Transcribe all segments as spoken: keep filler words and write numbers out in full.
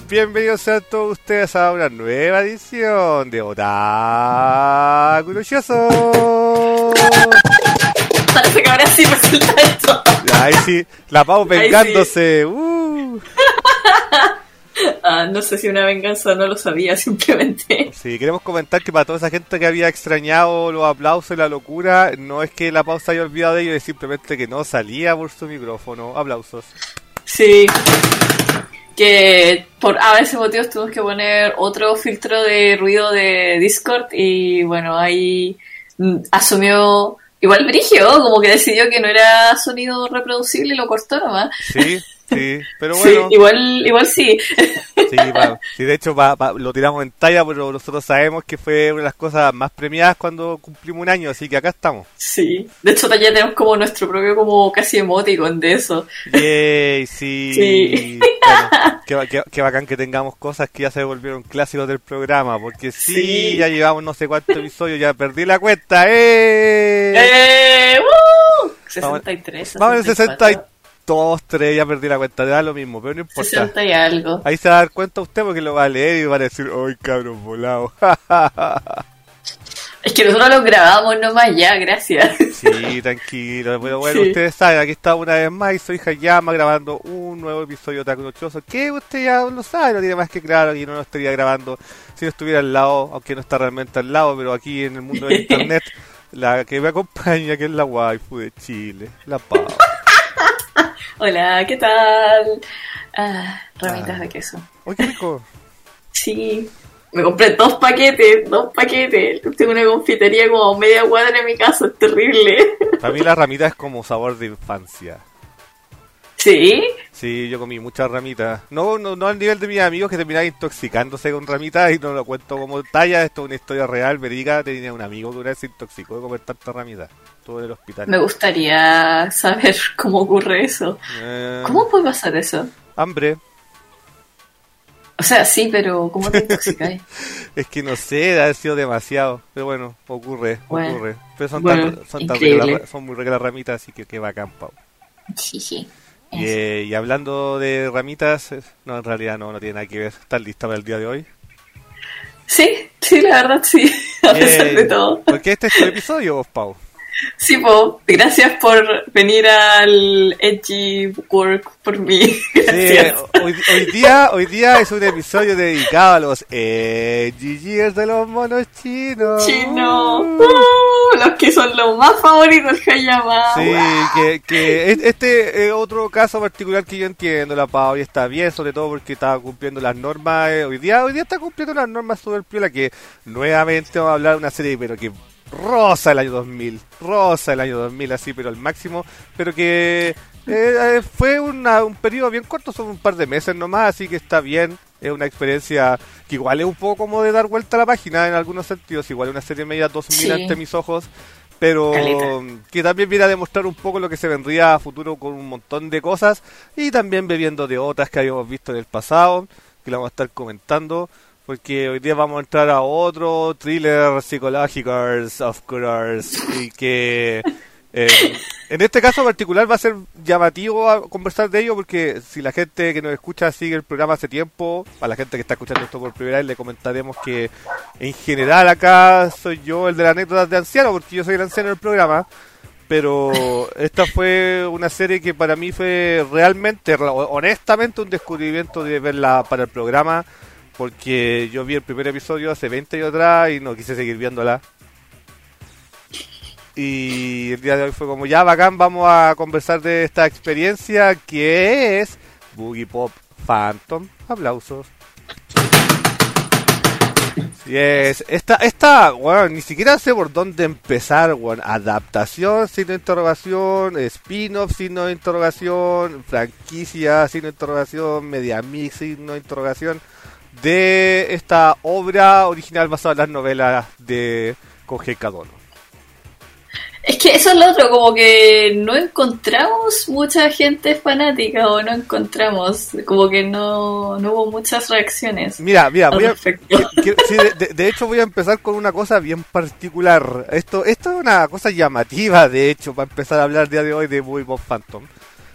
bienvenidos a todos ustedes a una nueva edición de Otaku Nochioso. Parece que ahora sí resulta esto. Ahí sí, la Pau vengándose. Sí. Uh. Ah, no sé si una venganza, no lo sabía, simplemente. Sí, queremos comentar que para toda esa gente que había extrañado los aplausos y la locura, no es que la Pau se haya olvidado de ello, es simplemente que no salía por su micrófono. Aplausos. Sí, que por a veces motivos tuvimos que poner otro filtro de ruido de Discord y bueno, ahí asumió, igual Brigio, como que decidió que no era sonido reproducible y lo cortó nomás. Sí. Sí, pero bueno. Sí, igual, igual sí. Sí, va, sí, de hecho va, va, lo tiramos en talla, pero nosotros sabemos que fue una de las cosas más premiadas cuando cumplimos un año, así que acá estamos. Sí, de hecho ya tenemos como nuestro propio como casi emoticon de eso. Yay, sí. Sí. Bueno, qué, qué, qué bacán que tengamos cosas que ya se volvieron clásicos del programa, porque sí, sí. Ya llevamos no sé cuántos episodios, ya perdí la cuenta. ¡Eh! ¡Eh! ¡Uh! sesenta y tres. Vamos en sesenta y dos, tres, ya perdí la cuenta, te da lo mismo, pero no importa. sesenta y algo. Ahí se va a dar cuenta usted porque lo va a leer y va a decir, ¡ay, cabrón volado! Es que nosotros lo grabamos nomás ya, gracias. Sí, tranquilo. Bueno, bueno, sí. Ustedes saben, aquí está una vez más y soy Hayama grabando un nuevo episodio de Otaku Nochioso, que usted ya lo sabe, no tiene más que claro, que no lo estaría grabando si no estuviera al lado, aunque no está realmente al lado, pero aquí en el mundo del internet, la que me acompaña, que es la waifu de Chile, la Pau. Hola, ¿qué tal? Ah, ramitas ah. de queso. ¡Ay, qué rico! Sí, me compré dos paquetes, dos paquetes. Tengo una confitería como media cuadra en mi casa, es terrible. Para mí la ramita es como sabor de infancia. ¿Sí? Sí, yo comí muchas ramitas. No, no, no al nivel de mis amigos que terminaban intoxicándose con ramitas y no lo cuento como talla. Esto es una historia real, verídica. Tenía un amigo que una vez se intoxicó de comer tanta ramita. Todo en el hospital. Me gustaría saber cómo ocurre eso. Eh... ¿Cómo puede pasar eso? Hambre. O sea, sí, pero ¿cómo te intoxicáis? Es que no sé, ha sido demasiado. Pero bueno, ocurre, bueno, ocurre. Pero son, bueno, tan, son, tan regla, son muy reglas ramitas, así que qué bacán, Pau. Sí, sí. Y, eh, y hablando de ramitas, no, en realidad no, no tiene nada que ver. ¿Estás lista para el día de hoy? Sí, sí, la verdad sí, a pesar eh, de todo. Porque este es tu episodio, vos, Pau. Sí, po, gracias por venir al Edgy Work por mí. Gracias. Sí, hoy, hoy, día, hoy día es un episodio dedicado a los Edgy Years de los monos chinos. Chino, uh, uh, los que son los más favoritos de Hayama. Sí, wow. que, que este es otro caso particular que yo entiendo, la Pau, y está bien, sobre todo porque estaba cumpliendo las normas. Hoy día, hoy día está cumpliendo las normas super piola, que nuevamente vamos a hablar de una serie, pero que rosa el año dos mil, rosa el año dos mil así, pero al máximo, pero que eh, fue una, un periodo bien corto, son un par de meses nomás, así que está bien, es una experiencia que igual es un poco como de dar vuelta a la página en algunos sentidos, igual una serie media dos mil sí. ante mis ojos, pero Caleta. Que también viene a demostrar un poco lo que se vendría a futuro con un montón de cosas, y también bebiendo de otras que habíamos visto en el pasado, que la vamos a estar comentando. Porque hoy día vamos a entrar a otro thriller psicológico, of course, y que eh, en este caso particular va a ser llamativo a conversar de ello, porque si la gente que nos escucha sigue el programa hace tiempo, a la gente que está escuchando esto por primera vez le comentaremos que en general acá soy yo el de las anécdotas de anciano, porque yo soy el anciano del programa, pero esta fue una serie que para mí fue realmente, honestamente, un descubrimiento de verla para el programa, porque yo vi el primer episodio hace veinte años atrás y no quise seguir viéndola. Y el día de hoy fue como, ya bacán, vamos a conversar de esta experiencia que es Boogie Pop Phantom. Aplausos. Yes. Esta, esta, bueno, ni siquiera sé por dónde empezar, bueno, adaptación, signo de interrogación, spin-off, signo de interrogación, franquicia, signo de interrogación, media mix, signo de interrogación, de esta obra original basada en las novelas de Kohei Kadono. Es que eso es lo otro, como que no encontramos mucha gente fanática o no encontramos, como que no, no hubo muchas reacciones. Mira, mira, voy a, que, que, sí, de, de hecho voy a empezar con una cosa bien particular. Esto, esto es una cosa llamativa, de hecho, para empezar a hablar el día de hoy de Boogie Pop Phantom.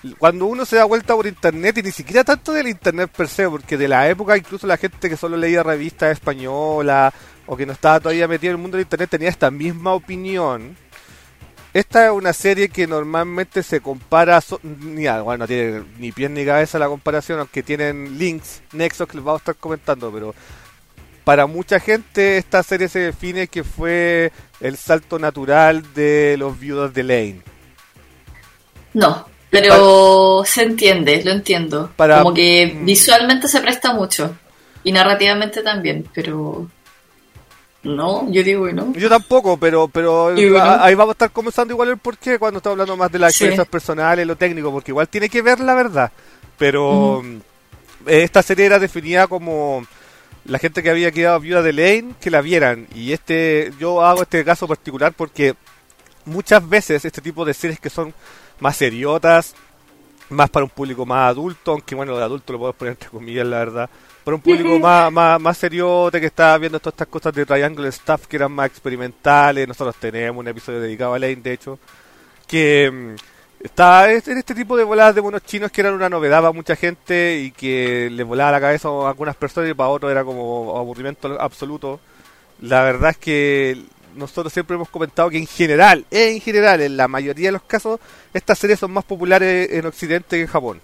cuando uno se da vuelta por internet, y ni siquiera tanto del internet per se, porque de la época incluso la gente que solo leía revistas españolas o que no estaba todavía metido en el mundo del internet tenía esta misma opinión. Esta es una serie que normalmente se compara, so, ni, bueno, no tiene ni pies ni cabeza la comparación, aunque tienen links, nexos que les vamos a estar comentando, pero para mucha gente esta serie se define que fue el salto natural de los Viudas de Lane. No, pero para, se entiende, lo entiendo. Para, como que mm, visualmente se presta mucho y narrativamente también, pero... No, yo digo que no. Yo tampoco, pero pero digo, a, no. ahí vamos a estar comenzando igual el porqué cuando estamos hablando más de las sí. experiencias personales, lo técnico, porque igual tiene que ver la verdad. Pero uh-huh. esta serie era definida como la gente que había quedado viuda de Lane, que la vieran. Y este yo hago este caso particular porque muchas veces este tipo de series que son más seriotas, más para un público más adulto, aunque bueno, de adulto lo puedo poner entre comillas, la verdad, para un público más, más, más seriote que está viendo todas estas cosas de Triangle Stuff que eran más experimentales. Nosotros tenemos un episodio dedicado a Lane, de hecho, que um, está en este tipo de voladas de monos chinos que eran una novedad para mucha gente y que les volaba la cabeza a algunas personas y para otros era como aburrimiento absoluto. La verdad es que nosotros siempre hemos comentado que en general, en general, en la mayoría de los casos, estas series son más populares en Occidente que en Japón.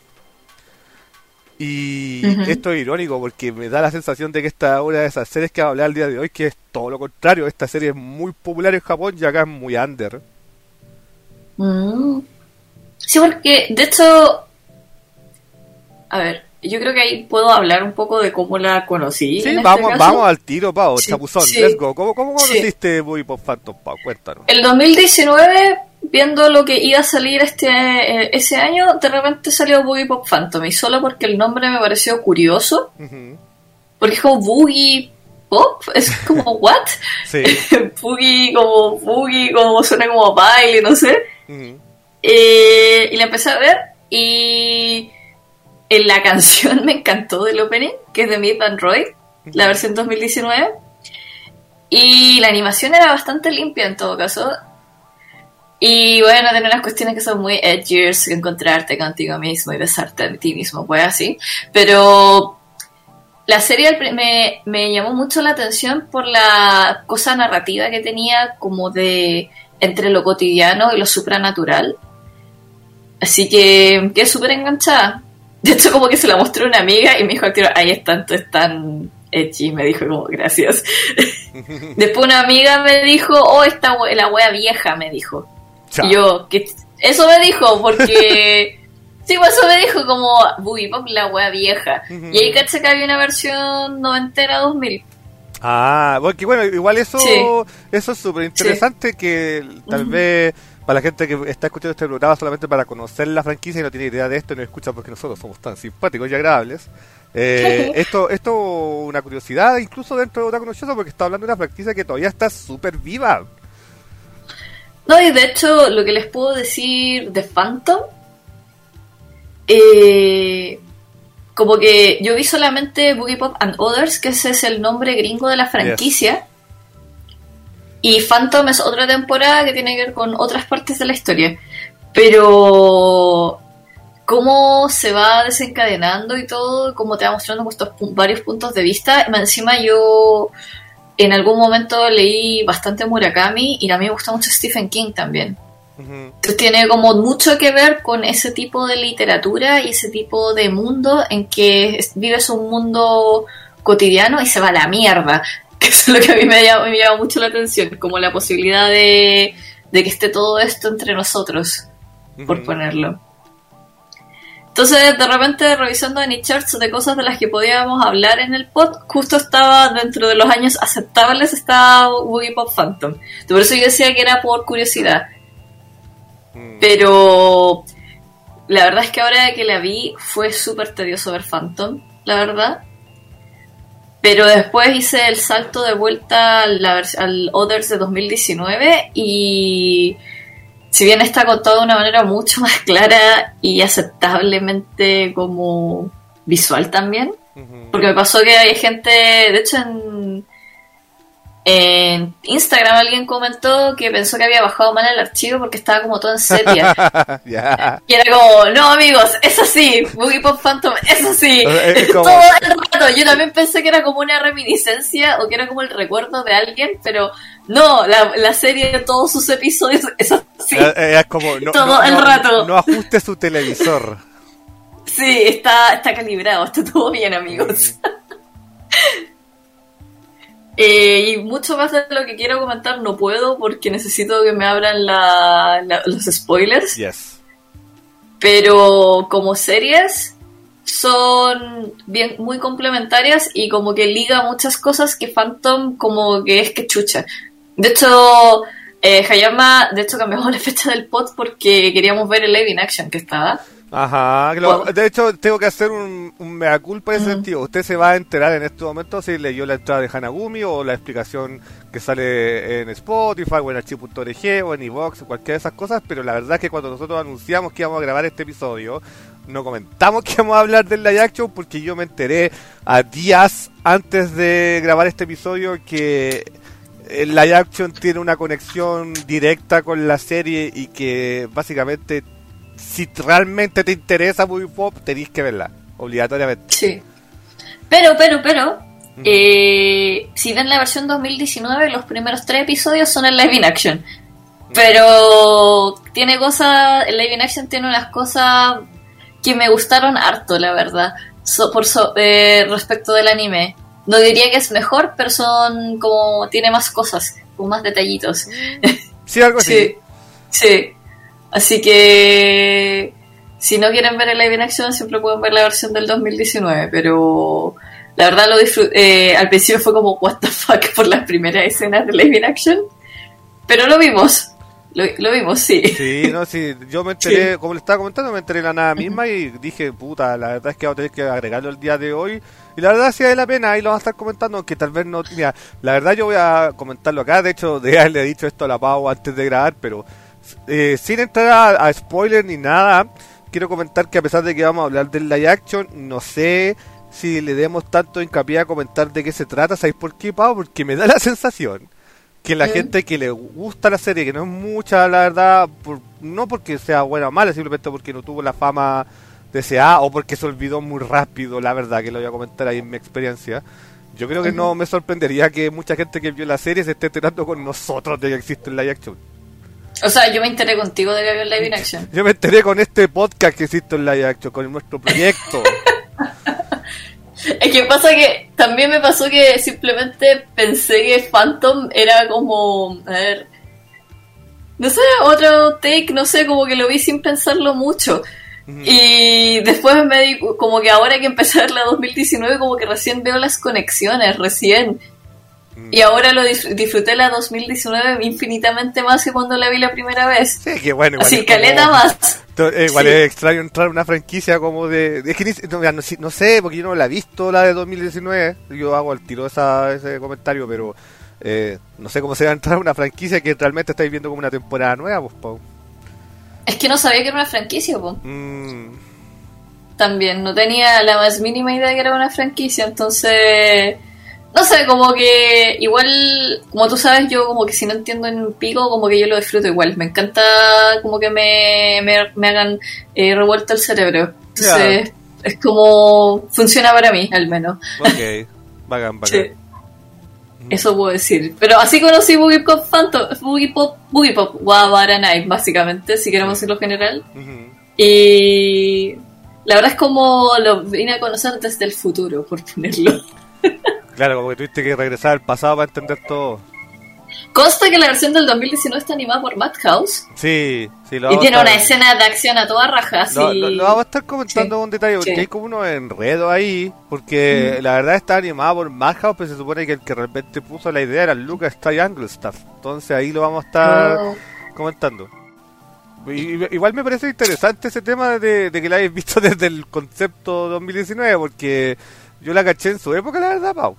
Y uh-huh. esto es irónico porque me da la sensación de que esta es una de esas series que va a hablar el día de hoy, que es todo lo contrario. Esta serie es muy popular en Japón y acá es muy under. Mm. Sí, porque de hecho, a ver, yo creo que ahí puedo hablar un poco de cómo la conocí. Sí, en vamos, este caso. vamos al tiro, Pau, sí, chapuzón, sí. let's go. ¿Cómo, cómo conociste sí. Boogie Pop Phantom, Pau? Cuéntanos. El dos mil diecinueve, viendo lo que iba a salir este ese año, de repente salió Boogie Pop Phantom, y solo porque el nombre me pareció curioso, uh-huh. porque es como Boogie Pop, es como what? Sí. Boogie como Boogie, como suena como baile, no sé. Uh-huh. Eh, y la empecé a ver y en la canción me encantó del opening, que es de Mid and Roy, uh-huh. la versión dos mil diecinueve, y la animación era bastante limpia en todo caso. Y bueno, tiene unas cuestiones que son muy edgers, encontrarte contigo mismo y besarte a ti mismo, pues así. Pero la serie me, me llamó mucho la atención por la cosa narrativa que tenía, como de entre lo cotidiano y lo supranatural. Así que quedé súper enganchada. De hecho, como que se la mostró una amiga y me dijo, ahí es tanto, es tan edgy. Me dijo como, gracias. Después una amiga me dijo, oh, esta we- la wea vieja, me dijo. Chao. Y yo, que eso me dijo, porque sí, pues eso me dijo como Boogie Pop, la wea vieja. Uh-huh. Y ahí caché que había una versión noventera dos mil. Ah, porque bueno, igual eso sí. eso es súper interesante, sí. que tal uh-huh. vez para la gente que está escuchando este programa solamente para conocer la franquicia y no tiene idea de esto y no escucha porque nosotros somos tan simpáticos y agradables. Eh, esto esto una curiosidad incluso dentro de Otaku no Shoujo, porque está hablando de una franquicia que todavía está súper viva. No, y de hecho, lo que les puedo decir de Phantom, eh, como que yo vi solamente Boogie Pop and Others, que ese es el nombre gringo de la franquicia, yes. y Phantom es otra temporada que tiene que ver con otras partes de la historia. Pero cómo se va desencadenando y todo, cómo te va mostrando estos varios puntos de vista, encima yo... En algún momento leí bastante Murakami y a mí me gusta mucho Stephen King también. Uh-huh. Entonces tiene como mucho que ver con ese tipo de literatura y ese tipo de mundo en que vives un mundo cotidiano y se va a la mierda. Que eso es lo que a mí me llama, me llama mucho la atención, como la posibilidad de, de que esté todo esto entre nosotros, uh-huh. por ponerlo. Entonces, de repente, revisando any charts de cosas de las que podíamos hablar en el pod, justo estaba dentro de los años aceptables, estaba Boogie Pop Phantom. Por eso yo decía que era por curiosidad. Mm. Pero la verdad es que ahora que la vi, fue súper tedioso ver Phantom, la verdad. Pero después hice el salto de vuelta al, al Others de dos mil diecinueve y... Si bien está contado de una manera mucho más clara y aceptablemente como visual también, uh-huh. porque me pasó que hay gente, de hecho en, En Instagram alguien comentó que pensó que había bajado mal el archivo porque estaba como todo en sepia. Yeah. Y era como, no amigos, es así, Boogie Pop Phantom, es así, Es como... todo el rato. Yo también pensé que era como una reminiscencia o que era como el recuerdo de alguien, pero no, la, la serie de todos sus episodios es así. Es como, no, todo no, el no, rato. No ajuste su televisor. Sí, está, está calibrado, está todo bien amigos. Mm. Eh, y mucho más de lo que quiero comentar no puedo porque necesito que me abran la, la, los spoilers. Yes. Pero como series son bien muy complementarias y como que liga muchas cosas que Phantom como que es que chucha. De hecho, eh, Hayama, de hecho cambiamos la fecha del pod porque queríamos ver el live in action que estaba. Ajá, lo, de hecho tengo que hacer un, un mea culpa en ese uh-huh. sentido. Usted se va a enterar en este momento si leyó la entrada de Hanagumi o la explicación que sale en Spotify o en archivo punto org o en iVoox o cualquiera de esas cosas, pero la verdad es que cuando nosotros anunciamos que íbamos a grabar este episodio no comentamos que íbamos a hablar del live action porque yo me enteré a días antes de grabar este episodio que el live action tiene una conexión directa con la serie y que básicamente si realmente te interesa Boogie Pop, tenéis que verla, obligatoriamente. Sí. Pero, pero, pero, mm. eh, si ven la versión dos mil diecinueve, los primeros tres episodios son el live in action. Mm. Pero tiene cosas, el live in action tiene unas cosas que me gustaron harto, la verdad, so, por so, eh, respecto del anime. No diría que es mejor, pero son como, tiene más cosas, con más detallitos. Sí, algo así. Sí, sí. Así que si no quieren ver el live in action siempre pueden ver la versión del dos mil diecinueve, pero la verdad lo disfruté, eh, al principio fue como what the fuck por las primeras escenas de live in action, pero lo vimos, lo, lo vimos, sí. Sí, no, sí, yo me enteré, sí. Como le estaba comentando, me enteré la nada misma y dije, puta, la verdad es que vamos a tener que agregarlo el día de hoy. Y la verdad sí vale la pena, ahí lo vamos a estar comentando, que tal vez no... Mira, la verdad yo voy a comentarlo acá, de hecho, de haberle dicho esto a la Pau antes de grabar, pero... Eh, sin entrar a, a spoiler ni nada, quiero comentar que a pesar de que vamos a hablar del live action, no sé si le demos tanto hincapié a comentar de qué se trata. ¿Sabéis por qué, Pau? Porque me da la sensación que la ¿Eh? gente que le gusta la serie, que no es mucha, la verdad, por, no porque sea buena o mala, simplemente porque no tuvo la fama deseada o porque se olvidó muy rápido, la verdad, que lo voy a comentar ahí en mi experiencia. Yo creo que uh-huh. no me sorprendería que mucha gente que vio la serie se esté enterando con nosotros de que existe el live action. O sea, yo me enteré contigo de que había un live in action. Yo me enteré con este podcast que existe en live action, con nuestro proyecto. Es que pasa que también me pasó que simplemente pensé que Phantom era como, a ver, no sé, otro take, no sé, como que lo vi sin pensarlo mucho. Mm. Y después me di, como que ahora que empecé a ver la dos mil diecinueve, como que recién veo las conexiones, recién. Y ahora lo disfruté la dos mil diecinueve infinitamente más que cuando la vi la primera vez. Sí, que bueno, igual así, caleta como, más. Eh, igual sí. Es extraño entrar en una franquicia como de... Es que no, no, no sé, porque yo no la he visto la de dos mil diecinueve. Yo hago al tiro esa, ese comentario, pero eh, no sé cómo se va a entrar en una franquicia que realmente estáis viendo como una temporada nueva, pues, Pau. Es que no sabía que era una franquicia, pues. Mm. También, no tenía la más mínima idea que era una franquicia, entonces... No sé, como que igual, como tú sabes, yo como que si no entiendo en un pico, como que yo lo disfruto igual. Me encanta como que me, me, me hagan eh, revuelto el cerebro. Entonces, yeah. Es como, funciona para mí, al menos. Ok, bacán, bacán. Sí. Eso puedo decir. Pero así conocí Boogie Pop Phantom, Boogie Pop, Boogie Pop Wabara Night, básicamente, si queremos decirlo general. Uh-huh. Y la verdad es como lo vine a conocer desde el futuro, por ponerlo. Claro, como que tuviste que regresar al pasado para entender todo. Consta que la versión del dos mil diecinueve está animada por Madhouse. Sí, sí, lo y tiene a una escena de acción a toda raja. Lo, y... lo, lo vamos a estar comentando sí. con detalle, porque sí. hay como unos enredos ahí. Porque mm. la verdad está animada por Madhouse, pero se supone que el que realmente puso la idea era Lucas Triangle-Staff. Entonces ahí lo vamos a estar oh. comentando. Y, igual me parece interesante ese tema de, de que la hayas visto desde el concepto dos mil diecinueve, porque yo la caché en su época, la verdad, Pau.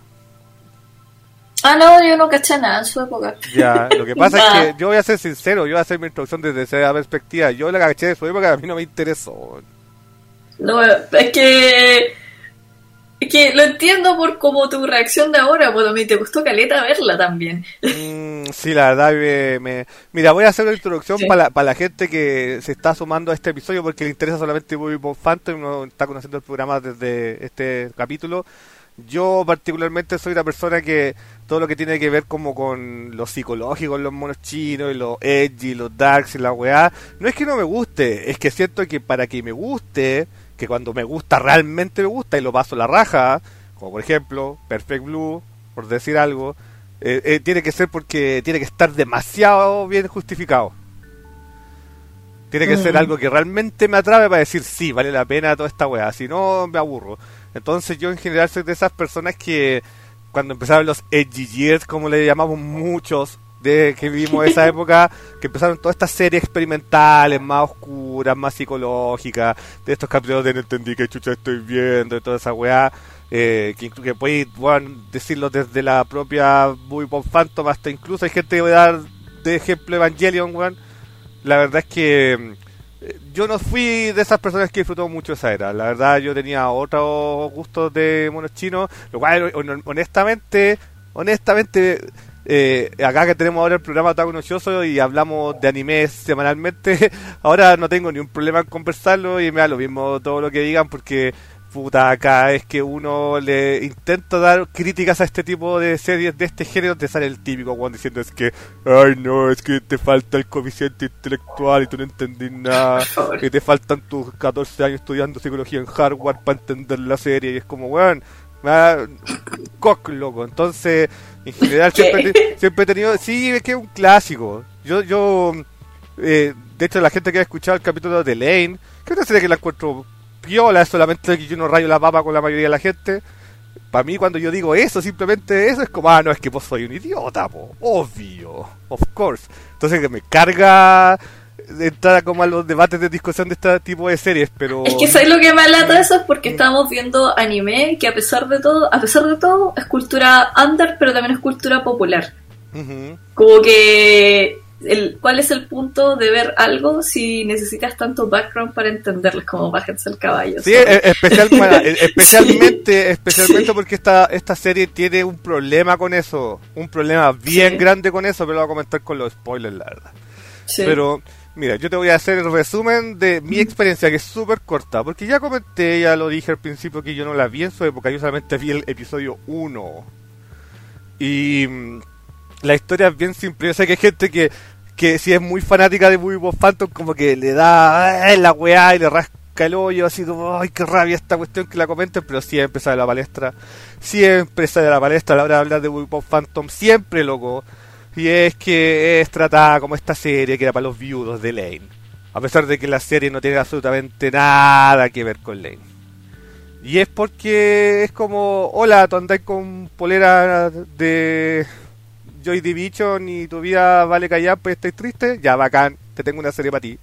Ah, no, yo no caché nada en su época. Ya, lo que pasa es que yo voy a ser sincero, yo voy a hacer mi introducción desde esa perspectiva. Yo la caché de su época, a mí no me interesó. No, es que que lo entiendo por como tu reacción de ahora, pues a mí te gustó caleta verla también. Mm, sí, la verdad me, me... Mira, voy a hacer una introducción Sí. para la, para la gente que se está sumando a este episodio porque le interesa solamente Bobby Bob Phantom y no está conociendo el programa desde este capítulo. Yo particularmente soy una persona que todo lo que tiene que ver como con lo psicológico, los monos chinos y los edgy, los darks y la weá, no es que no me guste, es que siento que para que me guste, que cuando me gusta realmente me gusta y lo paso la raja, como por ejemplo Perfect Blue, por decir algo, eh, eh, tiene que ser porque tiene que estar demasiado bien justificado. Tiene que ser Mm. algo que realmente me atrape para decir sí, vale la pena toda esta weá, si no me aburro. Entonces yo en general soy de esas personas que cuando empezaron los edgy years, como le llamamos muchos, de que vivimos esa época, que empezaron todas estas series experimentales, más oscuras, más psicológicas, de estos capítulos de no entendí qué chucha estoy viendo, de toda esa weá, eh, que, inclu- que podéis bueno, decirlo desde la propia Bobby Pop Phantom hasta incluso hay gente que voy a dar de ejemplo Evangelion, weón. La verdad es que eh, yo no fui de esas personas que disfrutó mucho esa era. La verdad yo tenía otros gustos de monos chinos, lo cual hon- honestamente, honestamente, eh, acá que tenemos ahora el programa Otaku no Shoujo y hablamos de animes semanalmente, ahora no tengo ni un problema en conversarlo y me da lo mismo todo lo que digan porque puta, acá es que uno le intenta dar críticas a este tipo de series de este género, te sale el típico Juan diciendo es que, ay no, es que te falta el coeficiente intelectual y tú no entendís nada, Por favor. que te faltan tus catorce años estudiando psicología en Harvard para entender la serie y es como, weón, me da cock, loco. Entonces, en general siempre, te- siempre he tenido, sí, es que es un clásico. Yo, yo, eh, de hecho la gente que ha escuchado el capítulo de Lane, que una serie que la encuentro piola, es solamente que yo no rayo la papa con la mayoría de la gente. Para mí cuando yo digo eso, simplemente eso es como, ah, no, es que vos soy un idiota, po. Obvio, of course. Entonces que me carga de entrar como a los debates de discusión de este tipo de series, pero... Es que ¿sabes lo que me lata de eso? Es porque estamos viendo anime que a pesar de todo, a pesar de todo, es cultura under, pero también es cultura popular. Ujú. Como que el, ¿cuál es el punto de ver algo si necesitas tanto background para entenderlo? Como bájense el caballo. Sí, sorry. e- especial, bueno, e- especialmente, Sí. especialmente porque esta, esta serie tiene un problema con eso, un problema bien Sí. grande con eso, pero lo voy a comentar con los spoilers, la verdad. Sí. Pero, mira, yo te voy a hacer el resumen de mi experiencia, que es súper corta, porque ya comenté, ya lo dije al principio, que yo no la vi en su época, yo solamente vi el episodio uno. Y mm, la historia es bien simple, yo sé que hay gente que, que si es muy fanática de Bobby Bob Phantom, como que le da eh, la weá y le rasca el hoyo, así como, ay, qué rabia esta cuestión que la comenten, pero siempre sale a la palestra, siempre sale a la palestra a la hora de hablar de Bobby Bob Phantom, siempre, loco. Y es que es tratada como esta serie que era para los viudos de Lane. A pesar de que la serie no tiene absolutamente nada que ver con Lane. Y es porque es como, hola, tú andás con polera de Joy Division y tu vida vale callar, pues estás triste. Ya, bacán, te tengo una serie para ti.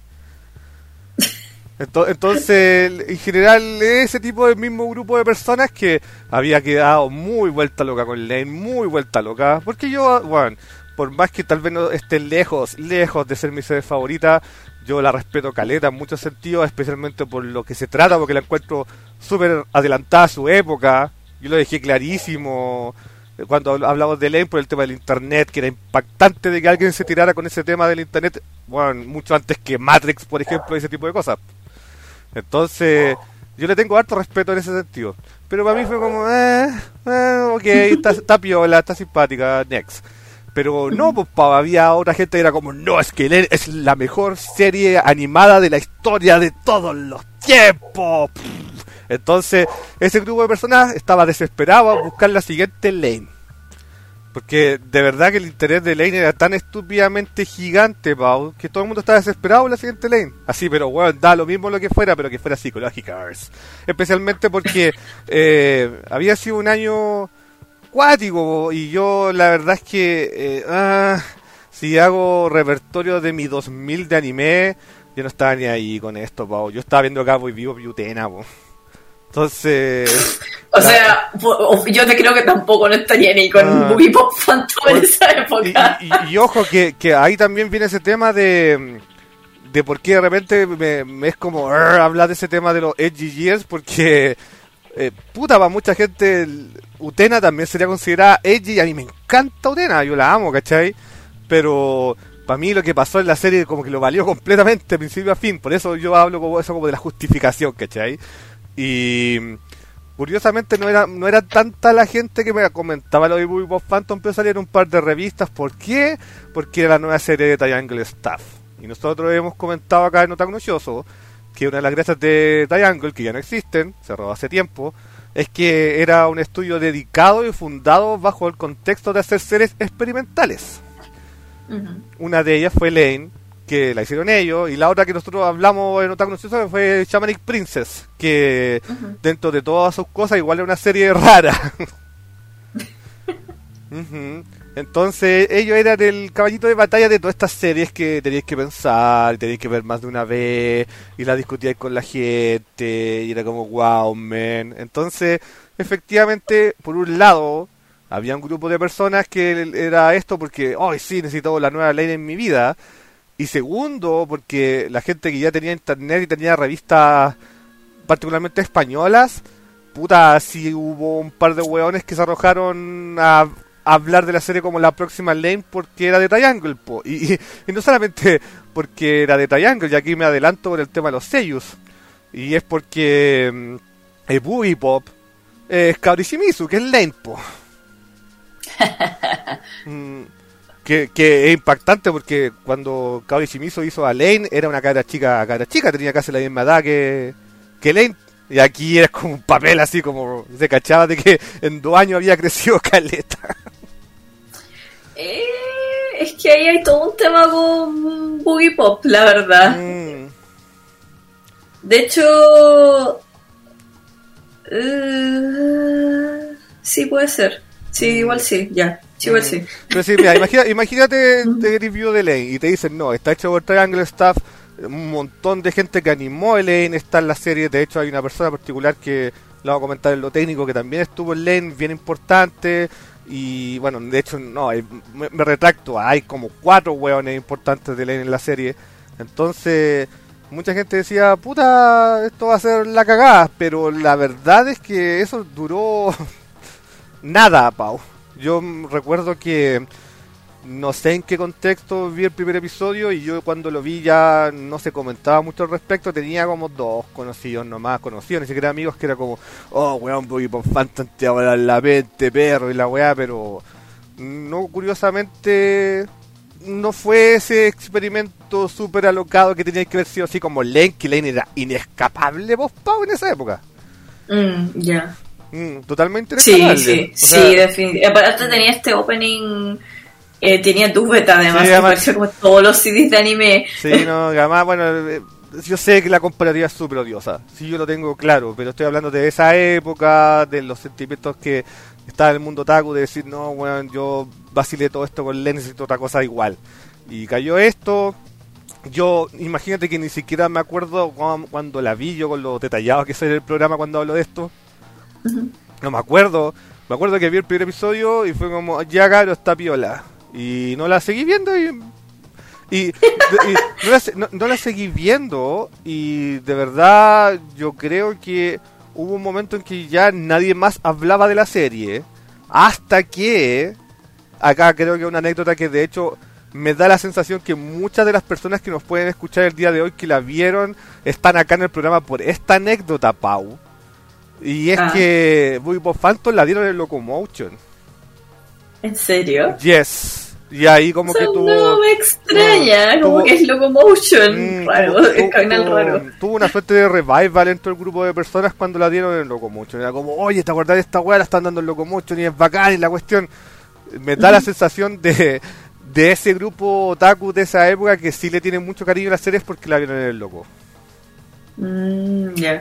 Ento- Entonces, en general, ese tipo de mismo grupo de personas que había quedado muy vuelta loca con Lane, muy vuelta loca. Porque yo, bueno, por más que tal vez no esté lejos, lejos de ser mi serie favorita, yo la respeto caleta en muchos sentidos, especialmente por lo que se trata, porque la encuentro súper adelantada a su época. Yo lo dejé clarísimo eh, cuando hablamos de Lane por el tema del internet, que era impactante de que alguien se tirara con ese tema del internet, bueno, mucho antes que Matrix, por ejemplo, ese tipo de cosas. Entonces, yo le tengo harto respeto en ese sentido. Pero para mí fue como, eh, eh ok, está, está piola, está simpática, next. Pero no, pues pa, había otra gente que era como, no, es que Lane es la mejor serie animada de la historia de todos los tiempos. Entonces, ese grupo de personas estaba desesperado a buscar la siguiente Lane. Porque de verdad que el interés de Lane era tan estúpidamente gigante, Pau, que todo el mundo estaba desesperado por la siguiente Lane. Así, pero bueno, da lo mismo lo que fuera, pero que fuera psicológica. Especialmente porque eh, había sido un año cuático y yo la verdad es que eh, ah, si hago repertorio de mi dos mil de anime, yo no estaba ni ahí con esto, Pau. Yo estaba viendo Cabo y Vivo Yutena, po. Entonces... O la- sea, po- yo te creo que tampoco no estaría ni con Ah. Bobby Pop Phantom en esa época. Y, y- y ojo que, que ahí también viene ese tema de de por qué de repente me, me es como "Arr", hablar de ese tema de los edgy years, porque eh, puta, para mucha gente el- Utena también sería considerada edgy, y a mí me encanta Utena, yo la amo, ¿cachai? Pero para mí lo que pasó en la serie como que lo valió completamente, de principio a fin, por eso yo hablo como eso como de la justificación, ¿cachai? Y curiosamente no era no era tanta la gente que me comentaba lo de Boy Bob Phantom, pero salieron un par de revistas. ¿Por qué? Porque era la nueva serie de Triangle Staff. Y nosotros hemos comentado acá en Otaku Nochoso que una de las gracias de Triangle, que ya no existen, cerró hace tiempo, es que era un estudio dedicado y fundado bajo el contexto de hacer series experimentales. Ujú. Una de ellas fue Lane, que la hicieron ellos, y la otra que nosotros hablamos en Otaku Nochoso fue Shamanic Princess, que Ujú. dentro de todas sus cosas igual es una serie rara. Ujú. Entonces ellos eran el caballito de batalla de todas estas series que teníais que pensar, teníais que ver más de una vez, y la discutíais con la gente, y era como wow, man. Entonces, efectivamente, por un lado, había un grupo de personas que era esto porque, hoy sí, necesito la nueva ley en mi vida. Y segundo, porque la gente que ya tenía internet y tenía revistas particularmente españolas, puta, sí hubo un par de hueones que se arrojaron a, a hablar de la serie como la próxima Lane porque era de Triangle, po. Y, y, y no solamente porque era de Triangle, y aquí me adelanto con el tema de los sellos, y es porque mm, eh, Boogie Pop es Kaori Shimizu, que es Lane, po. Mm, que, que es impactante porque cuando Kaori Shimizu hizo a Lane era una cara chica, cara chica, tenía casi la misma edad que, que Lane. Y aquí era como un papel así, como se cachaba de que en dos años había crecido caleta. Eh, es que ahí hay todo un tema con Boogie Pop, la verdad. Mm, De hecho, eh, sí puede ser. Sí, igual sí, ya. Sí, igual sí. Pero sí, mira, imagina, imagínate de review de Lane y te dicen, no, está hecho por Triangle Staff, un montón de gente que animó a Lane, está en la serie, de hecho hay una persona particular que la voy a comentar en lo técnico, que también estuvo en Lane, bien importante, y bueno, de hecho, no, eh, me, me retracto, hay como cuatro hueones importantes de Lane en la serie, entonces mucha gente decía, puta, esto va a ser la cagada, pero la verdad es que eso duró nada, Pau. Yo mm, recuerdo que no sé en qué contexto vi el primer episodio, y yo cuando lo vi ya no se comentaba mucho al respecto. Tenía como dos conocidos nomás, conocidos, ni siquiera amigos, que era como, oh, weón, Boogie Pop Phantom te va a volar la mente, perro, y la weá, pero no, curiosamente no fue ese experimento súper alocado que tenía que haber sido así como Lane, que Lane era inescapable, vos, Pau, en esa época. Mm, ya. Mm, totalmente Sí, inescapable. sí, O sí, sea, definitivamente. Aparte tenía este opening, eh, tenía Tubeta además, Sí, que además- parecía como todos los C Ds de anime. Sí, no, además, bueno, eh, yo sé que la comparativa es súper odiosa, sí, yo lo tengo claro, pero estoy hablando de esa época, de los sentimientos que está en el mundo otaku, de decir, no, bueno, yo vacilé todo esto con Len, necesito otra cosa igual. Y cayó esto, yo, imagínate que ni siquiera me acuerdo cuando, cuando la vi, yo con lo detallado que soy del programa cuando hablo de esto, Ujú. no me acuerdo, me acuerdo que vi el primer episodio y fue como, ya caro, está piola, y no la seguí viendo y... Y, y no, la, se- no- no la seguí viendo, y de verdad yo creo que hubo un momento en que ya nadie más hablaba de la serie, hasta que, acá creo que una anécdota que de hecho me da la sensación que muchas de las personas que nos pueden escuchar el día de hoy, que la vieron, están acá en el programa por esta anécdota, Pau. Y es Ah. que Boogie Pop Phantom la dieron en Locomotion. ¿En serio? Yes. Y ahí como O sea, que tuvo... no me extraña, no, como tuvo- que es Locomotion, Mm, raro, tuvo- el canal tuvo- raro. Tuvo una suerte de revival dentro del grupo de personas cuando la dieron en Locomotion. Era como, oye, ¿te acordás de esta weá? La están dando en Locomotion y es bacán, y la cuestión... Me da la sensación de, de ese grupo otaku de esa época que sí le tiene mucho cariño a las series porque la vieron en el loco. Mm, ya.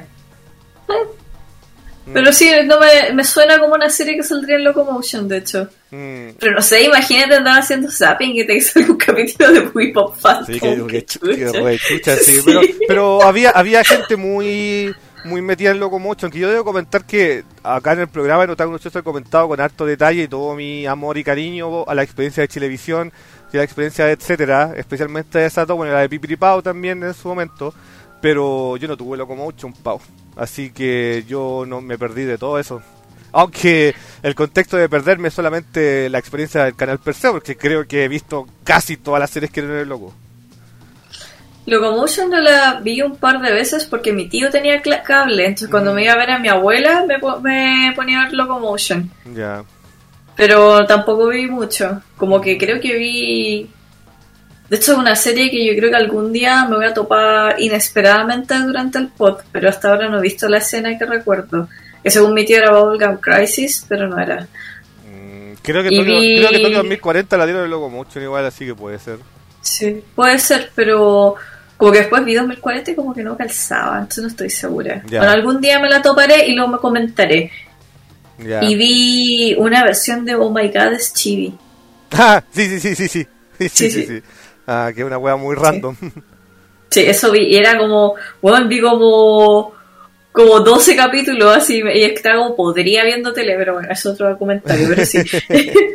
Mm, Pero sí, no me, me suena como una serie que saldría en Locomotion, de hecho. mm. Pero no sé, imagínate andar haciendo zapping y te salga un capítulo de Boogie Pop Phantom. Sí, que, que, qué ch- que chucha. re chucha, sí. Sí. Pero, pero había, había gente muy muy metida en Locomotion, que yo debo comentar que acá en el programa en Otaku Nochoso he comentado con harto detalle y todo mi amor y cariño a la experiencia de Chilevisión y a la experiencia de etcétera, especialmente de esa, bueno, la de Pipiripao también en su momento. pero yo no tuve Locomotion, Pau. Así que yo no me perdí de todo eso. Aunque el contexto de perderme es solamente la experiencia del canal per se, porque creo que he visto casi todas las series que eran el loco. Locomotion no la vi un par de veces porque mi tío tenía cl- cable, entonces cuando mm. me iba a ver a mi abuela me, po- me ponía a ver Locomotion. Ya. Yeah. Pero tampoco vi mucho, como que creo que vi... De hecho es una serie que yo creo que algún día me voy a topar inesperadamente durante el pod, pero hasta ahora no he visto la escena que recuerdo. Que según mi tío era Bubblegum Crisis, pero no era. Mm, creo que Tokio, vi... creo que Tokio dos mil cuarenta la dieron de Locomotion igual, así que puede ser. Sí, puede ser, pero como que después vi dos mil cuarenta y como que no calzaba, entonces no estoy segura. Ya. Bueno, algún día me la toparé y luego me comentaré. Ya. Y vi una versión de Oh My God es Chibi. Ah, sí, sí, sí, sí, sí. Sí, sí, sí, sí. Ah, que es una wea muy random. Sí, sí, eso vi, y era como, bueno, vi como como doce capítulos así, y estaba como, podría viendo tele, pero bueno, es otro comentario, pero sí. Sí.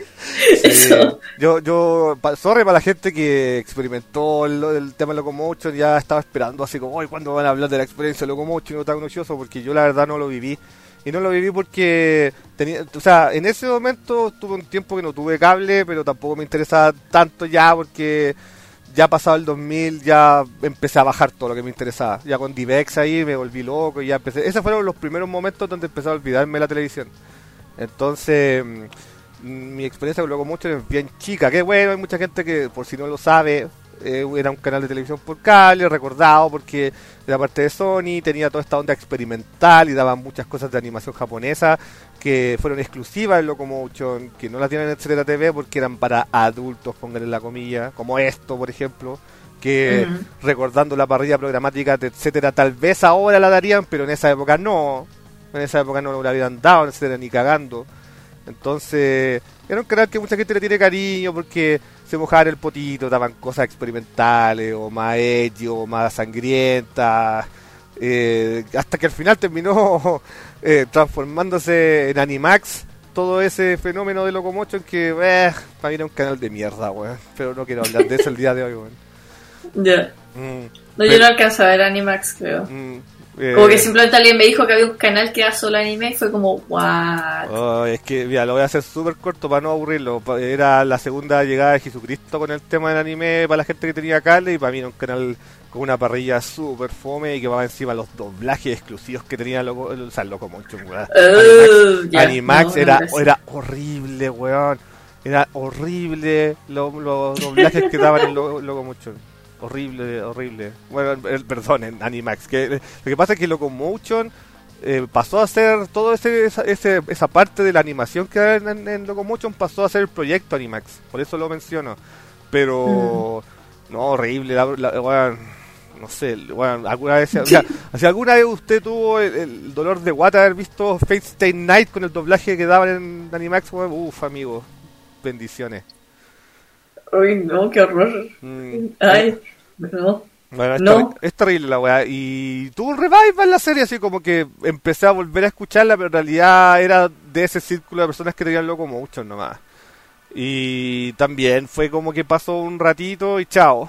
Eso. Yo, yo, sorry para la gente que experimentó el, el tema de Locomotion, ya estaba esperando así como, hoy ¿cuándo van a hablar de la experiencia de Locomotion? No tan ansioso, porque yo la verdad no lo viví. Y no lo viví porque tenía, o sea, en ese momento tuve un tiempo que no tuve cable, pero tampoco me interesaba tanto ya porque ya pasado el dos mil ya empecé a bajar todo lo que me interesaba. Ya con Divex ahí me volví loco y ya empecé. Esos fueron los primeros momentos donde empecé a olvidarme de la televisión. Entonces, mi experiencia con Locomotion es bien chica. Que bueno, hay mucha gente que, por si no lo sabe, eh, era un canal de televisión por cable, recordado porque era parte de Sony, tenía toda esta onda experimental y daban muchas cosas de animación japonesa que fueron exclusivas en Locomotion, que no las tienen en Etcétera T V porque eran para adultos, pónganle la comilla, como esto, por ejemplo, que uh-huh. recordando la parrilla programática de Etcétera, tal vez ahora la darían, pero en esa época no, en esa época no la habían dado, Etcétera, ni cagando. Entonces, era un canal que mucha gente le tiene cariño porque se mojaban el potito, daban cosas experimentales, o más edgy, o más sangrientas, eh, hasta que al final terminó eh, transformándose en Animax, todo ese fenómeno de Locomotion que, eh, para mí era un canal de mierda, weón. Pero no quiero hablar de eso el día de hoy, weón. Ya. Yeah. Mm, no, yo no alcanzo a ver Animax, creo. Mm, Eh, como que simplemente alguien me dijo que había un canal que era solo anime y fue como, what? Oh, es que, mira, lo voy a hacer súper corto para no aburrirlo. Era la segunda llegada de Jesucristo con el tema del anime para la gente que tenía cable, y para mí era un canal con una parrilla súper fome y que va encima los doblajes exclusivos que tenía Loco, o sea, Locomotion, weón. Uh, Animax, yeah, Animax no, era, no era horrible, weón. Era horrible los lo doblajes que daban en lo, Locomotion. Horrible, horrible. Bueno, el, perdón, en Animax. Que, lo que pasa es que Locomotion eh, pasó a ser todo ese, esa, ese esa parte de la animación que era en, en Locomotion pasó a ser el proyecto Animax. Por eso lo menciono. Pero mm. no, horrible. La, la, bueno, no sé, bueno, alguna vez, o sea, si alguna vez usted tuvo el, el dolor de guata de haber visto Fate Stay Night con el doblaje que daban en Animax, bueno, uff, amigo, bendiciones. Uy, no, qué horror. Mm. Ay, no. Bueno, es, no. ter- es terrible la weá. Y tuvo un revival la serie, así como que empecé a volver a escucharla, pero en realidad era de ese círculo de personas que tenían Locomotion nomás. Y también fue como que pasó un ratito y chao.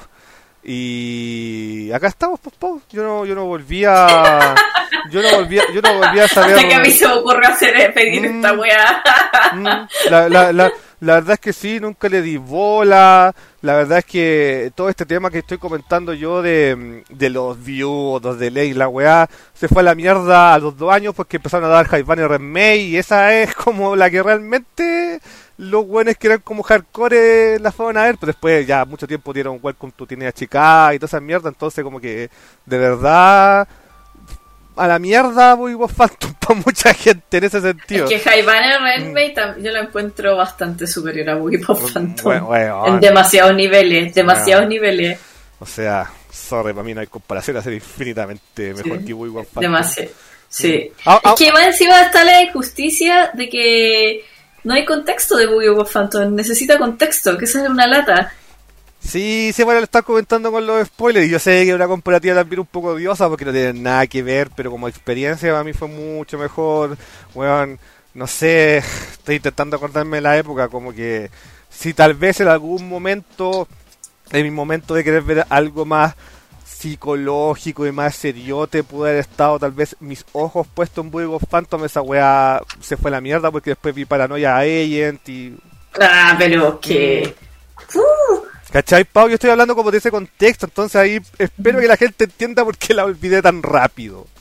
Y acá estamos, pues, pues. Yo no, yo no volví a. Yo no volví a, yo no volví a saber. Hasta que a mí se me ocurrió hacer pedir mm, esta weá. Mm, la, la, la, la verdad es que sí, nunca le di bola. La verdad es que todo este tema que estoy comentando yo de, de los views, los delays, la weá, se fue a la mierda a los dos años porque empezaron a dar Hypania Remake, y esa es como la que realmente los buenos que eran como hardcore la fueron a ver, pero después ya mucho tiempo dieron Welcome to Teenage Chica y toda esa mierda, entonces como que de verdad a la mierda voy Bob Phantom para mucha gente en ese sentido. Es que Hypania Remake mm. yo lo encuentro bastante superior a Bob Phantom. Bueno, bueno, en demasiados niveles, demasiados bueno. niveles. O sea, sorry, para mí no hay comparación, a ser infinitamente mejor sí. que Bob Phantom. Demasiado. Sí. Mm. Ah, ah, es que más encima está la injusticia de que no hay contexto de Boogie Bob Phantom, necesita contexto, que esa es una lata. Sí, sí, bueno, lo estás comentando con los spoilers, y yo sé que es una comparativa también un poco odiosa porque no tiene nada que ver, pero como experiencia para mí fue mucho mejor. Bueno, no sé, estoy intentando acordarme de la época, como que si tal vez en algún momento, en mi momento de querer ver algo más psicológico y más seriote, pude haber estado tal vez mis ojos puestos en Buick of Phantom, esa weá se fue a la mierda porque después vi Paranoia Agent y... Ah, pero que... Uh. ¿Cachai, Pau? Yo estoy hablando como de ese contexto, entonces ahí espero que la gente entienda por qué la olvidé tan rápido. O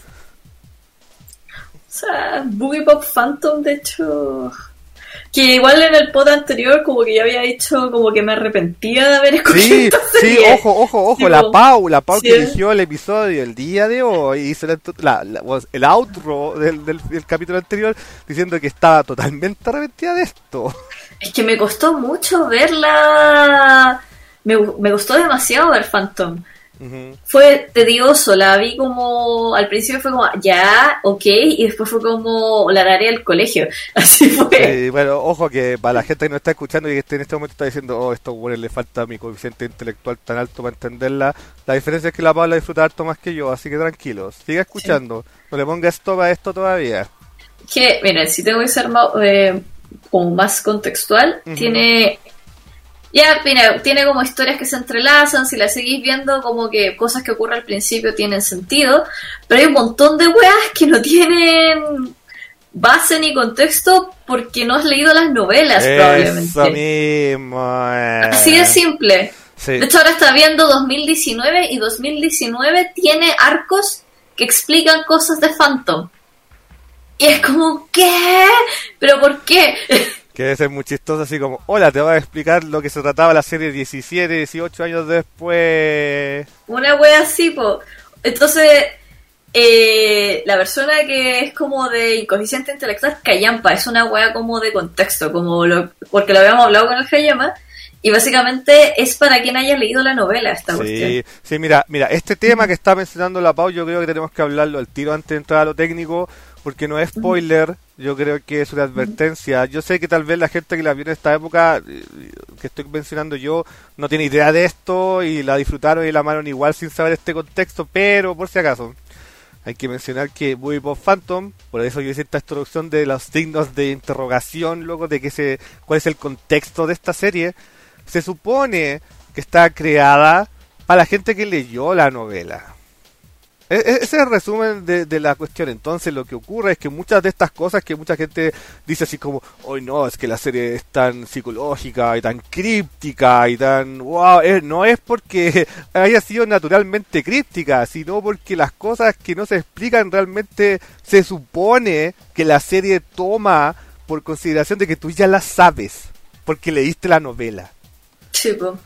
sea, Boogie Pop Phantom, de hecho... Que igual en el pod anterior como que ya había dicho como que me arrepentía de haber escogido Sí, esta sí, serie. ojo, ojo, ojo, Tipo, la Pau, la Pau sí. que eligió el episodio el día de hoy, hizo la, la, la- el outro del, del, del capítulo anterior diciendo que estaba totalmente arrepentida de esto. Es que me costó mucho verla. Me, me gustó demasiado ver Phantom. Ujú. Fue tedioso, la vi como... Al principio fue como, ya, ok, y después fue como la tarea del colegio. Así fue. Eh, bueno, ojo que para la gente que no está escuchando y que esté en este momento está diciendo, oh, estos güeyes le falta mi coeficiente intelectual tan alto para entenderla, la diferencia es que la Paula disfruta harto más que yo, así que tranquilos, siga escuchando, no le ponga stop a esto todavía. Que, miren, si tengo que ser más, eh, como más contextual, Ujú. tiene... Ya, mira, tiene como historias que se entrelazan, si las seguís viendo, como que cosas que ocurren al principio tienen sentido, pero hay un montón de weas que no tienen base ni contexto porque no has leído las novelas, Eso probablemente. mismo. eh. Así de simple. Sí. De hecho, ahora está viendo dos mil diecinueve y dos mil diecinueve tiene arcos que explican cosas de Phantom. Y es como, ¿qué? ¿Pero por qué? Que debe ser muy chistoso, así como, hola, te voy a explicar lo que se trataba la serie diecisiete, dieciocho años después. Una wea así, po. Entonces, eh, la persona que es como de incoeficiente intelectual, callampa, es una wea como de contexto, como lo, porque lo habíamos hablado con el Hayama, y básicamente es para quien haya leído la novela esta Sí, cuestión. sí, mira, mira, este tema que está mencionando la Pau, yo creo que tenemos que hablarlo al tiro antes de entrar a lo técnico, porque no es spoiler, yo creo que es una advertencia. Yo sé que tal vez la gente que la vio en esta época, eh, que estoy mencionando yo, no tiene idea de esto y la disfrutaron y la amaron igual sin saber este contexto, pero por si acaso, hay que mencionar que Buoy Pop Phantom, por eso yo hice esta introducción de los signos de interrogación, luego de que se, cuál es el contexto de esta serie, se supone que está creada para la gente que leyó la novela. E- e- Ese es el resumen de, de la cuestión. Entonces lo que ocurre es que muchas de estas cosas que mucha gente dice así como, hoy no, es que la serie es tan psicológica y tan críptica y tan wow, eh, no es porque haya sido naturalmente críptica, sino porque las cosas que no se explican realmente se supone que la serie toma por consideración de que tú ya las sabes, porque leíste la novela. Chico.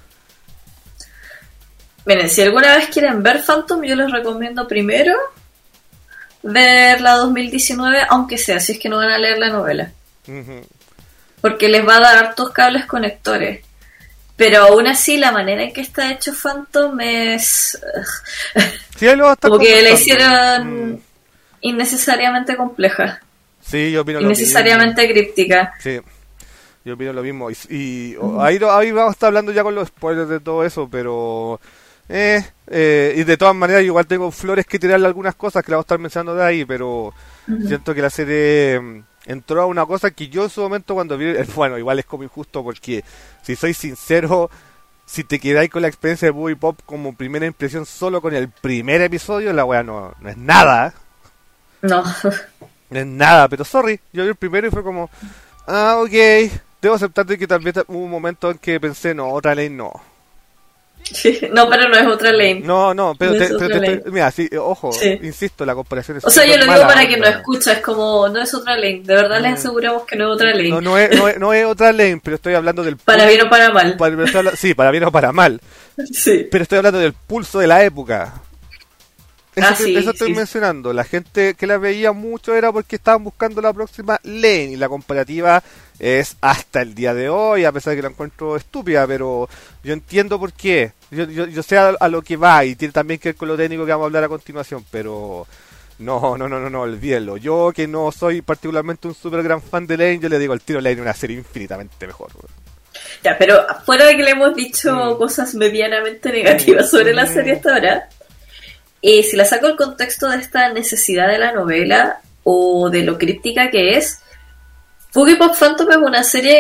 Miren, si alguna vez quieren ver Phantom, yo les recomiendo primero ver la dos mil diecinueve, aunque sea, si es que no van a leer la novela. Ujú. Porque les va a dar hartos cables conectores. Pero aún así, la manera en que está hecho Phantom es... Sí, ahí lo va a estar como que la comentando. hicieron Mm. innecesariamente compleja. Sí, yo opino lo mismo. Innecesariamente críptica. Sí, yo opino lo mismo. Y, y oh, ahí, lo- ahí vamos a estar hablando ya con los spoilers de todo eso, pero... Eh, eh, y de todas maneras, yo igual tengo flores que tirarle algunas cosas que la vamos a estar mencionando de ahí, pero Ujú. siento que la serie mm, entró a una cosa que yo en su momento cuando vi... eh, Bueno, igual es como injusto porque, si soy sincero, si te quedáis con la experiencia de Boogie Pop como primera impresión solo con el primer episodio, la wea no, no es nada. No. No es nada, pero sorry, yo vi el primero y fue como, ah, ok, debo aceptarte que tal vez hubo un momento en que pensé, no, otra ley no. No, pero no es otra lane. No, no, pero, No te, es pero otra te ley. estoy- mira, sí, ojo, Sí. insisto, la comparación es O sea, yo súper lo digo mala para quien no onda. escucha, es como, no es otra lane. De verdad les Mm. aseguramos que no es otra lane. No, no es, no, es, no es otra ley, pero estoy hablando del Para pul- bien o para mal. para- pero estoy habla- sí, para bien o para mal, Sí. pero estoy hablando del pulso de la época. Eso, Ah, te- sí, eso estoy sí. mencionando. La gente que la veía mucho era porque estaban buscando la próxima lane y la comparativa es hasta el día de hoy, a pesar de que la encuentro estúpida, pero yo entiendo por qué. Yo, yo, yo sé a, a lo que va y tiene también que ver con lo técnico que vamos a hablar a continuación, pero no, no, no, no, no, olvídenlo. Yo que no soy particularmente un super gran fan de Lane, yo le digo al tiro Lane es una serie infinitamente mejor. Weón. Ya, pero fuera de que le hemos dicho Mm. cosas medianamente negativas sobre la Mm. serie hasta ahora, eh, si la saco el contexto de esta necesidad de la novela o de lo críptica que es, Boogie Pop Phantom es una serie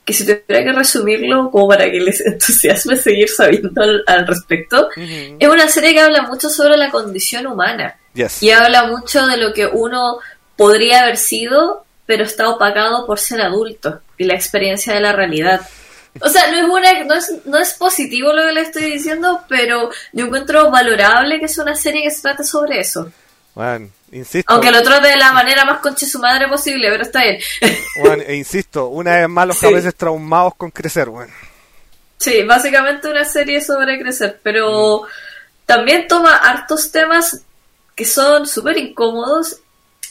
que si tuviera que resumirlo como para que les entusiasme seguir sabiendo al, al respecto, uh-huh. es una serie que habla mucho sobre la condición humana. Yes. Y habla mucho de lo que uno podría haber sido, pero está opacado por ser adulto y la experiencia de la realidad. O sea, no es una, no es, no es positivo lo que le estoy diciendo, pero yo encuentro valorable que sea una serie que se trate sobre eso. Bueno, insisto. Aunque lo trate de la manera más conche su madre posible, pero está bien. Bueno, e insisto, una vez más los cabezas sí. traumados con crecer, bueno. Sí, básicamente una serie sobre crecer, pero mm. también toma hartos temas que son súper incómodos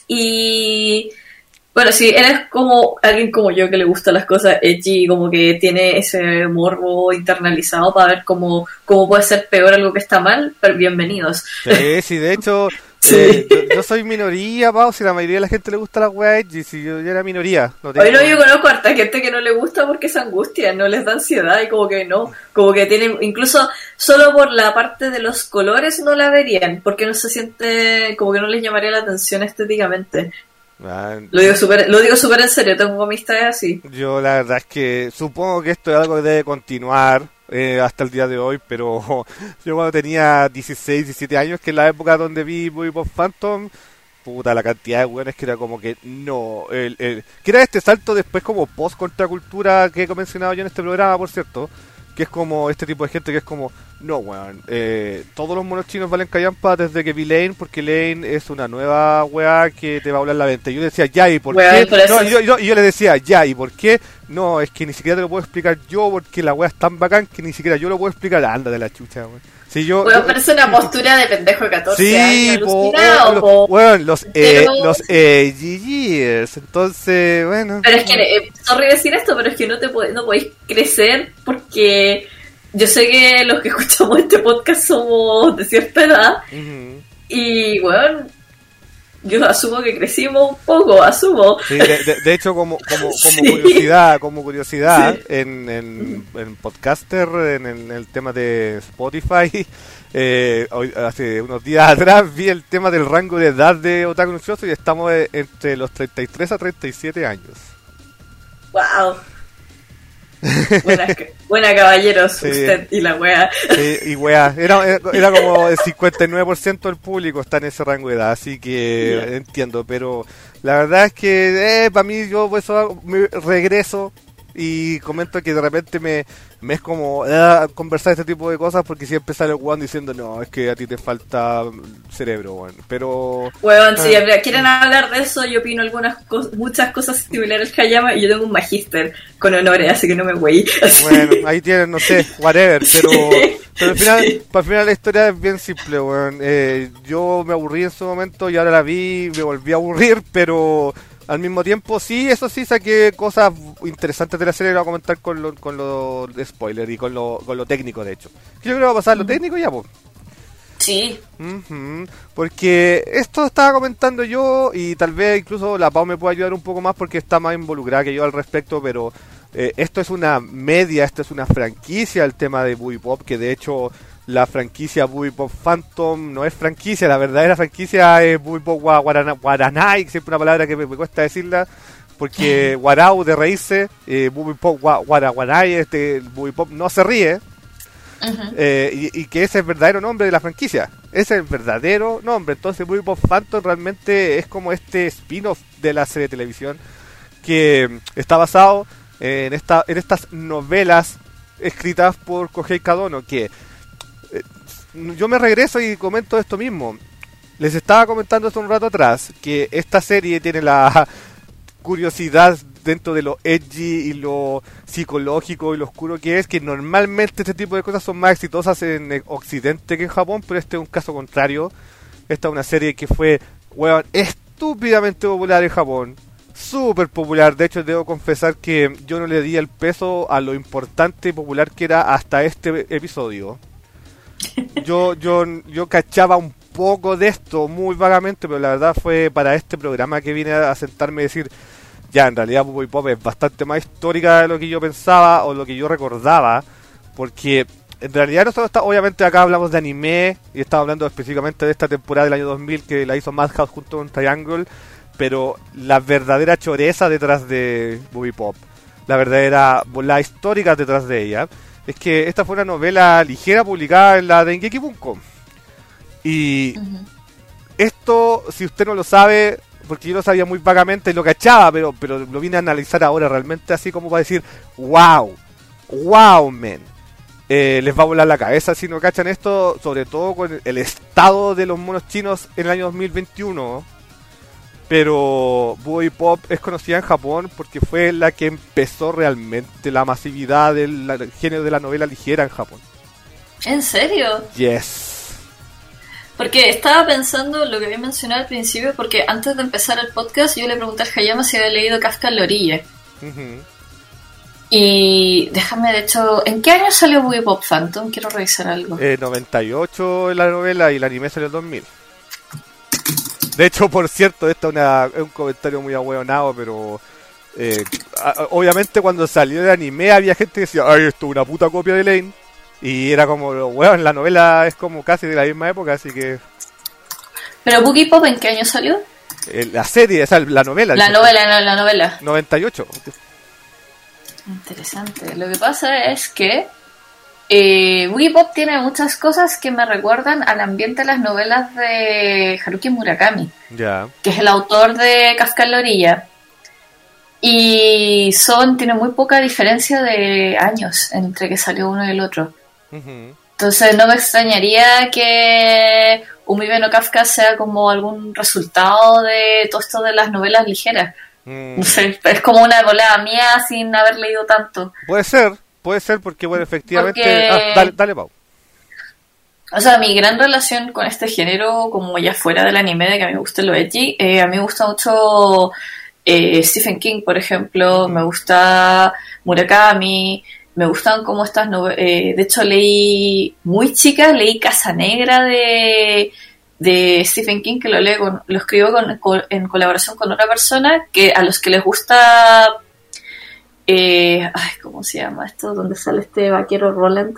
y... Bueno, si eres como alguien como yo que le gustan las cosas edgy, como que tiene ese morbo internalizado para ver cómo, cómo puede ser peor algo que está mal, pero bienvenidos. Sí, sí, de hecho, sí. eh, yo, yo soy minoría, Pau, si la mayoría de la gente le gusta las weas edgy, si yo, yo era minoría. No tengo... Hoy no, yo conozco a harta gente que no le gusta porque se angustia, no les da ansiedad y como que no, como que tienen, incluso solo por la parte de los colores no la verían, porque no se siente, como que no les llamaría la atención estéticamente. Man. Lo digo súper lo digo súper en serio, tengo amistades así. Yo la verdad es que supongo que esto es algo que debe continuar eh, hasta el día de hoy, pero yo cuando tenía dieciséis, diecisiete años, que es la época donde vi Buffy Pop Phantom, puta, la cantidad de weones que era como que no, el, el, que era este salto después como post contracultura que he mencionado yo en este programa, por cierto, que es como este tipo de gente que es como, no, weón, eh, todos los monos chinos valen callampa desde que vi Lane, porque Lane es una nueva weá que te va a hablar la venta. Y yo decía, ya, ¿y por weá, qué? No, y yo, yo, y yo le decía, ya, ¿y por qué? No, es que ni siquiera te lo puedo explicar yo, porque la weá es tan bacán que ni siquiera yo lo puedo explicar. Anda de la chucha, weón. Si yo, bueno, parece una postura de pendejo de catorce sí, años. Po, po, po. Bueno, los eh, pero... los eh, G Gs, entonces, bueno. Pero es que, eh, sorry decir esto, pero es que no te pod- no podéis crecer porque yo sé que los que escuchamos este podcast somos de cierta edad uh-huh. y, bueno, yo asumo que crecimos un poco, asumo. Sí, de, de, de hecho, como como, como sí. curiosidad, como curiosidad, sí. en, en, en Podcaster, en, en el tema de Spotify, eh, hoy, hace unos días atrás vi el tema del rango de edad de Otaku Nucioso y estamos entre los treinta y tres a treinta y siete años. ¡Wow! Buena, buena caballeros, sí. Usted y la wea. Sí, y wea, era, era como el cincuenta y nueve por ciento del público está en ese rango de edad, así que yeah. entiendo, pero la verdad es que eh, para mí yo pues me regreso y comento que de repente me, me es como eh, conversar este tipo de cosas porque siempre sale el weón diciendo no, es que a ti te falta cerebro, bueno, pero... Weón, si eh, quieren hablar de eso, yo opino algunas cosas, muchas cosas similares que Hayama y yo tengo un magíster con honores, así que no me güey. Bueno, ahí tienen, no sé, whatever, pero... Sí. Pero al final, para el final la historia es bien simple, weón. Eh, yo me aburrí en su momento y ahora la vi, me volví a aburrir, pero... Al mismo tiempo, sí, eso sí, saqué cosas interesantes de la serie, lo voy a comentar con lo, con lo de spoiler y con lo, con lo técnico, de hecho. Yo creo que va a pasar lo técnico ya, pues. Sí. Uh-huh. Porque esto estaba comentando yo y tal vez incluso la Pau me puede ayudar un poco más porque está más involucrada que yo al respecto, pero eh, esto es una media, esto es una franquicia, el tema de Buffy Pop, que de hecho... La franquicia Buffy Pop Phantom no es franquicia, la verdadera franquicia es Buffy Pop Guarana, Guaranay, que siempre una palabra que me, me cuesta decirla, porque Guarau de reírse, eh, Buffy Pop Guaranay, este, Buffy Pop no se ríe, uh-huh. eh, y, y que ese es el verdadero nombre de la franquicia, ese es el verdadero nombre. Entonces Buffy Pop Phantom realmente es como este spin-off de la serie de televisión que está basado en, esta, en estas novelas escritas por Kohei Kadono, que yo me regreso y comento esto mismo. Les estaba comentando hace un rato atrás que esta serie tiene la curiosidad dentro de lo edgy y lo psicológico y lo oscuro que es, que normalmente este tipo de cosas son más exitosas en Occidente que en Japón, pero este es un caso contrario. Esta es una serie que fue, weón, estúpidamente popular en Japón, súper popular. De hecho, debo confesar que yo no le di el peso a lo importante y popular que era hasta este episodio. Yo, yo, yo cachaba un poco de esto muy vagamente, pero la verdad fue para este programa que vine a sentarme y decir, ya, en realidad Buffy Pop es bastante más histórica de lo que yo pensaba o lo que yo recordaba, porque en realidad nosotros está, obviamente acá hablamos de anime y estamos hablando específicamente de esta temporada del año dos mil que la hizo Madhouse junto con Triangle, pero la verdadera choreza detrás de Buffy Pop la verdadera bola histórica detrás de ella, es que esta fue una novela ligera publicada en la Dengeki Bunko. Y uh-huh. esto, si usted no lo sabe, porque yo lo sabía muy vagamente y lo cachaba, pero, pero lo vine a analizar ahora realmente así como para decir, wow, wow, men. Eh, les va a volar la cabeza si no cachan esto, sobre todo con el estado de los monos chinos en el año dos mil veintiuno. Pero Boy Pop es conocida en Japón porque fue la que empezó realmente la masividad del género de la novela ligera en Japón. ¿En serio? Yes. Porque estaba pensando lo que había mencionado al principio, porque antes de empezar el podcast yo le pregunté a Hayama si había leído Kafka en la orilla. Uh-huh. Y déjame, de hecho, ¿en qué año salió Boy Pop Phantom? Quiero revisar algo. Eh, noventa y ocho la novela y el anime salió en dos mil. De hecho, por cierto, esto es, una, es un comentario muy ahueonado, pero eh, a, obviamente cuando salió el anime había gente que decía, ay, esto es una puta copia de Lane. Y era como, weón, la novela es como casi de la misma época, así que... ¿Pero Boogie Pop en qué año salió? Eh, la serie, o sea, la novela. La novela, no, la novela. noventa y ocho. Interesante. Lo que pasa es que eh, Boogie Pop tiene muchas cosas que me recuerdan al ambiente de las novelas de Haruki Murakami, yeah. que es el autor de Kafka en la orilla. Y son, tiene muy poca diferencia de años entre que salió uno y el otro. Uh-huh. Entonces no me extrañaría que Umibe no Kafka sea como algún resultado de todo esto de las novelas ligeras. Mm. No sé, es como una volada mía sin haber leído tanto. Puede ser, puede ser porque, bueno, efectivamente... Porque... Ah, dale, dale, Pau. O sea, mi gran relación con este género, como ya fuera del anime, de que a mí me gusta lo edgy, eh, a mí me gusta mucho eh, Stephen King, por ejemplo, mm. me gusta Murakami... Me gustan como estas novelas. Eh, de hecho, leí muy chica, leí Casa Negra de, de Stephen King, que lo leo con, lo escribo con, con, en colaboración con otra persona, que a los que les gusta. Eh, ay, ¿cómo se llama esto? ¿Dónde sale este vaquero Roland?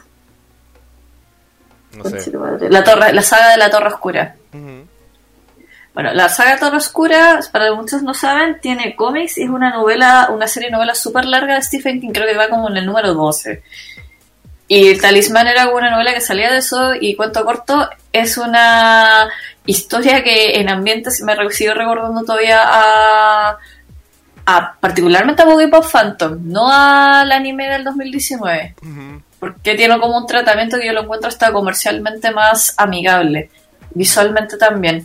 No sé. La, torre, la saga de la Torre Oscura. Uh-huh. Bueno, la saga Torre Oscura, para muchos no saben, tiene cómics y es una novela, una serie de novelas súper larga de Stephen King, creo que va como en el número doce. Y El Talismán era una novela que salía de eso, y Cuento Corto es una historia que en ambientes me sigo recordando todavía a, a particularmente a Boogie Pop Phantom, no al anime del dos mil diecinueve, uh-huh. porque tiene como un tratamiento que yo lo encuentro hasta comercialmente más amigable, visualmente también.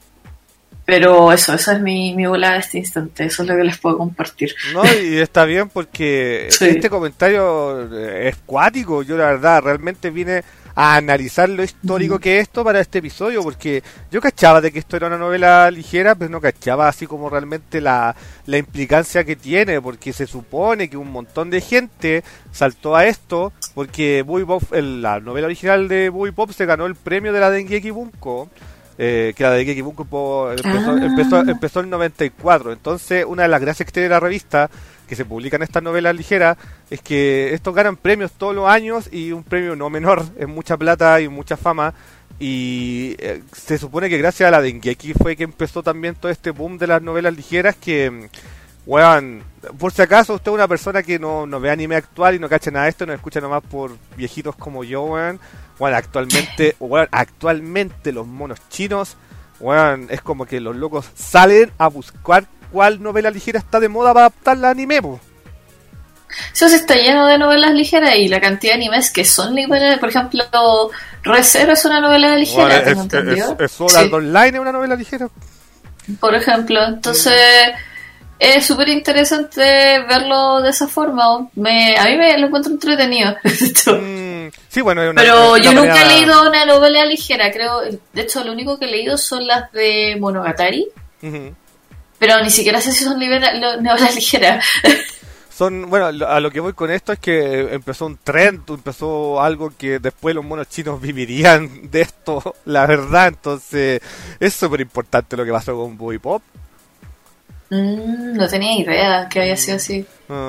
Pero eso, eso es mi, mi bola de este instante, eso es lo que les puedo compartir. No, y está bien porque sí. Este comentario es cuático. Yo la verdad realmente vine a analizar lo histórico mm. que es esto para este episodio, porque yo cachaba de que esto era una novela ligera, pero no cachaba así como realmente la, la implicancia que tiene, porque se supone que un montón de gente saltó a esto, porque Boy Pop, el, la novela original de Boy Pop se ganó el premio de la Dengeki Bunko. Eh, que la de Dengeki Bunko empezó, ah. empezó, empezó en noventa y cuatro. Entonces, una de las gracias que tiene la revista, que se publican estas novelas ligeras, es que estos ganan premios todos los años, y un premio no menor, es mucha plata y mucha fama. Y eh, se supone que gracias a la Dengeki fue que empezó también todo este boom de las novelas ligeras. Que, weón, por si acaso usted es una persona que no, no ve anime actual y no cacha nada de esto, no escucha nomás por viejitos como yo, weón. Bueno, actualmente, bueno, actualmente los monos chinos, bueno, es como que los locos salen a buscar cuál novela ligera está de moda para adaptarla a anime, po. Eso sí, está lleno de novelas ligeras, y la cantidad de animes que son ligeras, por ejemplo, Re:Zero es una novela ligera, bueno, ¿tengo es, entendido? Es, es Sword Art Online es una novela ligera. Por ejemplo, entonces... Es súper interesante verlo de esa forma. Me, a mí me lo encuentro entretenido. mm, sí, bueno, es una, pero es yo una nunca manera... he leído una novela ligera, creo. De hecho, lo único que he leído son las de Monogatari. Uh-huh. Pero ni siquiera sé si son libera, lo, novelas ligeras. Son, bueno, a lo que voy con esto es que empezó un trend, empezó algo que después los monos chinos vivirían de esto, la verdad. Entonces, es súper importante lo que pasó con Boy Pop. Mm, no tenía idea que había sido así. Uh, yo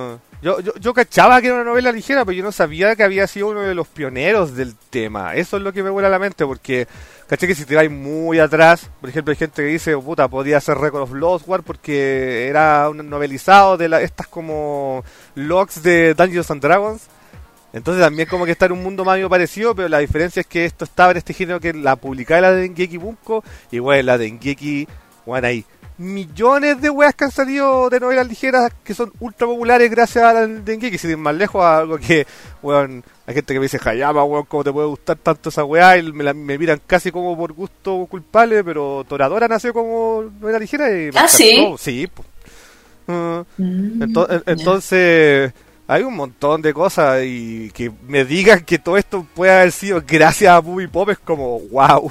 Yo, yo, yo cachaba que era una novela ligera, pero yo no sabía que había sido uno de los pioneros del tema. Eso es lo que me vuela a la mente, porque caché que si te vas muy atrás, por ejemplo, hay gente que dice, oh, puta, podía ser Record of Lost War porque era un novelizado de la, estas como logs de Dungeons and Dragons. Entonces también como que está en un mundo más o menos parecido, pero la diferencia es que esto estaba en este género que la publicaba la de Dengeki Bunko, y bueno, la de Dengeki, bueno, ahí millones de weas que han salido de novelas ligeras que son ultra populares gracias al Dengeki, sin ir más lejos a algo que, weón, hay gente que me dice, Hayama, weón, ¿cómo te puede gustar tanto esa wea? Y me, la, me miran casi como por gusto culpable, pero Toradora nació como novela ligera y me ah, ¿sí? Sí, pues. Uh, mm, ento yeah. Entonces, hay un montón de cosas y que me digan que todo esto puede haber sido gracias a Booby Pop es como, wow.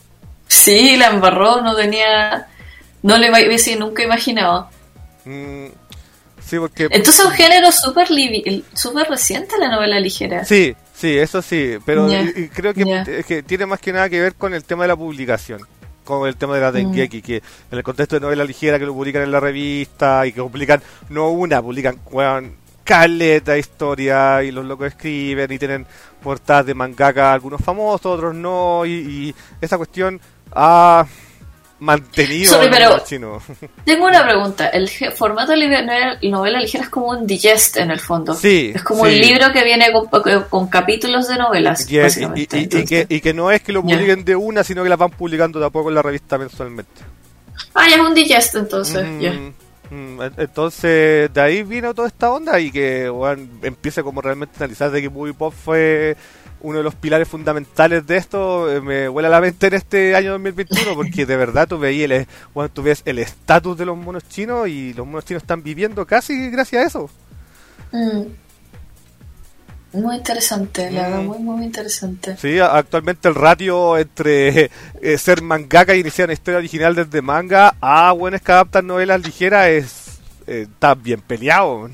Sí, la embarró, no tenía... No le hubiese nunca imaginado. Mm, sí, porque... Entonces es un género súper super reciente la novela ligera. Sí, sí, eso sí, pero yeah. y, y creo que, yeah. es que tiene más que nada que ver con el tema de la publicación, con el tema de la Dengeki, mm. que en el contexto de novela ligera que lo publican en la revista y que publican, no una, publican, bueno, caleta historia y los locos escriben y tienen portadas de mangaka, algunos famosos, otros no, y, y esa cuestión ha... mantenido Sorry, pero chino. Tengo una pregunta. El formato de novela ligera es como un digest en el fondo. Sí, es como sí. un libro que viene con, con capítulos de novelas. Yes, y, y, y, y, que, y que no es que lo publiquen yeah. de una, sino que las van publicando de a poco en la revista mensualmente. Ah, ya es un digest entonces. Mm, yeah. mm, entonces, de ahí vino toda esta onda y que bueno, empiece como realmente a analizar de que Movie Pop fue uno de los pilares fundamentales de esto. Eh, me huele a la mente en este año dos mil veintiuno porque de verdad tú veías el, bueno, tú ves el estatus de los monos chinos y los monos chinos están viviendo casi gracias a eso. Mm. Muy interesante, la verdad, mm. muy muy interesante. Sí, actualmente el ratio entre eh, ser mangaka y iniciar una historia original desde manga a buenas que adaptan novelas ligeras es eh, está bien peleado.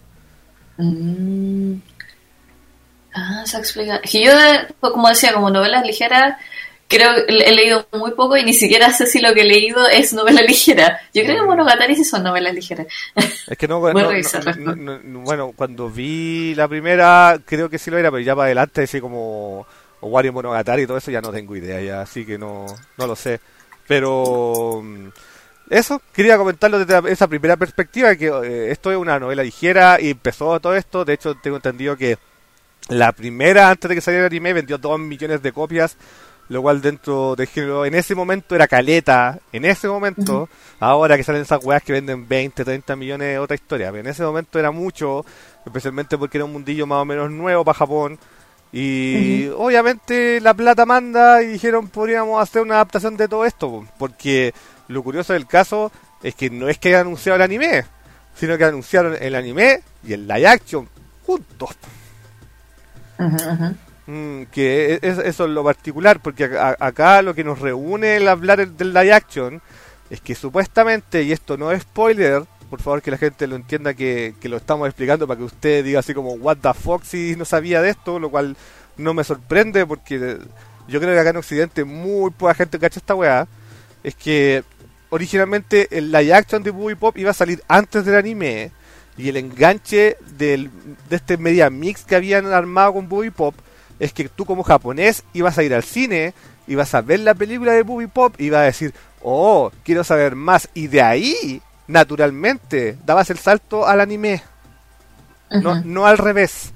Mm. Ah, se explica. Que yo, como decía, como novelas ligeras, creo que he leído muy poco y ni siquiera sé si lo que he leído es novela ligera. Yo creo que Monogatari sí son novelas ligeras. Es que no, no, no, no, no, no, bueno, cuando vi la primera, creo que sí lo era, pero ya para adelante, así como Wario Monogatari y todo eso, ya no tengo idea, ya, así que no, no lo sé. Pero eso, quería comentarlo desde esa primera perspectiva, que eh, esto es una novela ligera y empezó todo esto. De hecho, tengo entendido que la primera, antes de que saliera el anime, vendió dos millones de copias, lo cual dentro del género, en ese momento era caleta, en ese momento, uh-huh. Ahora que salen esas weas que venden veinte, treinta millones, otra historia, pero en ese momento era mucho, especialmente porque era un mundillo más o menos nuevo para Japón, y uh-huh. Obviamente la plata manda y dijeron podríamos hacer una adaptación de todo esto, porque lo curioso del caso es que no es que hayan anunciado el anime, sino que anunciaron el anime y el live action juntos. Uh-huh, uh-huh. Mm, que es, eso es lo particular, porque a, a, acá lo que nos reúne el hablar del live action es que supuestamente, y esto no es spoiler, por favor que la gente lo entienda, que, que lo estamos explicando para que usted diga así como what the fuck si no sabía de esto, lo cual no me sorprende porque yo creo que acá en Occidente muy poca gente cacha esta weá. Es que originalmente el live action de Booby Pop iba a salir antes del anime, y el enganche del, de este media mix que habían armado con Booby Pop es que tú como japonés ibas a ir al cine, ibas a ver la película de Booby Pop y ibas a decir, oh, quiero saber más, y de ahí, naturalmente, dabas el salto al anime. Uh-huh. no, no al revés.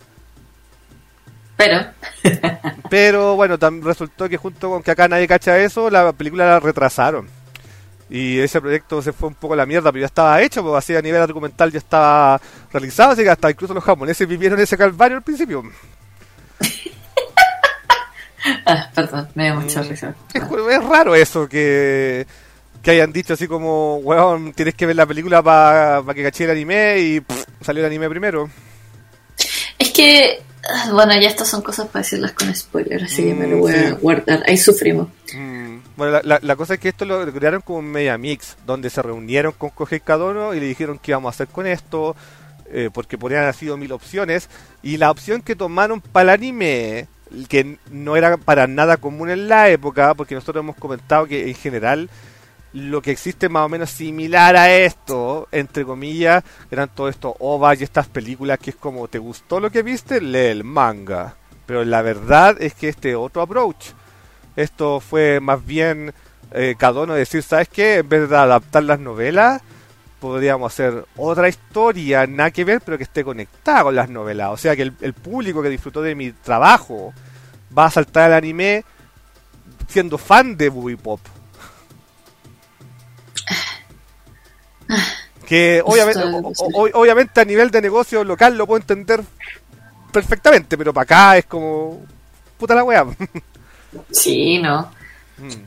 Pero Pero bueno, también resultó que junto con que acá nadie cacha eso, la película la retrasaron. Y ese proyecto se fue un poco a la mierda, pero ya estaba hecho, pues así a nivel argumental ya estaba realizado, así que hasta incluso los japoneses vivieron ese calvario al principio. Ah, perdón, me da mucha risa. Es, es raro eso, que, que hayan dicho así como, weón, tienes que ver la película para pa que caché el anime y pff, salió el anime primero. Es que, bueno, ya estas son cosas para decirlas con spoiler, así mm, que me lo voy sí. a guardar, ahí sufrimos. Mm. Bueno, la, la, la cosa es que esto lo crearon como un media mix, donde se reunieron con Kohei Kadono y le dijeron qué íbamos a hacer con esto, eh, porque podrían haber sido mil opciones, y la opción que tomaron para el anime, que no era para nada común en la época, porque nosotros hemos comentado que en general lo que existe más o menos similar a esto, entre comillas, eran todos estos O V As y estas películas que es como, ¿te gustó lo que viste? Lee el manga. Pero la verdad es que este otro approach, esto fue más bien eh, cada uno decir, ¿sabes qué? En vez de adaptar las novelas, podríamos hacer otra historia, nada que ver, pero que esté conectada con las novelas. O sea que el, el público que disfrutó de mi trabajo va a saltar al anime siendo fan de Booby Pop. Que obviamente, o, o, obviamente a nivel de negocio local lo puedo entender perfectamente, pero para acá es como puta la wea. Sí, no. Mm.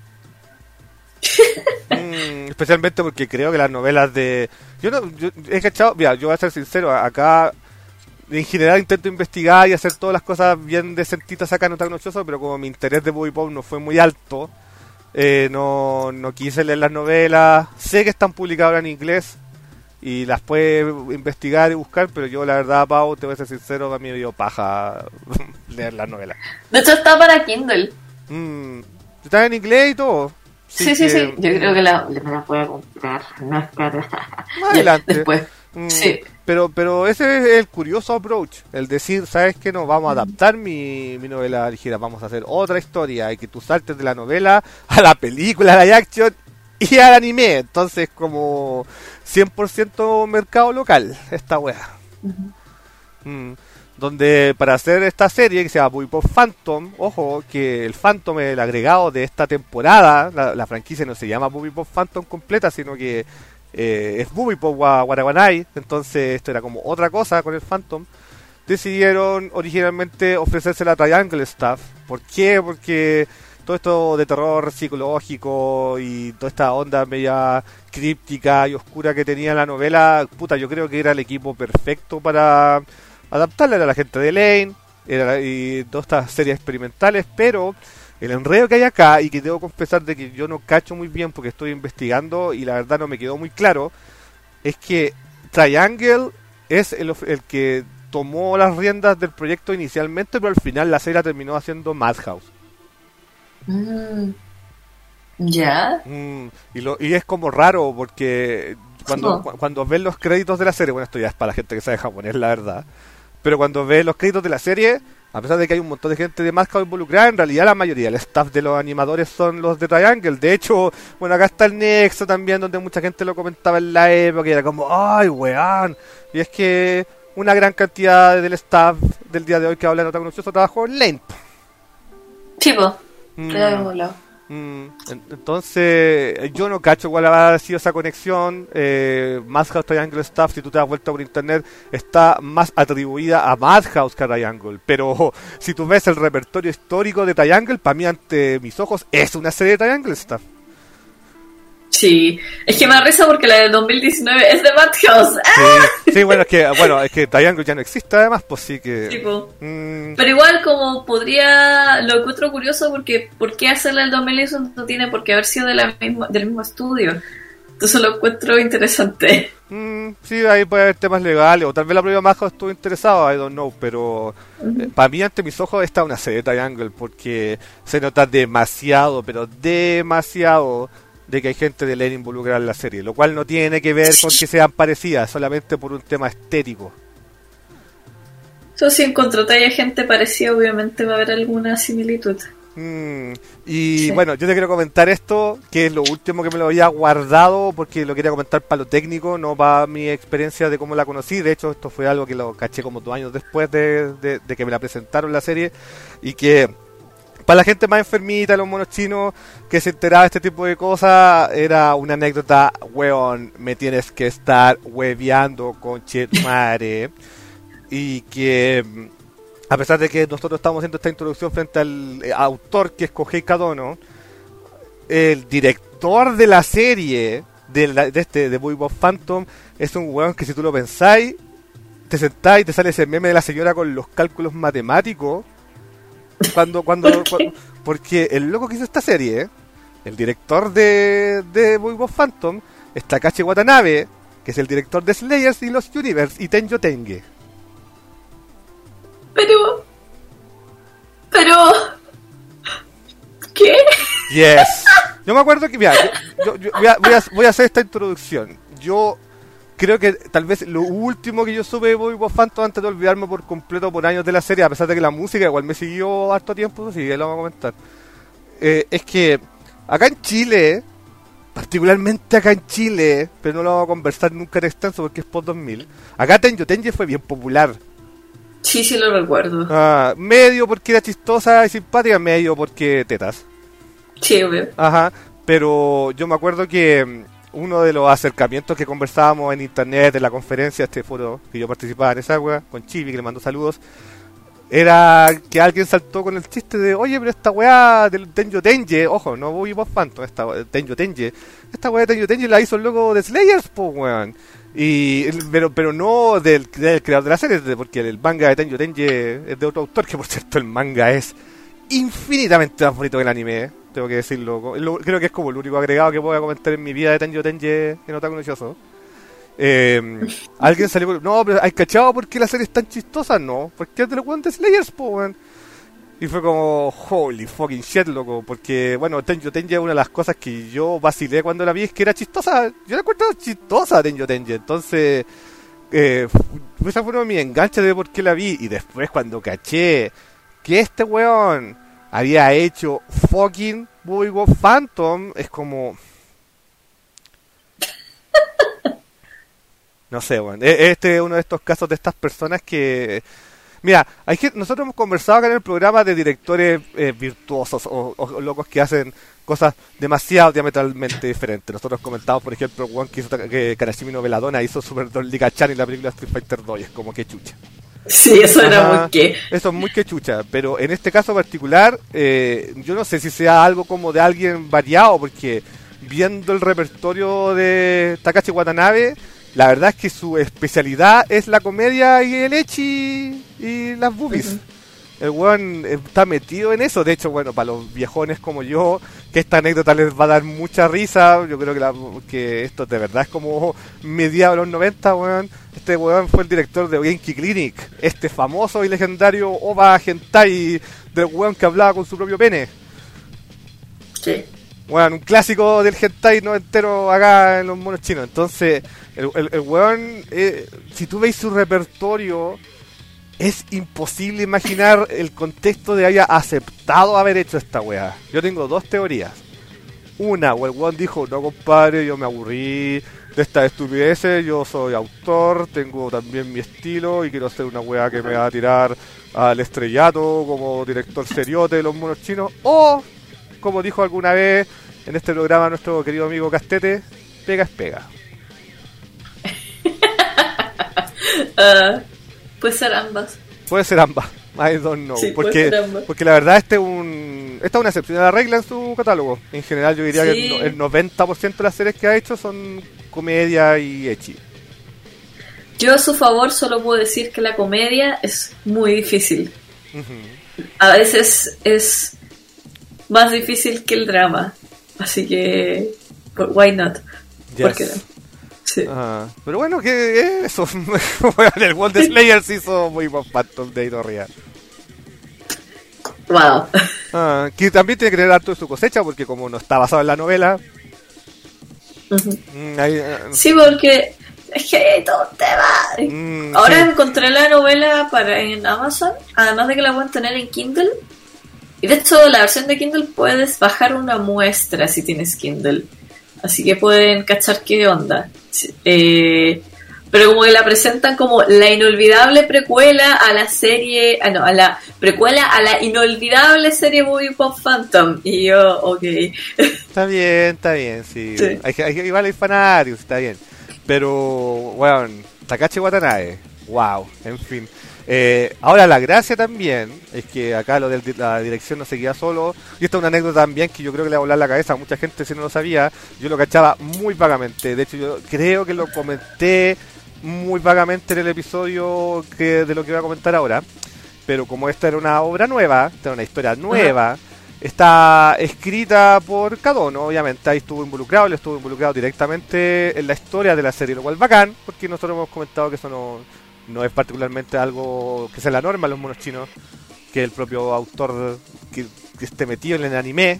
mm, especialmente porque creo que las novelas de yo no yo he cachado, mira, yo voy a ser sincero, acá en general intento investigar y hacer todas las cosas bien decentitas acá, no tan nochoso, pero como mi interés de Booby Pop no fue muy alto, eh, no, no quise leer las novelas. Sé que están publicadas ahora en inglés y las puedes investigar y buscar, pero yo la verdad, Pau, te voy a ser sincero, a mí me dio paja leer las novelas. De hecho está para Kindle. Mm, está en inglés y todo. Sí, sí, sí, sí. Yo creo que la, me la puedo comprar. No es cara. Más adelante. Después. Mm, sí. Pero, pero ese es el curioso approach. El decir, ¿sabes qué? No, vamos a adaptar mi, mi novela ligera. Vamos a hacer otra historia. Y que tú saltes de la novela a la película, a la action y al anime. Entonces, como cien por ciento mercado local, esta wea. Uh-huh. Mm. Donde para hacer esta serie que se llama Booby Pop Phantom, ojo que el Phantom es el agregado de esta temporada, la, la franquicia no se llama Booby Pop Phantom completa, sino que eh, es Booby Pop Warawanai, entonces esto era como otra cosa con el Phantom. Decidieron originalmente ofrecérsela a Triangle Staff. ¿Por qué? Porque todo esto de terror psicológico y toda esta onda media críptica y oscura que tenía la novela, puta, yo creo que era el equipo perfecto para adaptarla. Era la gente de Lane era, y todas estas series experimentales, pero el enredo que hay acá, y que debo confesar de que yo no cacho muy bien porque estoy investigando y la verdad no me quedó muy claro, es que Triangle es el, el que tomó las riendas del proyecto inicialmente, pero al final la serie la terminó haciendo Madhouse. Mm. ¿Ya? Mm, y, lo, y es como raro porque cuando, oh. cu- cuando ves los créditos de la serie, bueno, esto ya es para la gente que sabe japonés, la verdad, pero cuando ves los créditos de la serie, a pesar de que hay un montón de gente de Madhouse involucrada, en realidad la mayoría del staff de los animadores son los de Triangle. De hecho, bueno, acá está el nexo también, donde mucha gente lo comentaba en la época y era como, ¡ay, weón! Y es que una gran cantidad del staff del día de hoy que habla en Otaku Nochoso trabajó en Lane. Tipo, mm. te lo habíamos hablado. Mm, entonces yo no cacho cuál habrá sido esa conexión. eh, Madhouse Triangle Staff, si tú te das vuelta por internet, está más atribuida a Madhouse que a Triangle, pero si tú ves el repertorio histórico de Triangle, para mí ante mis ojos es una serie de Triangle Staff. Sí, es que me da risa porque la del dos mil diecinueve es de Madhouse. ¡Ah! Sí, sí, bueno, es que bueno, es que Triangle ya no existe además, pues sí que... Tipo. Mm, pero igual como podría, lo encuentro curioso porque ¿por qué hacerla el dos mil diecinueve? No tiene por qué haber sido de la misma, del mismo estudio. Entonces lo encuentro interesante. Mm, sí, ahí puede haber temas legales, o tal vez la propia Madhouse estuvo interesado, I don't know, pero uh-huh. eh, para mí ante mis ojos está una serie de Triangle porque se nota demasiado, pero demasiado de que hay gente de Lane involucrada en la serie, lo cual no tiene que ver con que sean parecidas, solamente por un tema estético. Eso si encontró que haya gente parecida, obviamente va a haber alguna similitud. Mm, y sí. Bueno, yo te quiero comentar esto, que es lo último que me lo había guardado, porque lo quería comentar para lo técnico, no para mi experiencia de cómo la conocí. De hecho, esto fue algo que lo caché como dos años después de, de, de que me la presentaron la serie, y que para la gente más enfermita, los monos chinos, que se enteraba de este tipo de cosas, era una anécdota, weón, me tienes que estar hueveando con Chetmare. Y que, a pesar de que nosotros estamos haciendo esta introducción frente al eh, autor que es Kohei Kadono, el director de la serie, de, la, de este, de Booby Pop Phantom, es un weón que si tú lo pensáis, te sentáis y te sale ese meme de la señora con los cálculos matemáticos. Cuando, cuando, cuando, porque el loco que hizo esta serie, ¿eh? el director de, de Booby Pop Phantom, es Takashi Watanabe, que es el director de Slayers y Lost Universe y Tenjo Tenge. Pero, pero, ¿qué? Yes, Yo me acuerdo que, mira, yo, yo, yo voy, a, voy, a, voy a hacer esta introducción. Yo creo que tal vez lo último que yo supe de Bob Phantom antes de olvidarme por completo por años de la serie, a pesar de que la música igual me siguió harto tiempo, sí, lo vamos a comentar, eh, es que acá en Chile, particularmente acá en Chile, pero no lo vamos a conversar nunca en extenso porque es post dos mil, acá Tenjo Tenge fue bien popular. Sí, sí lo recuerdo. Ah, medio porque era chistosa y simpática, medio porque tetas. Sí, obvio. Ajá, pero yo me acuerdo que uno de los acercamientos que conversábamos en internet, en la conferencia, este foro que yo participaba en esa wea, con Chibi, que le mando saludos, era que alguien saltó con el chiste de, oye, pero esta weá del Tenjo Tenge, ojo, no voy Bob Phantom, esta Tenjo Tenge, esta weá de Tenjo Tenge la hizo el loco de Slayers, po weón. Y, pero, pero no del, del creador de la serie, porque el manga de Tenjo Tenge es de otro autor, que por cierto el manga es infinitamente más bonito que el anime, ¿eh? Tengo que decirlo. Creo que es como el único agregado que puedo comentar en mi vida de Tenjo Tenge en Otaku Nochoso. Eh, alguien salió con... No, pero ¿hay cachado por qué la serie es tan chistosa? No, porque es de los weones de Slayers, po, weón. Y fue como, holy fucking shit, loco. Porque, bueno, Tenjo Tenge es una de las cosas que yo vacilé cuando la vi, es que era chistosa. Yo la encuentro chistosa, Tenjo Tenge. Entonces, eh, esa fue uno de mis enganches de por qué la vi. Y después, cuando caché que este weón había hecho fucking Bob Phantom, es como... No sé, weón. Este es uno de estos casos de estas personas que... Mira, hay que, nosotros hemos conversado acá en el programa de directores eh, virtuosos o, o locos que hacen cosas demasiado diametralmente diferentes. Nosotros comentamos, por ejemplo, el weón que hizo que Karashimi no Veladona hizo Super Don Liga-chan en la película Street Fighter dos, es como que chucha. Sí, eso Ajá, era muy que... Eso es muy que chucha, pero en este caso particular, eh, yo no sé si sea algo como de alguien variado, porque viendo el repertorio de Takashi Watanabe, la verdad es que su especialidad es la comedia y el ecchi y las boobies. Uh-huh. El weón está metido en eso. De hecho, bueno, para los viejones como yo, que esta anécdota les va a dar mucha risa. Yo creo que, la, que esto de verdad es como mediados de los noventa, weón. Este weón fue el director de Genki Clinic, este famoso y legendario ova hentai del weón que hablaba con su propio pene. Sí. Bueno, un clásico del hentai noventero acá en los monos chinos. Entonces, el, el, el weón, eh, si tú veis su repertorio, es imposible imaginar el contexto de haya aceptado haber hecho esta weá. Yo tengo dos teorías. Una, o el weón dijo, no compadre, yo me aburrí de estas estupideces, yo soy autor, tengo también mi estilo y quiero hacer una weá que me va a tirar al estrellato como director seriote de los monos chinos. O... como dijo alguna vez en este programa nuestro querido amigo Castete, pega es pega. uh, puede ser ambas. Puede ser ambas. I don't know. Sí, porque, porque la verdad este es un, esta es una excepción a la regla en su catálogo. En general yo diría sí. que el, el noventa por ciento de las series que ha hecho son comedia y ecchi. Yo a su favor solo puedo decir que la comedia es muy difícil. Uh-huh. A veces es más difícil que el drama, así que why not? Yes. ¿Por qué no? Sí. Ah, pero bueno, que eso el World de Slayers hizo muy buen Phantom de Idorria. Wow. Ah, que también tiene que tener harto de su cosecha, porque como no está basado en la novela. Uh-huh. mm, ahí, uh, sí, porque es que hay todo un tema. Mm, Ahora sí. encontré la novela para en Amazon, además de que la pueden tener en Kindle. Y de hecho, la versión de Kindle puedes bajar una muestra si tienes Kindle. Así que pueden cachar qué onda. Eh, pero como que la presentan como la inolvidable precuela a la serie... Ah, no, a la precuela a la inolvidable serie Bob Phantom. Y yo, ok. Está bien, está bien, sí. sí. Hay, hay, igual hay fanáticos, está bien. Pero, bueno, Takashi Watanabe, wow, en fin. Eh, ahora la gracia también es que acá lo de la dirección no se queda solo, y esta es una anécdota también que yo creo que le va a volar la cabeza a mucha gente si no lo sabía. Yo lo cachaba muy vagamente, de hecho yo creo que lo comenté muy vagamente en el episodio que de lo que voy a comentar ahora, pero como esta era una obra nueva, esta era una historia nueva, uh-huh. está escrita por Kadono, obviamente ahí estuvo involucrado, él estuvo involucrado directamente en la historia de la serie, lo cual bacán, porque nosotros hemos comentado que eso no No es particularmente algo que sea la norma en los monos chinos, que el propio autor que, que esté metido en el anime.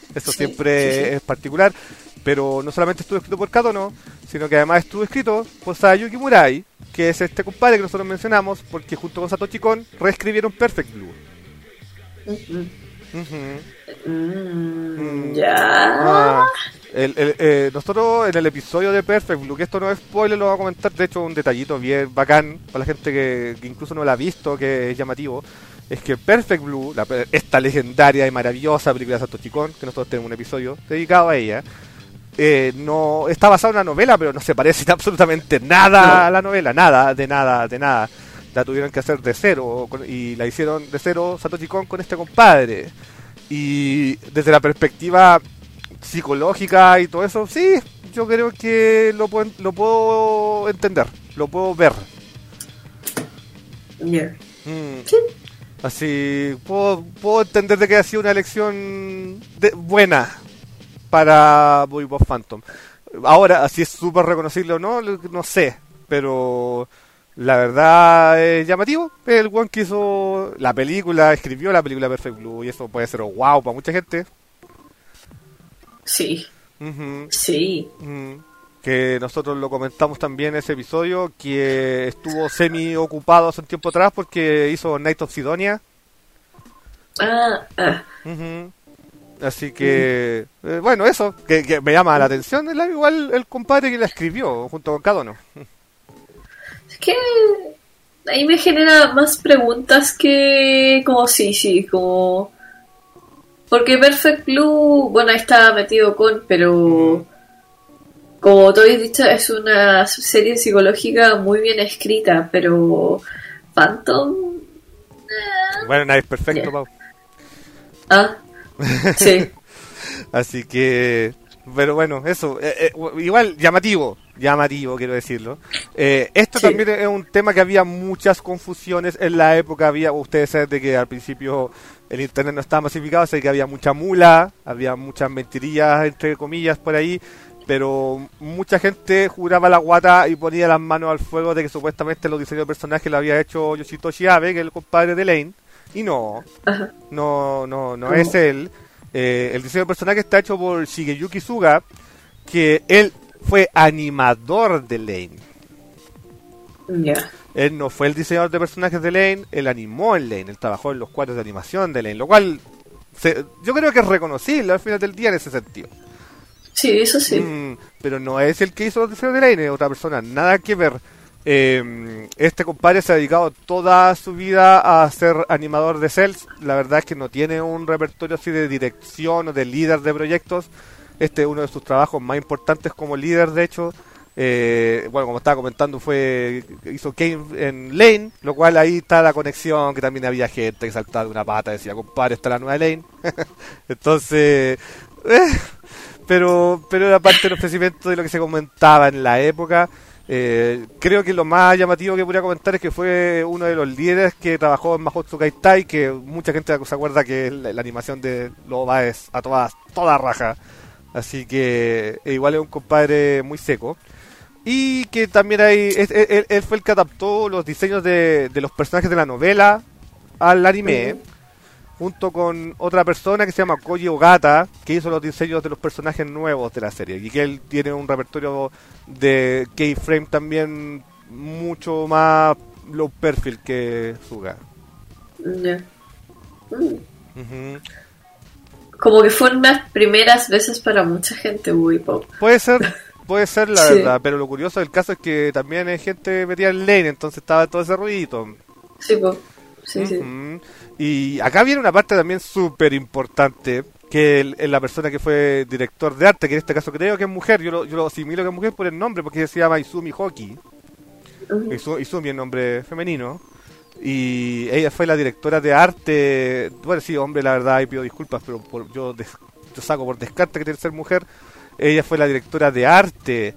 Eso Sí, siempre sí, sí. es particular. Pero no solamente estuvo escrito por Kato, no, sino que además estuvo escrito por Sayuki Murai, que es este compadre que nosotros mencionamos, porque junto con Satoshi Kon reescribieron Perfect Blue. Ujú. Ujú. Mm, Mm, ya. ah, el- el- eh, nosotros en el episodio de Perfect Blue, que esto no es spoiler, lo vamos a comentar, de hecho un detallito bien bacán para la gente que, que incluso no la ha visto, que es llamativo, es que Perfect Blue, la pe- esta legendaria y maravillosa película de Satoshi Kon, que nosotros tenemos un episodio dedicado a ella, eh, no está basada en una novela, pero no se parece en absolutamente nada No. a la novela, nada, de nada, de nada. La tuvieron que hacer de cero con- y la hicieron de cero Satoshi Kon con este compadre. Y desde la perspectiva psicológica y todo eso, sí, yo creo que lo puedo, lo puedo entender, lo puedo ver. Ya. Mm, Sí. así, puedo, puedo entender de que ha sido una elección de- buena para Boy Bob Phantom. Ahora, si es súper reconocible o no, lo- no sé, pero la verdad es llamativo. El one que hizo la película, escribió la película Perfect Blue, y eso puede ser wow para mucha gente. Sí. Ujú, Sí. ujú. Que nosotros lo comentamos también en ese episodio, que estuvo semi ocupado hace un tiempo atrás porque hizo Night of Sidonia. Ah, ah. Ujú. Así que, eh, bueno, eso, que, que me llama la atención, es la- igual el compadre que la escribió junto con Kadono. Es que ahí me genera más preguntas que como sí, sí, como... Porque Perfect Blue, bueno, ahí está metido con, pero como tú habéis dicho, es una serie psicológica muy bien escrita, pero Phantom... Bueno, nadie es perfecto, Ya. Pau. Ah, sí, Así que, pero bueno, eso, eh, eh, igual llamativo, llamativo quiero decirlo. Eh, esto Sí. también es un tema que había muchas confusiones en la época, había, ustedes saben de que al principio el internet no estaba masificado, así que había mucha mula, había muchas mentirillas entre comillas por ahí, pero mucha gente juraba la guata y ponía las manos al fuego de que supuestamente los diseños de personajes lo había hecho Yoshitoshi Abe, que es el compadre de Lane, y no, ajá. no, no, no ¿Cómo? es él. Eh, el diseño de personaje está hecho por Shigeyuki Suga, que él fue animador de Lane. Ya. Él no fue el diseñador de personajes de Lane, él animó en Lane, él trabajó en los cuadros de animación de Lane, lo cual se- yo creo que es reconocible al final del día en ese sentido. Sí, eso sí. Mm, pero no es el que hizo los diseños de Lane, es otra persona, nada que ver. Eh, este compadre se ha dedicado toda su vida a ser animador de Cells. La verdad es que no tiene un repertorio así de dirección o de líder de proyectos. Este es uno de sus trabajos más importantes como líder, de hecho. Eh, bueno, como estaba comentando, fue hizo Kane en Lane, lo cual ahí está la conexión, que también había gente que saltaba de una pata y decía, compadre, está la nueva Lane. Entonces, eh, pero, pero era parte del ofrecimiento de lo que se comentaba en la época. Eh, creo que lo más llamativo que podría comentar es que fue uno de los líderes que trabajó en Mahotsu Kaitai, que mucha gente se acuerda que la, la animación de Loba es a todas, toda raja. Así que eh, igual es un compadre muy seco. Y que también hay, es- es- él, él fue el que adaptó los diseños de, de los personajes de la novela al anime, Ujú. junto con otra persona que se llama Koji Ogata, que hizo los diseños de los personajes nuevos de la serie, y que él tiene un repertorio de keyframe también mucho más low profile que Suga. Ya. Mm. Ujú. Como que fueron las primeras veces para mucha gente Wu-Pop. Puede ser, puede ser la Sí. verdad, pero lo curioso del caso es que también hay gente metida en lane, entonces estaba todo ese ruidito. Sí, po. Sí, sí. Ujú. Y acá viene una parte también súper importante, que el- el- la persona que fue director de arte, que en este caso creo que es mujer, yo lo, yo lo asimilo que es mujer por el nombre, porque se llama Izumi Hoki. Ujú. Izu- Izumi es nombre femenino. Y ella fue la directora de arte. Bueno, sí, hombre, la verdad, y pido disculpas, pero por, yo, des- yo saco por descarte que tiene que ser mujer. Ella fue la directora de arte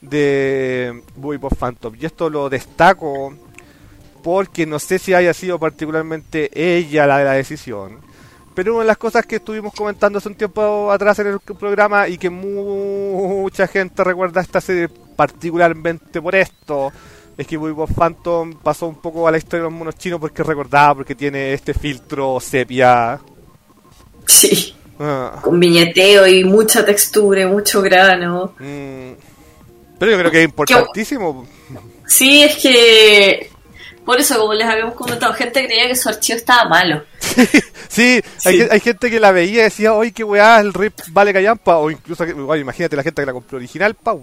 de Boy Pop Phantom. Y esto lo destaco porque no sé si haya sido particularmente ella la de la decisión. Pero una de las cosas que estuvimos comentando hace un tiempo atrás en el programa y que mucha gente recuerda esta serie particularmente por esto, es que Boy Pop Phantom pasó un poco a la historia de los monos chinos porque recordaba, porque tiene este filtro sepia. Sí. Ah. Con viñeteo y mucha textura y mucho grano. Mm. Pero yo creo que es importantísimo. Sí, es que... Por eso, como les habíamos comentado, gente creía que su archivo estaba malo. Sí, Sí. Hay, hay gente que la veía y decía, oye, qué weá, el rip vale callampa. O incluso, bueno, imagínate la gente que la compró original, pau.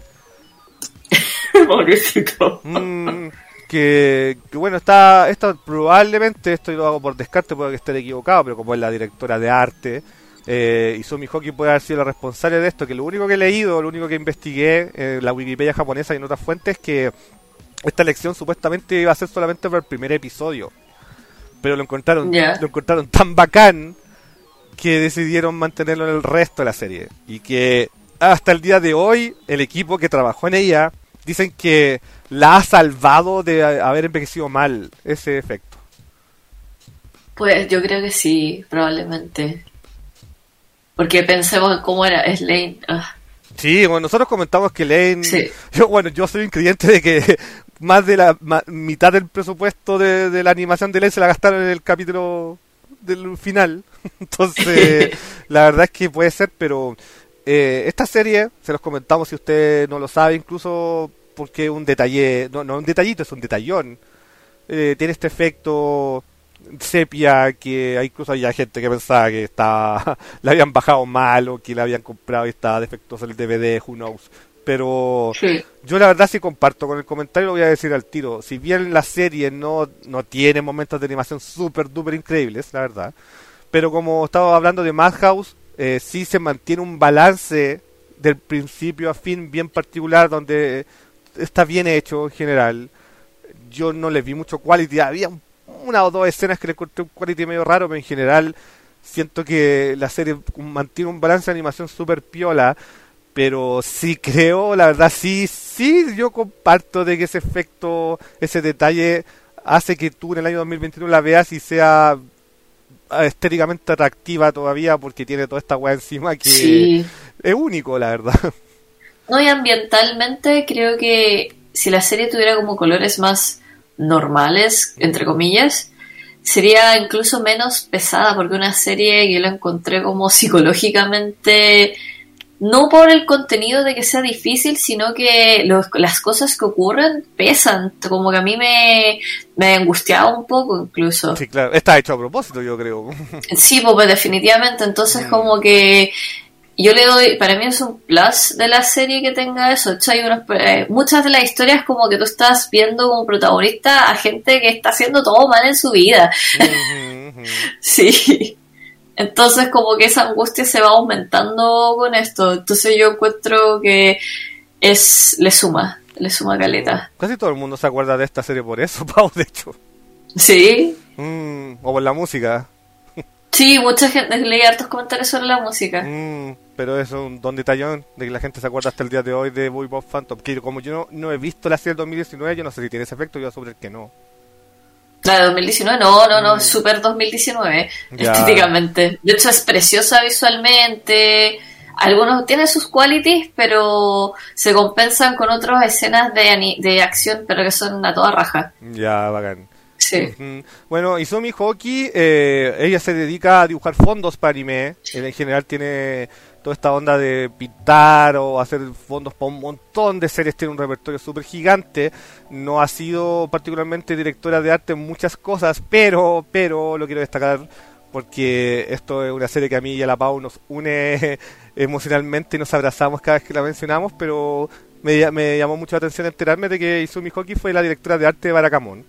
Pobrecito. Mm, que, que bueno, está, esto probablemente, esto lo hago por descarte, puede que esté equivocado, pero como es la directora de arte, eh, Izumi Hoki puede haber sido la responsable de esto, que lo único que he leído, lo único que investigué en la Wikipedia japonesa y en otras fuentes, es que esta elección supuestamente iba a ser solamente para el primer episodio, pero lo encontraron, Yeah. lo encontraron tan bacán que decidieron mantenerlo en el resto de la serie, y que hasta el día de hoy el equipo que trabajó en ella dicen que la ha salvado de haber envejecido mal ese efecto. Pues yo creo que sí, probablemente. Porque pensemos en cómo era Slane. Ah, Sí, bueno, nosotros comentamos que Lane... Sí. Yo, bueno, yo soy un creyente de que más de la ma- mitad del presupuesto de, de la animación de Lane se la gastaron en el capítulo del final. Entonces, la verdad es que puede ser, pero eh, esta serie, se los comentamos si usted no lo sabe, incluso porque es un detalle, no, no un detallito, es un detallón. Eh, tiene este efecto sepia que hay- incluso había gente que pensaba que estaba la habían bajado mal o que la habían comprado y estaba defectuoso el D V D, who knows. Pero sí. yo la verdad sí comparto con el comentario, lo voy a decir al tiro. Si bien la serie no, no tiene momentos de animación súper duper increíbles, la verdad, pero como estaba hablando de Madhouse, eh, sí se mantiene un balance del principio a fin bien particular, donde está bien hecho en general. Yo no le vi mucho quality, había un- una o dos escenas que le encontré un quality medio raro, pero en general siento que la serie mantiene un balance de animación súper piola. Pero sí creo, la verdad, sí, sí, yo comparto de que ese efecto, ese detalle hace que tú en el año dos mil veintiuno la veas y sea ah, estéticamente atractiva todavía, porque tiene toda esta weá encima que Sí. es único, la verdad. No, y ambientalmente creo que si la serie tuviera como colores más normales, entre comillas, sería incluso menos pesada, porque una serie que yo la encontré como psicológicamente, no por el contenido de que sea difícil, sino que los- las cosas que ocurren pesan, como que a mí me, me angustiaba un poco incluso. Sí, claro, está hecho a propósito, yo creo. Sí, pues, pues, definitivamente. Entonces, como que yo le doy, para mí es un plus de la serie que tenga eso. De hecho, hay unos, eh, muchas de las historias como que tú estás viendo como protagonista a gente que está haciendo todo mal en su vida. Ujú, ujú. Sí. Entonces, como que esa angustia se va aumentando con esto. Entonces, yo encuentro que es, le suma, le suma caleta. Casi todo el mundo se acuerda de esta serie por eso, Pau, de hecho. Sí. Mm, o por la música. Sí, mucha gente leí hartos comentarios sobre la música. Mm, pero eso es un don detallón de que la gente se acuerda hasta el día de hoy de Boy Bob Phantom. Que como yo no, no he visto la serie del dos mil diecinueve, yo no sé si tiene ese efecto, yo voy a suponer que no. La de dos mil diecinueve, no, no, no, es súper dos mil diecinueve, Ya. estéticamente. De hecho, es preciosa visualmente. Algunos tienen sus qualities, pero se compensan con otras escenas de, ani- de acción, pero que son a toda raja. Ya, bacán. Sí. Ujú. Bueno, Izumi Hoki, eh, ella se dedica a dibujar fondos para anime. Ella en general tiene toda esta onda de pintar o hacer fondos para un montón de series. Tiene un repertorio súper gigante. No ha sido particularmente directora de arte en muchas cosas, pero, pero lo quiero destacar porque esto es una serie que a mí y a la Pau nos une emocionalmente y nos abrazamos cada vez que la mencionamos, pero me, me llamó mucho la atención enterarme de que Izumi Hoki fue la directora de arte de Barakamon.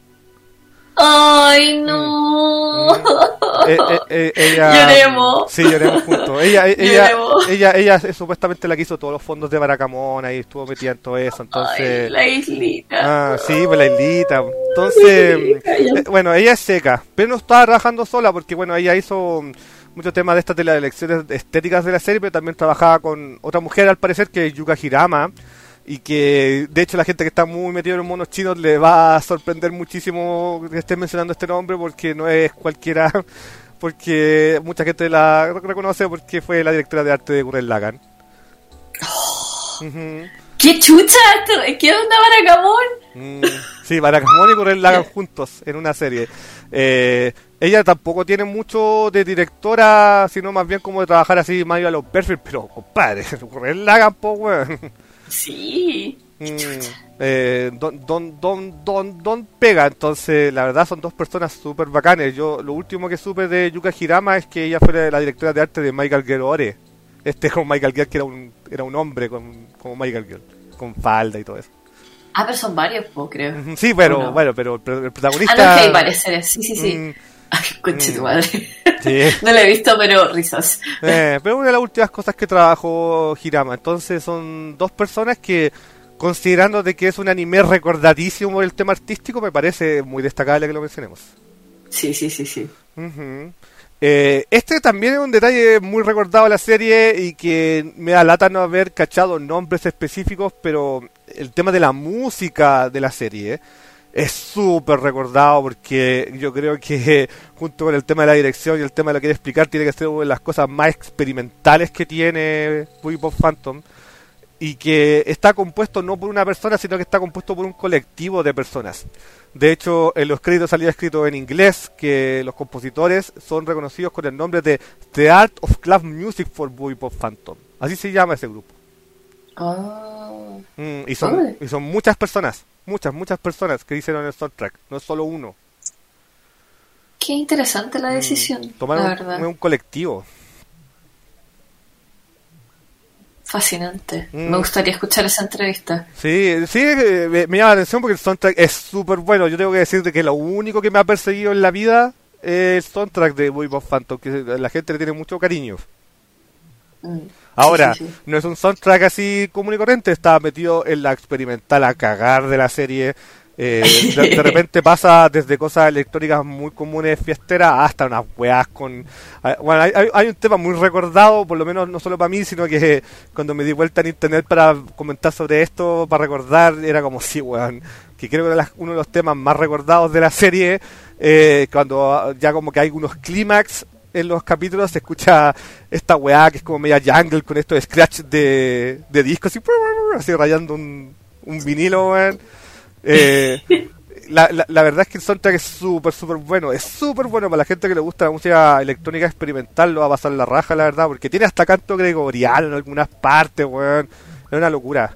¡Ay, no! Eh, eh, eh, ella, Lloremos. Sí, lloremos juntos. Ella, eh, ella, Lloremos. ella, ella, es supuestamente la que hizo todos los fondos de Barakamon, ahí estuvo metida en todo eso, Ay, entonces... la islita. Ah, sí, pues la islita. Entonces, Ay, eh, bueno, ella es seca, pero no estaba trabajando sola porque, bueno, ella hizo mm, muchos temas de estas de las elecciones estéticas de la serie, pero también trabajaba con otra mujer, al parecer, que es Yuka Hirama, y que, de hecho, la gente que está muy metida en los monos chinos le va a sorprender muchísimo que esté mencionando este nombre porque no es cualquiera, porque mucha gente la reconoce porque fue la directora de arte de Gurren Lagann. Ujú. ¡Qué chucha! esto- ¿Qué onda, Barakamon? Mm, sí, Barakamon y Gurren Lagann juntos en una serie. Eh, ella tampoco tiene mucho de directora, sino más bien como de trabajar así, más a lo perfect, pero compadre, relagan, po, weón. Sí. Mm, eh, don, don, don, don, don pega, entonces la verdad son dos personas súper bacanes. Yo lo último que supe de Yuka Hirama es que ella fue la directora de arte de Michael Gerore. Este como Michael Girl, que era un, era un hombre con, como Michael Girl, con falda y todo eso. Ah, pero son varios, pues, creo. Sí, pero no? bueno, pero el, el protagonista... Ah, no, que hay varias series, sí, sí, sí. Mm, Ay, conche tu madre. sí. No la he visto, pero risas. Eh, pero una de las últimas cosas que trabajó Hirama. Entonces son dos personas que, considerando de que es un anime recordadísimo por el tema artístico, me parece muy destacable que lo mencionemos. Sí, sí, sí, sí. Uh-huh. Eh, este también es un detalle muy recordado de la serie y que me da lata no haber cachado nombres específicos, pero el tema de la música de la serie es súper recordado porque yo creo que junto con el tema de la dirección y el tema de lo que quiere explicar tiene que ser una de las cosas más experimentales que tiene Boy Pop Phantom, y que está compuesto no por una persona, sino que está compuesto por un colectivo de personas. De hecho, en los créditos salía escrito en inglés que los compositores son reconocidos con el nombre de The Art of Club Music for Boy Pop Phantom. Así se llama ese grupo. Oh. Mm, y, son, Vale. y son muchas personas, muchas, muchas personas que hicieron el soundtrack, no es solo uno. Qué interesante la decisión, Mm, tomaron la un, verdad. un colectivo. Fascinante. Mm. Me gustaría escuchar esa entrevista. Sí, sí, eh, me, me llama la atención porque el soundtrack es súper bueno. Yo tengo que decirte que lo único que me ha perseguido en la vida es el soundtrack de Boy Pop Phantom, que la gente le tiene mucho cariño. Mm. Ahora, Sí, sí, sí. no es un soundtrack así común y corriente, está metido en la experimental a cagar de la serie. Eh, de, de repente pasa desde cosas electrónicas muy comunes fiesteras hasta unas weas con... ah, Bueno, hay, hay- hay un tema muy recordado, por lo menos no solo para mí, sino que cuando me di vuelta en internet para comentar sobre esto, para recordar, era como sí, weón, que creo que era las- uno de los temas más recordados de la serie, eh, cuando ah, ya como que hay unos clímax en los capítulos, se escucha esta weá que es como media jungle con estos scratch de, de disco, así, así rayando un, un vinilo, weón. Eh, la, la, la verdad es que el soundtrack es súper, súper bueno. Es súper bueno para la gente que le gusta la música electrónica experimental. Lo va a pasar la raja, la verdad, porque tiene hasta canto gregoriano en algunas partes, weón. Es una locura.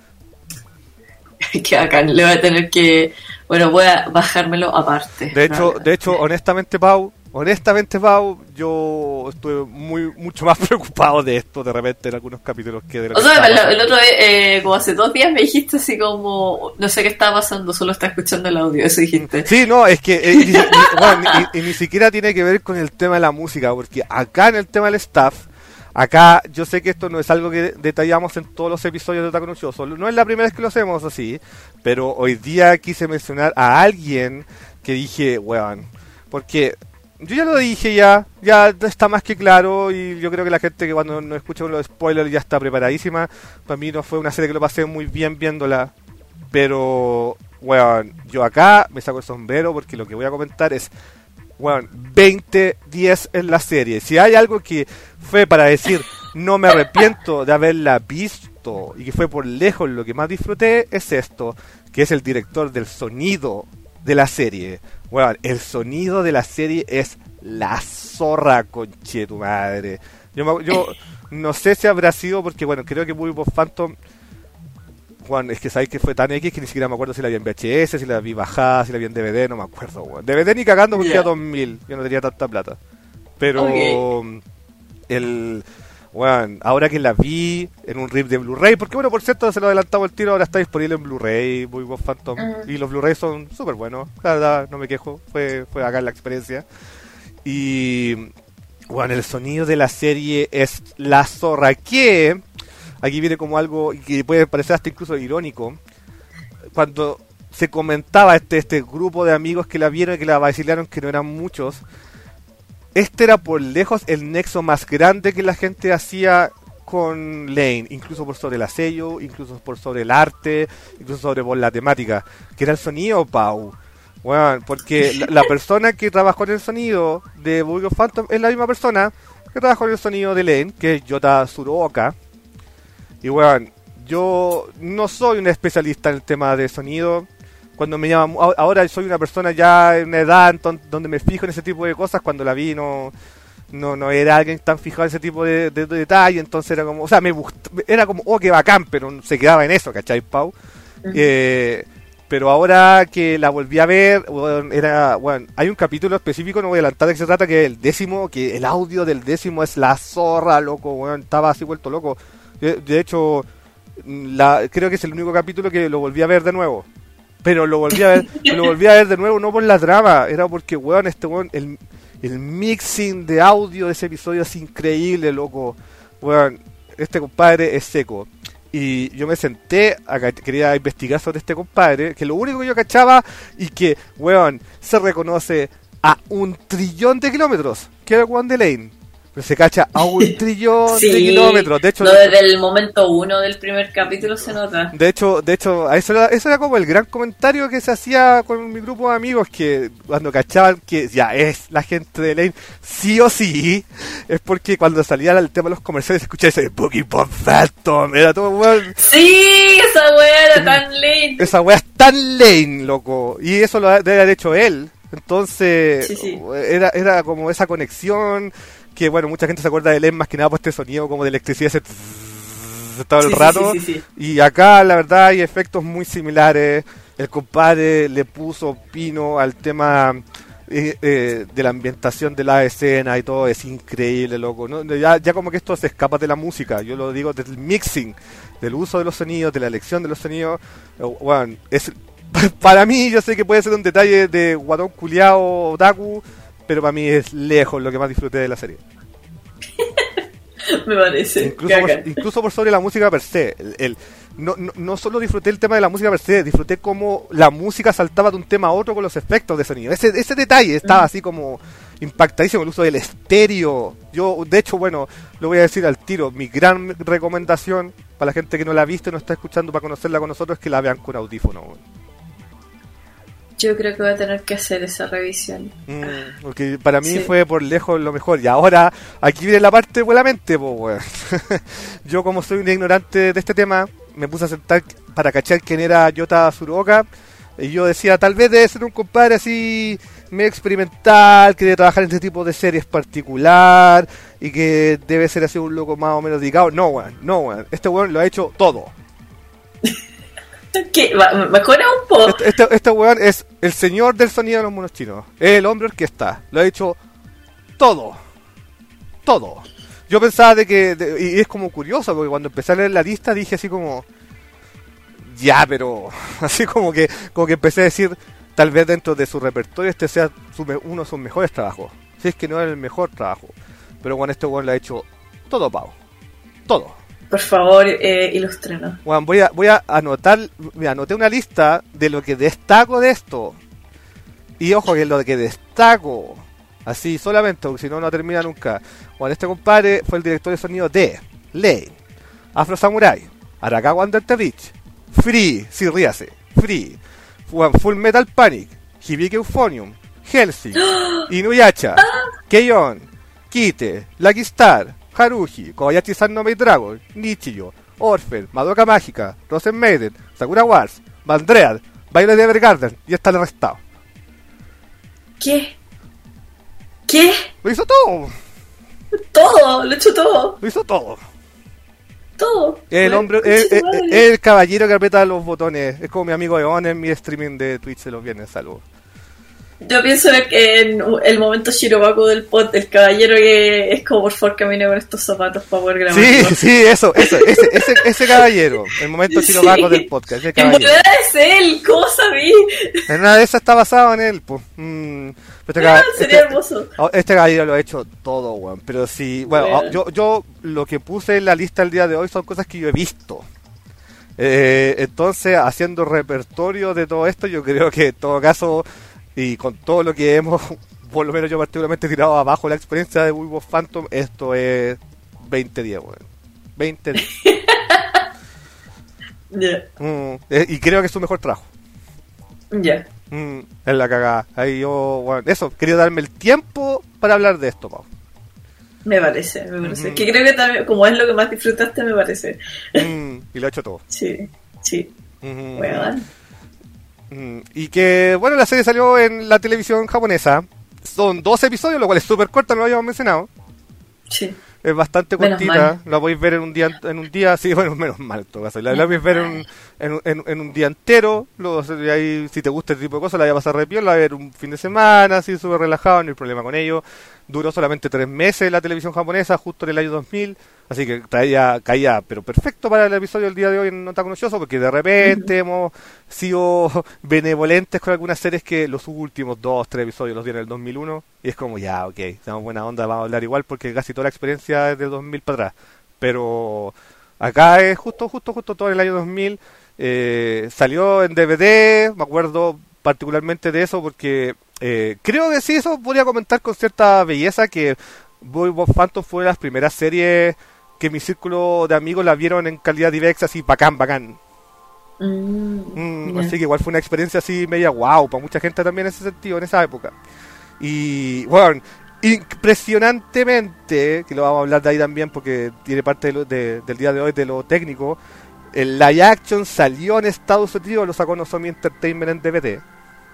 Qué bacán. Le voy a tener que... Bueno, voy a bajármelo aparte. De hecho, La de hecho, verdad. honestamente, Pau, honestamente, Pau, yo estuve muy, mucho más preocupado de esto de repente en algunos capítulos que de lo O que sea, estaba el, pasando. el otro día, eh, como hace dos días me dijiste así como... No sé qué estaba pasando, solo está escuchando el audio. Eso dijiste. Sí, no, es que eh, ni, ni- bueno, ni- y ni siquiera tiene que ver con el tema de la música, porque acá en el tema del staff, acá yo sé que esto no es algo que detallamos en todos los episodios de Otaku no Shoujo, no es la primera vez que lo hacemos así, pero hoy día quise mencionar a alguien que dije, weón, porque yo ya lo dije ya, ya está más que claro y yo creo que la gente que cuando no escucha los spoilers ya está preparadísima. Para mí no fue una serie que lo pasé muy bien viéndola, pero, weón, yo acá me saco el sombrero porque lo que voy a comentar es, weón, veinte diez en la serie. Si hay algo que fue para decir, no me arrepiento de haberla visto y que fue por lejos lo que más disfruté, es esto, que es el director del sonido de la serie. Weón, el sonido de la serie es la zorra, conche tu madre. Yo, me- yo no sé si habrá sido porque, bueno, creo que Boy Pop Phantom... Juan, es que sabéis que fue tan X que ni siquiera me acuerdo si la vi en V H S, si la vi bajada, si la vi en D V D, no me acuerdo, weón. D V D ni cagando porque Ya. era dos mil, yo no tenía tanta plata. Pero Ok. el weón, ahora que la vi en un rip de Blu-ray, porque bueno, por cierto, se lo adelantamos el tiro, ahora está disponible en Blu-ray, Boy Pop Phantom, Mm. y los Blu-ray son súper buenos, la verdad, no me quejo, fue, fue acá la experiencia. Y bueno, el sonido de la serie es la zorra, que aquí viene como algo que puede parecer hasta incluso irónico. Cuando se comentaba este este grupo de amigos que la vieron y que la vacilaron, que no eran muchos, este era por lejos el nexo más grande que la gente hacía con Lane, incluso por sobre la sello, incluso por sobre el arte, incluso sobre por la temática, que era el sonido, Pau. Bueno, porque la, la persona que trabajó en el sonido de Boy Pop Phantom es la misma persona que trabajó en el sonido de Lane, que es Yota Tsuruoka. Y bueno, yo no soy un especialista en el tema de sonido, cuando me llama, ahora soy una persona ya en una edad enton- donde me fijo en ese tipo de cosas, cuando la vi no no no era alguien tan fijado en ese tipo de, de, de detalle, entonces era como, o sea, me gust- era como, oh, qué bacán, pero se quedaba en eso, ¿cachai, Pau? Uh-huh. Eh, pero ahora que la volví a ver, bueno, era, bueno, hay un capítulo específico, no voy a adelantar de qué se trata, que es el décimo, que el audio del décimo es la zorra, loco, bueno, estaba así vuelto loco. De, de hecho, la, creo que es el único capítulo que lo volví a ver de nuevo. Pero lo volví a ver, lo volví a ver de nuevo no por la trama, era porque, weón, este weón, el, el mixing de audio de ese episodio es increíble, loco. Weón, este compadre es seco. Y yo me senté, a, quería investigar sobre este compadre, que lo único que yo cachaba y que, weón, se reconoce a un trillón de kilómetros, que era el weón de Lane. Pero se cacha a un trillón sí, de kilómetros. De hecho, no, desde el momento uno del primer capítulo se nota. De hecho, de hecho, eso era, eso era como el gran comentario que se hacía con mi grupo de amigos, que cuando cachaban que ya es la gente de Lane, sí o sí, es porque cuando salía el tema de los comerciales se escuchaba ese Pokémon Phantom, era todo weón. Sí, esa wea era tan Lane. Esa wea es tan Lane, loco. Y eso lo debe haber hecho él. Entonces, sí, sí. Era, era como esa conexión. Que bueno, mucha gente se acuerda de Lane más que nada por este sonido como de electricidad ese tss, todo el sí, rato. Sí, sí, sí, sí. Y acá la verdad hay efectos muy similares. El compadre le puso pino al tema eh, eh, de la ambientación de la escena y todo. Es increíble, loco, ¿no? Ya, ya como que esto se escapa de la música. Yo lo digo del mixing, del uso de los sonidos, de la elección de los sonidos. Bueno, es, para mí yo sé que puede ser un detalle de guatón culiao otaku, pero para mí es lejos lo que más disfruté de la serie. Me parece. Incluso por, incluso por sobre la música per se. El, el, no, no, no solo disfruté el tema de la música per se, disfruté cómo la música saltaba de un tema a otro con los efectos de sonido. Ese, ese detalle estaba así como impactadísimo, el uso del estéreo. Yo, de hecho, bueno, lo voy a decir al tiro. Mi gran recomendación para la gente que no la ha visto y no está escuchando para conocerla con nosotros es que la vean con audífono. Yo creo que voy a tener que hacer esa revisión. Mm, porque para mí sí. Fue por lejos lo mejor. Y ahora, aquí viene la parte de la mente, pues, weón. Yo, como soy un ignorante de este tema, me puse a sentar para cachar quién era Yota Tsuruoka. Y yo decía, tal vez debe ser un compadre así medio experimental, que debe trabajar en este tipo de series particular, y que debe ser así un loco más o menos dedicado. No, weón, no, weón. Este weón lo ha hecho todo. ¿Qué? Mejora un poco. Este, este, este weón es el señor del sonido de los monos chinos. Es el hombre orquesta. Lo ha hecho todo. Todo. Yo pensaba de que... De, y es como curioso, porque cuando empecé a leer la lista dije así como... Ya, pero... Así como que como que empecé a decir... Tal vez dentro de su repertorio este sea su, uno de sus mejores trabajos. Si es que no es el mejor trabajo. Pero bueno, este weón lo ha hecho todo, pavo. Todo. Por favor, eh, ilústrenos. Bueno, voy a, voy a anotar, me anoté una lista de lo que destaco de esto. Y ojo que lo que destaco, así solamente, porque si no, no termina nunca. Bueno, este compadre fue el director de sonido de Lane, Afro Samurai, Arakawa Under the Bridge, Free, sí, ríase, Free, Full Metal Panic, Hibiki Euphonium, Hellsing, Inuyasha, Keion, Kite, Lucky Star, Haruhi, Kobayashi-san no Maid Dragon, Nichiyo, Orphan, Madoka Mágica, Rosen Maiden, Sakura Wars, Bandread, Baile de Evergarden, y está el restado. ¿Qué? ¿Qué? Lo hizo todo. Todo, lo he hecho todo. Lo hizo todo. Todo. El hombre, el, el, el, el caballero que aprieta los botones. Es como mi amigo Eon en mi streaming de Twitch de los viernes, saludos. Yo pienso que en el momento Shirobako del pod, el caballero que es como por favor camine con estos zapatos para poder grabar. Sí, todo. Sí, eso, eso, ese, ese, ese caballero, el momento Shirobako sí. Del podcast. Ese en realidad es él, ¿cómo sabí? En una de esas está basado en él, pues. Mm, este, no, cab- sería este, hermoso. Este caballero lo ha hecho todo, weón. Pero sí, bueno, bueno, yo, yo lo que puse en la lista el día de hoy son cosas que yo he visto. Eh, entonces, haciendo repertorio de todo esto, yo creo que en todo caso... Y con todo lo que hemos, por lo menos yo particularmente tirado abajo la experiencia de Werewolf Phantom, esto es veinte días, weón. veinte días. Yeah. Mm, eh, y creo que es su mejor trabajo. Ya. Yeah. Mm, es la cagada. Ahí yo, bueno, eso, quería darme el tiempo para hablar de esto, Pau. Me parece, me parece. Mm. Que creo que también, como es lo que más disfrutaste, me parece. Mm, y lo he hecho todo. Sí, sí. Mm-hmm. Bueno. Mm, y que, bueno, la serie salió en la televisión japonesa. Son dos episodios, lo cual es súper corta, no lo habíamos mencionado. Sí. Es bastante Menos cortita, mal. la podéis ver en un día, en un día, sí, bueno, menos mal, en todo caso. La, la podéis ver en, un- en, en, en un día entero, luego y ahí, si te gusta este tipo de cosas, la voy a pasar re piola, la voy a ver un fin de semana, así súper relajado, no hay problema con ello. Duró solamente tres meses la televisión japonesa, justo en el año dos mil, así que traía, caía, pero perfecto para el episodio del día de hoy en Nota Noticioso, porque de repente hemos sido benevolentes con algunas series que los últimos dos, tres episodios los dieron en el dos mil uno, y es como, ya, ok, tenemos buena onda, vamos a hablar igual, porque casi toda la experiencia es del dos mil para atrás. Pero acá es justo, justo, justo todo el año dos mil. Eh, salió en D V D, me acuerdo particularmente de eso porque eh, creo que sí, eso podría comentar con cierta belleza que Boy Bob Phantom fue de las primeras series que mi círculo de amigos la vieron en calidad directa, así bacán, bacán. Mm, Mm, ya. Así que igual fue una experiencia así media wow, para mucha gente también en ese sentido, en esa época. Y bueno, impresionantemente, que lo vamos a hablar de ahí también porque tiene parte de lo- de- del día de hoy de lo técnico, el live action salió en Estados Unidos, lo sacó Nozomi Entertainment en D V D.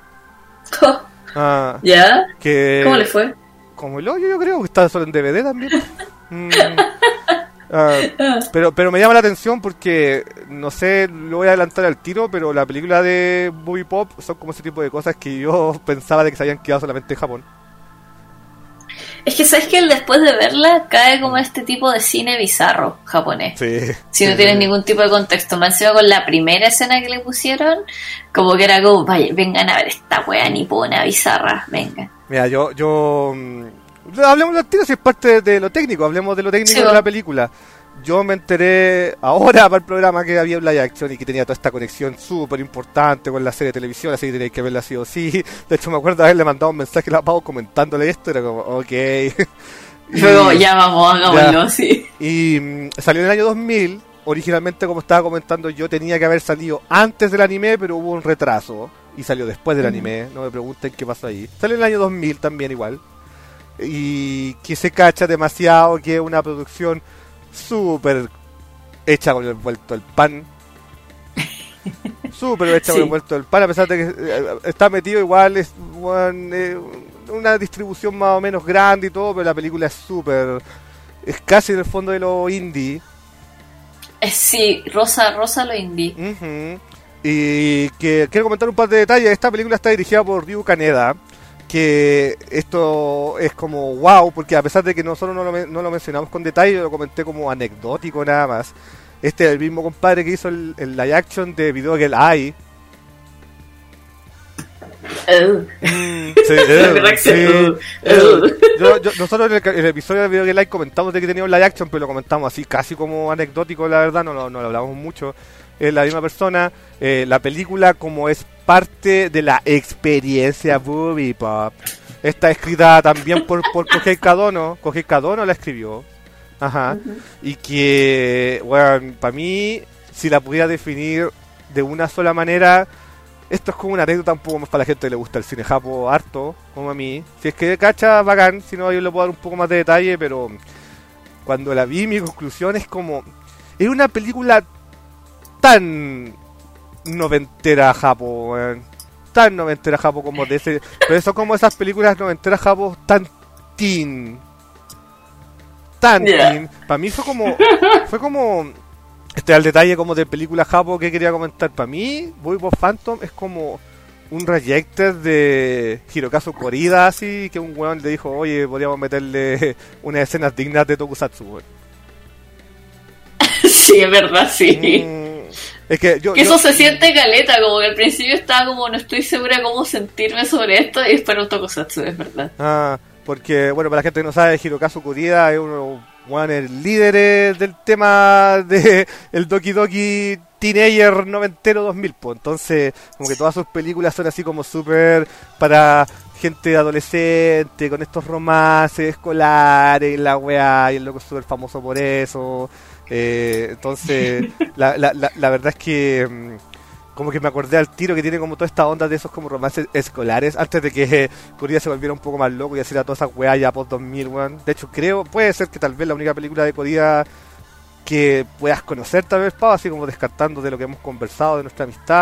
Ah, ¿Ya? que ¿Cómo le fue? como el hoyo, yo creo que está solo en D V D también. Mm, ah, pero pero me llama la atención porque, no sé, lo voy a adelantar al tiro, pero la película de Movie Pop son como ese tipo de cosas que yo pensaba de que se habían quedado solamente en Japón. Es que sabes que él, después de verla cae como este tipo de cine bizarro japonés. Sí. Si no tienes ningún tipo de contexto. Más encima con la primera escena que le pusieron, como que era como, vaya, vengan a ver esta wea nipona bizarra, vengan. Mira, yo, yo, mm, hablemos del tiro si es parte de, de lo técnico, hablemos de lo técnico Sí, de vos. la película. Yo me enteré ahora para el programa que había un live action y que tenía toda esta conexión súper importante con la serie de televisión, así que tenéis que verla sí o sí. De hecho, me acuerdo haberle mandado un mensaje a la Pau comentándole esto, era como, ok. Y- Luego, ya vamos, hagámoslo ya. así. Y mm, salió en el año dos mil. Originalmente, como estaba comentando yo, tenía que haber salido antes del anime, pero hubo un retraso y salió después del Ujú. anime. No me pregunten qué pasó ahí. Salió en el año dos mil también igual. Y que se cacha demasiado que es una producción súper hecha con el vuelto del pan. Súper hecha Sí. con el vuelto del pan, a pesar de que eh, está metido igual, es bueno, eh, una distribución más o menos grande y todo, pero la película es súper... Es casi en el fondo de lo indie. Eh, sí, Rosa, Rosa lo indie. Ujú. Y que quiero comentar un par de detalles. Esta película está dirigida por Ryu Kaneda, que esto es como wow, porque a pesar de que nosotros no lo, men- no lo mencionamos con detalle, yo lo comenté como anecdótico nada más. Este es el mismo compadre que hizo el, el live action de Video Girl Eye. Uh, Sí, La verdad que sí. uh, Eh, uh. yo- yo- nosotros en el, ca- en el episodio de Video Game Live comentamos de que tenía un live action, pero lo comentamos así, casi como anecdótico, la verdad, no, lo- no lo hablamos mucho. Es la misma persona. Eh, la película, como es parte de la experiencia Booby Pop, está escrita también por, por Kohei Kadono. Kohei Kadono la escribió. Ajá. Y que, bueno, para mí, si la pudiera definir de una sola manera, esto es como una anécdota un poco más para la gente que le gusta el cine japo harto, como a mí. Si es que cacha, bacán, si no yo le puedo dar un poco más de detalle, pero cuando la vi mi conclusión es como... Es una película tan noventera japo, weón. Tan noventera japo como de ese... Pero eso como esas películas noventeras japo tan teen. Tan Yeah. teen. Para mí fue como... Fue como... Este es el detalle como de película japo que quería comentar. Para mí, Boy Bob Phantom es como un rejected de Hirokazu Korida, así que un weón le dijo, oye, podríamos meterle unas escenas dignas de Tokusatsu, weón. Sí, es verdad, sí. Mm, es que yo... Que yo- eso se siente caleta, como que al principio estaba como no estoy segura cómo sentirme sobre esto y después un tokusatsu, es verdad. Ah, porque, bueno, para la gente que no sabe, Hirokazu Korida es uno, bueno, el líder eh, del tema de el Doki Doki Teenager noventero dos mil, pues. Entonces, como que todas sus películas son así como súper para gente adolescente, con estos romances escolares, la weá, y el loco es súper famoso por eso. Eh, entonces, la, la, la, la verdad es que... mm, como que me acordé al tiro que tiene como toda esta onda de esos como romances escolares antes de que eh, Korida se volviera un poco más loco y hiciera todas esas weas ya post dos mil, weón. De hecho, creo, puede ser que tal vez la única película de Korida que puedas conocer tal vez, Pau, así como descartando de lo que hemos conversado de nuestra amistad,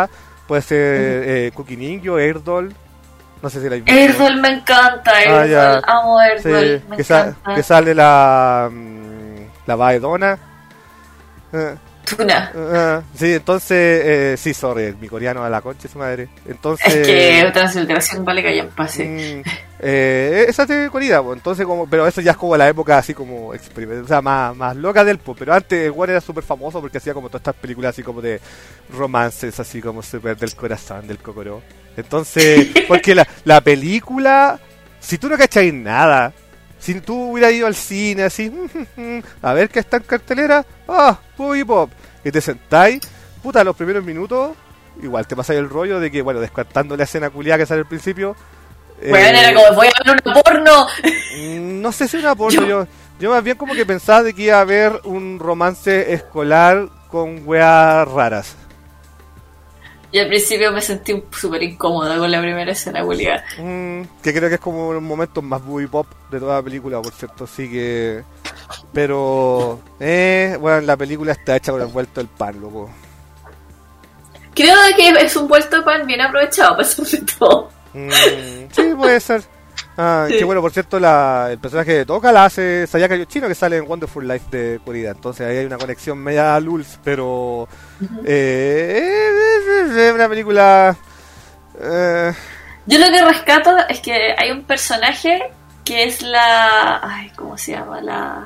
puede ser eh, Cookie Ninja, Airdoll, no sé si la habéis visto. Airdoll me encanta, Ah, Airdoll, ya. amo Airdoll, Sí, me que, sa- encanta. que sale la mm, la Baedona. Eh, Tuna. eh, sí, entonces, eh, sí, sorry, mi coreano a la concha de su madre. Entonces, Es que transliteración vale que haya en pase. mm, eh, esa te corrida, pues, entonces como, pero eso ya es como la época así como experimental, o sea, más, más loca del pop, pero antes el Juan era súper famoso porque hacía como todas estas películas así como de romances, así como súper del corazón, del cocoró. Entonces, porque la, la película, si tú no cacháis nada, si tú hubieras ido al cine así, a ver qué está en cartelera, ah, Boogie Pop, y te sentáis, puta, los primeros minutos, igual te pasáis el rollo de que, bueno, descartando la escena culiada que sale al principio, Bueno, eh, era como, voy a ver una porno. Mm, No sé si una porno, Yo- yo, yo más bien como que pensaba de que iba a haber un romance escolar con weas raras. Y al principio me sentí un- súper incómoda con la primera escena, Julia. Mm, que creo que es como los momentos más booby pop de toda la película, por cierto, así que... Pero... Eh, bueno, la película está hecha con el vuelto del pan, loco. Creo de que es un vuelto de pan bien aprovechado, para sobre todo. Mm, sí, puede ser. Ah, Sí. que bueno, por cierto, la, el personaje de Toka la hace Sayaka Yoshino, que sale en Wonderful Life de Corida. Entonces ahí hay una conexión media lulz, pero eh, es, es una película. Eh, Yo lo que rescato es que hay un personaje que es la... Ay, ¿cómo se llama? La...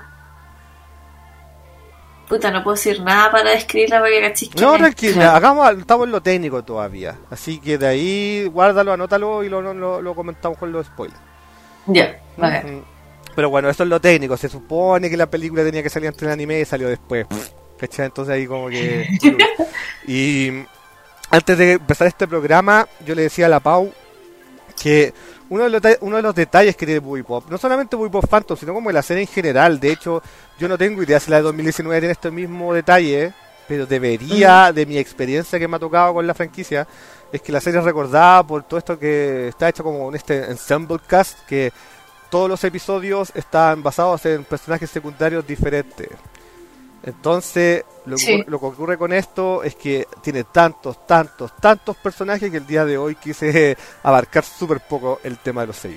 Puta, no puedo decir nada para describirla porque cachis que no, me- tranquila, hagamos, estamos en lo técnico todavía. Así que de ahí, guárdalo, anótalo y lo, lo, lo- lo comentamos con los spoilers. Ya, vale. Ujú. Pero bueno, esto es lo técnico. Se supone que la película tenía que salir antes del anime y salió después. ¿Cachai? Entonces ahí como que... Y antes de empezar este programa, yo le decía a la Pau que uno de los, deta- uno de los detalles que tiene Boogie Pop, no solamente Boogie Pop Phantom, sino como la serie en general. De hecho, yo no tengo idea si la de dos mil diecinueve tiene este mismo detalle, pero debería, de mi experiencia que me ha tocado con la franquicia, es que la serie es recordada por todo esto que está hecho como en este ensemble cast, que todos los episodios están basados en personajes secundarios diferentes. Entonces, lo, Sí. que, lo que ocurre con esto es que tiene tantos, tantos, tantos personajes que el día de hoy quise abarcar súper poco el tema de los sellos.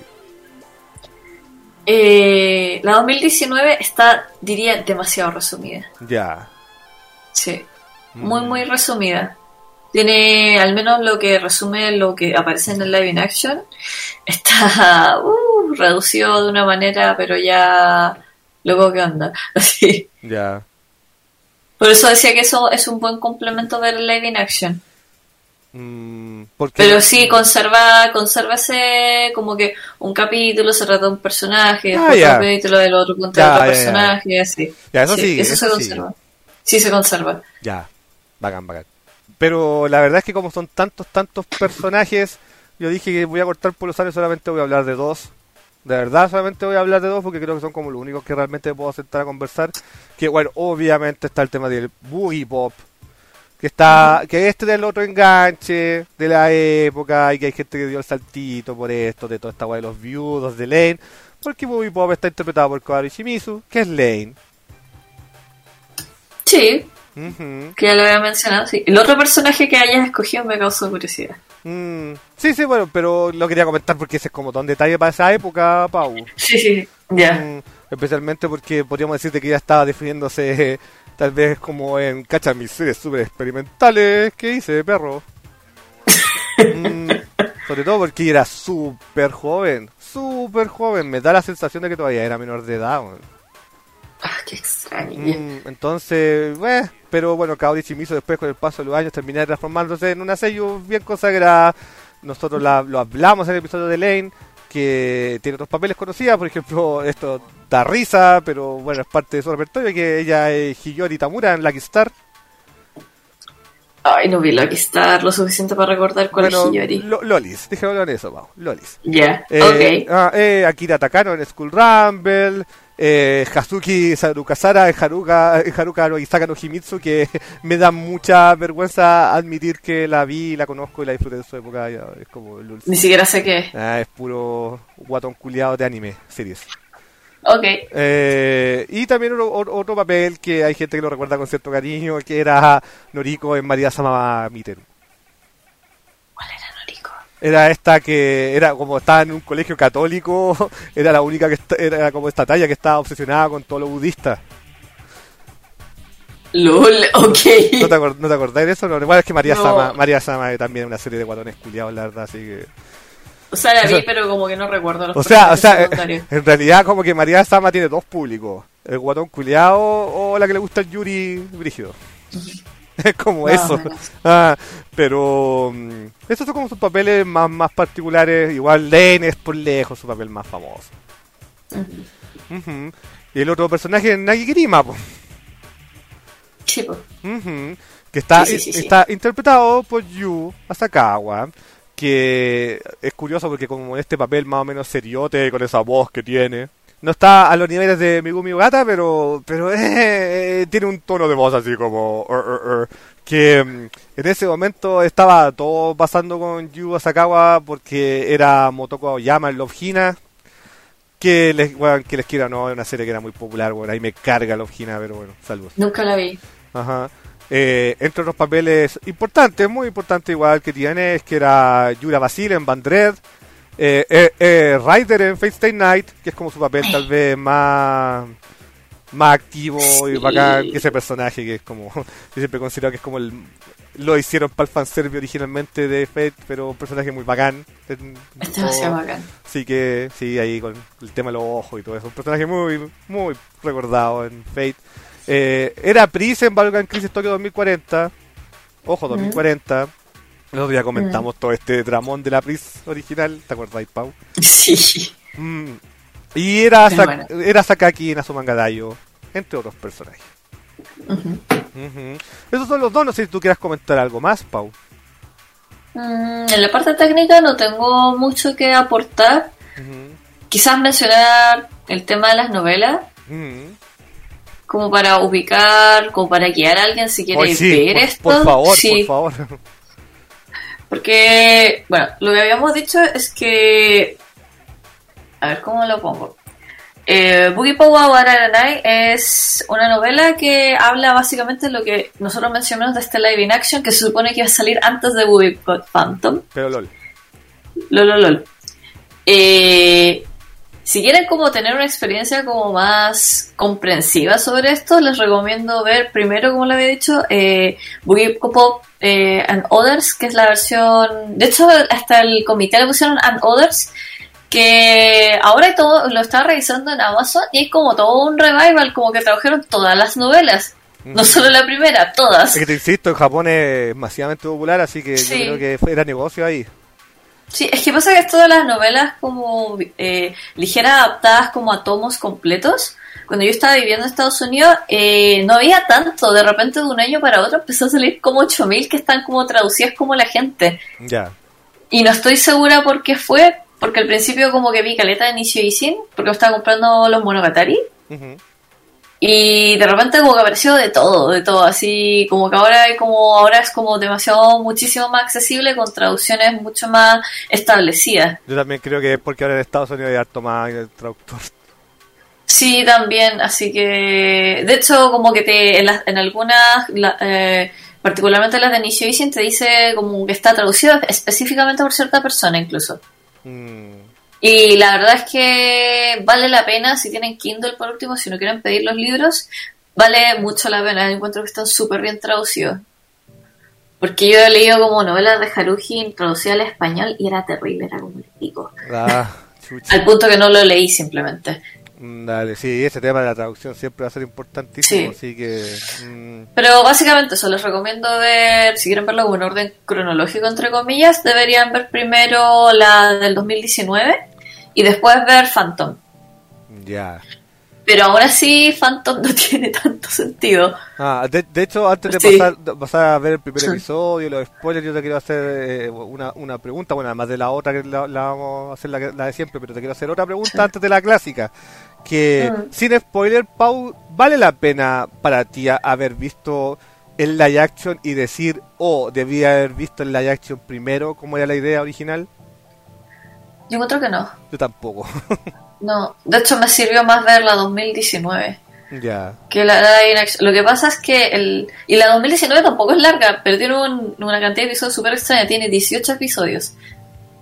Eh, la dos mil diecinueve está, diría, demasiado resumida. Ya. Sí, muy, Mm. muy resumida. Tiene, al menos lo que resume lo que aparece en el live in action, está uh, reducido de una manera, pero ya... Luego, ¿qué onda? Así. Ya. Por eso decía que eso es un buen complemento del live in action. Mm, porque Pero sí, conserva, conserva ese como que un capítulo se trata de un personaje, Ah, después ya. otro capítulo del otro cuenta Ya, de otro ya, ya. personaje, y así. Ya, eso Sí, sigue, eso, eso se sigue. conserva. Sí, se conserva. Ya, bacán, bacán. Pero la verdad es que como son tantos, tantos personajes, yo dije que voy a cortar por los años, solamente voy a hablar de dos. De verdad, solamente voy a hablar de dos porque creo que son como los únicos que realmente puedo sentar a conversar. Que bueno, obviamente está el tema del Boogie Pop, que está, que este del otro enganche de la época, y que hay gente que dio el saltito por esto, de toda esta weá de los viudos de Lane, porque Boogie Pop está interpretado por Koharu Shimizu, que es Lane. Sí, Ujú. que ya lo había mencionado, sí. El otro personaje que hayas escogido me causó curiosidad. Mm, sí, sí, bueno, pero lo quería comentar porque ese es como todo un detalle para esa época, Pau. Sí, sí, sí. Ya. Mm, especialmente porque podríamos decirte que ya estaba definiéndose tal vez como en cacha mis series super experimentales que hice, perro. Mm, sobre todo porque era súper joven, súper joven. Me da la sensación de que todavía era menor de edad. weón. Ah, qué extraño. ya. Mm, entonces, eh, pero bueno, Kaori Shimizu después con el paso de los años termina transformándose en una seiyuu bien consagrada. Nosotros la- lo hablamos en el episodio de Lane, que tiene otros papeles conocidos, por ejemplo, esto da risa, pero bueno, es parte de su repertorio, que ella es Hiyori Tamura en Lucky Star. Ay, no vi Lucky Star lo suficiente para recordar cuál Bueno, es Hiyori. lo- Lolis, dejémoslo en eso, vamos, Lolis. Ya, Eh, ok. ah, eh, Akira Takano en School Rumble, eh, Hazuki Sarukasara en Haruka, en Haruka no Isaka no Himitsu, que me da mucha vergüenza admitir que la vi, la conozco y la disfruté en su época, ya, es como el dulce. Ni siquiera sé qué es. Ah, es puro guatón culiado de anime, series. Ok. Eh, y también otro, otro- otro papel que hay gente que lo recuerda con cierto cariño, que era Noriko en María Sama Miteru. Era esta que era como estaba en un colegio católico, era la única que est- era como esta talla que estaba obsesionada con todo lo budista. LOL, ok. ¿No te, acor- no te acordáis de eso? No, igual es que María No. Sama, María Sama es también una serie de guatones culiados, la verdad, así que... O sea, la vi, Eso- pero como que no recuerdo los O sea, o personajes sea, eh, secundarios. en realidad como que María Sama tiene dos públicos, el guatón culiado o la que le gusta el Yuri brígido. Es como Más eso. o menos. Ah, pero mm, estos son como sus papeles más, más particulares. Igual Lane es por lejos su papel más famoso. Ujú. Ujú. Y el otro personaje es Nagi Kirima, po. Sí, pues. Ujú. Que está, Sí, sí, sí, sí. está interpretado por Yu Asakawa. Que es curioso porque como este papel más o menos seriote, con esa voz que tiene. No está a los niveles de Megumi Ogata, pero pero eh, tiene un tono de voz así como... "Ur, ur, ur", que mm, en ese momento estaba todo pasando con Yu Asakawa porque era Motoko Aoyama en Love Hina. Que les, bueno, que les quiera, no, es una serie que era muy popular, bueno, ahí me carga Love Hina, pero bueno, saludos. Nunca la vi. Ajá. Eh, entre otros papeles importantes, muy importantes igual que tiene, es que era Yura Basile en Bandred, eh, eh, eh, Ryder en Fate Stay Night, que es como su papel tal vez más más activo y Sí. bacán que ese personaje, que es como, yo siempre considero que es como el, lo hicieron para el fanservice originalmente de Fate, pero un personaje muy bacán. en- Este va a ser bacán. Así que, sí, ahí con el tema de los ojos y todo eso. Un personaje muy, muy recordado en Fate. Eh, era Pris en Battleground Crisis Tokyo dos mil cuarenta. Ojo, dos mil cuarenta. Nosotros ya comentamos todo este dramón de la Pris original. ¿Te acordáis, Pau? Sí. Mm. Y era, Pero Sa- bueno. era Sakaki en Azumangadayo, entre otros personajes. Ujú. Ujú. Esos son los dos. No sé si tú quieras comentar algo más, Pau. Mm, en la parte técnica no tengo mucho que aportar. Ujú. Quizás mencionar el tema de las novelas, Ujú. como para ubicar, como para guiar a alguien si quiere Ay, sí, ver por, esto. por favor, Sí, por favor. porque, bueno, lo que habíamos dicho es que... A ver, ¿cómo lo pongo? Eh, Boogie Powa Wararanai es una novela que habla básicamente de lo que nosotros mencionamos de este live in action, que se supone que iba a salir antes de Boogie Phantom. Pero lol. Lol, lol, lol. Eh, si quieren como tener una experiencia como más comprensiva sobre esto, les recomiendo ver primero, como le había dicho, eh, Boogie Pop eh, and Others, que es la versión... De hecho, hasta el comité le pusieron and Others, que ahora todo lo estaba revisando en Amazon y es como todo un revival, como que tradujeron todas las novelas. No solo la primera, todas. Es que te insisto, en Japón es masivamente popular, así que Sí. yo creo que fue- era negocio ahí. Sí, es que pasa que esto de las novelas como eh, ligeras adaptadas como a tomos completos, cuando yo estaba viviendo en Estados Unidos, eh, no había tanto. De repente de un año para otro empezó a salir como ocho mil que están como traducidas como la gente. Ya. Y no estoy segura por qué fue, porque al principio como que vi caleta de Nishio Isin, porque estaba comprando los Monogatari. Ujú. Y de repente como que apareció de todo, de todo, así como que ahora hay como ahora es como demasiado muchísimo más accesible con traducciones mucho más establecidas. Yo también creo que es porque ahora en Estados Unidos hay harto más el traductor. Sí, también, así que de hecho como que te en, las, en algunas la- eh, particularmente las de Nishio Isin te dice como que está traducido específicamente por cierta persona incluso. Mm. Y la verdad es que vale la pena si tienen Kindle por último, si no quieren pedir los libros, vale mucho la pena. Encuentro que están súper bien traducidos. Porque yo he leído como novelas de Haruhi traducidas al español y era terrible, era como el pico. Ah, chucha. Al punto que no lo leí simplemente. Mm, Dale, sí, ese tema de la traducción siempre va a ser importantísimo, Sí. así que... mm, Pero básicamente eso, les recomiendo ver, si quieren verlo como en orden cronológico entre comillas, deberían ver primero la del dos mil diecinueve y después ver Phantom. ya. Pero aún así Phantom no tiene tanto sentido. Ah, de, de hecho, antes de Sí. pasar, de pasar a ver el primer Sí. episodio, los spoilers, yo te quiero hacer eh, una, una pregunta, bueno, además de la otra que la, la vamos a hacer la, que- la de siempre, pero te quiero hacer otra pregunta Sí. antes de la clásica. Que, Mm. sin spoiler, Pau, ¿vale la pena para ti a- haber visto el live action y decir, oh, debía haber visto el live action primero, como era la idea original? Yo encuentro que no. Yo tampoco. No, de hecho me sirvió más ver la dos mil diecinueve ya. que la, la live action. Lo que pasa es que el y la dos mil diecinueve tampoco es larga, pero tiene un- una cantidad de episodios súper extraña, tiene dieciocho episodios.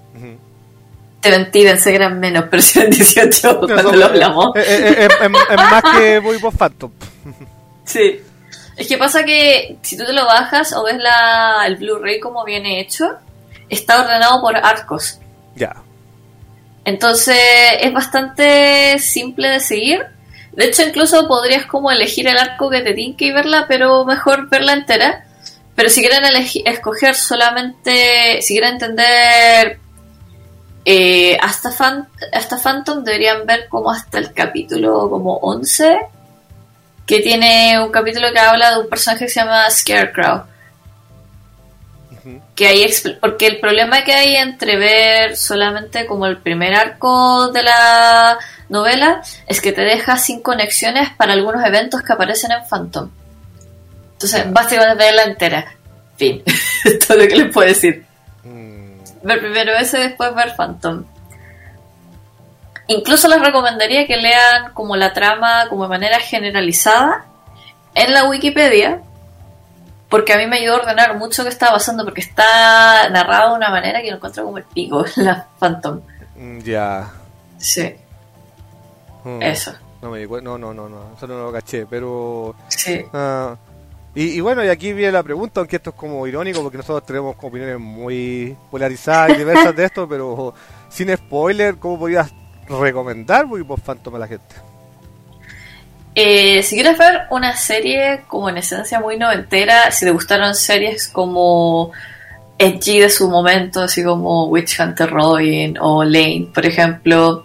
Te mentí, pensé que eran menos, pero si eran dieciocho cuando Eso, lo hablamos. Es, es- es- es- es más que Boy Bob Phantom. Sí. Es que pasa que si tú te lo bajas o ves la, el Blu-ray como viene hecho, está ordenado por arcos. Ya. Entonces es bastante simple de seguir. De hecho, incluso podrías como elegir el arco que te tinque y verla, pero mejor verla entera. Pero si quieren elegi- escoger solamente, si quieren entender eh, hasta, Fan- hasta Phantom, deberían ver como hasta el capítulo como once, que tiene un capítulo que habla de un personaje que se llama Scarecrow. Ujú. Que ahí expl- porque el problema que hay entre ver solamente como el primer arco de la novela es que te deja sin conexiones para algunos eventos que aparecen en Phantom. Entonces, básicamente verla entera. Fin. Es todo lo que les puedo decir. Mm, Ver primero ese, después ver Phantom. Incluso les recomendaría que lean como la trama como de manera generalizada en la Wikipedia, porque a mí me ayudó a ordenar mucho lo que estaba pasando, porque está narrado de una manera que lo encuentro como el pico, la Phantom. mm, ya. Sí, Mm. eso. No me di cuen- no, no, no, no, eso no lo caché, pero... Sí. ah, y, y bueno, y aquí viene la pregunta, aunque esto es como irónico, porque nosotros tenemos como opiniones muy polarizadas y diversas de esto, pero sin spoiler, ¿cómo podrías recomendar Boy Bob Phantom a la gente? Eh, si quieres ver una serie como en esencia muy noventera, si te gustaron series como edgy de su momento, así como Witch Hunter Robin o Lane, por ejemplo,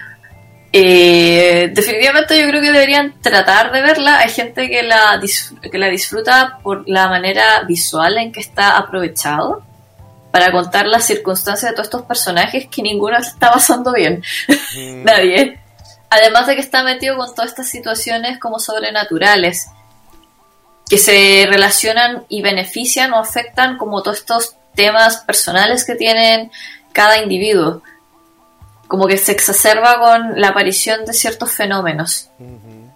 eh, definitivamente yo creo que deberían tratar de verla. Hay gente que la, dis- que la disfruta por la manera visual en que está aprovechado para contar las circunstancias de todos estos personajes que ninguno se está pasando bien. Mm, Nadie. Además de que está metido con todas estas situaciones como sobrenaturales que se relacionan y benefician o afectan como todos estos temas personales que tienen cada individuo. Como que se exacerba con la aparición de ciertos fenómenos. ujú.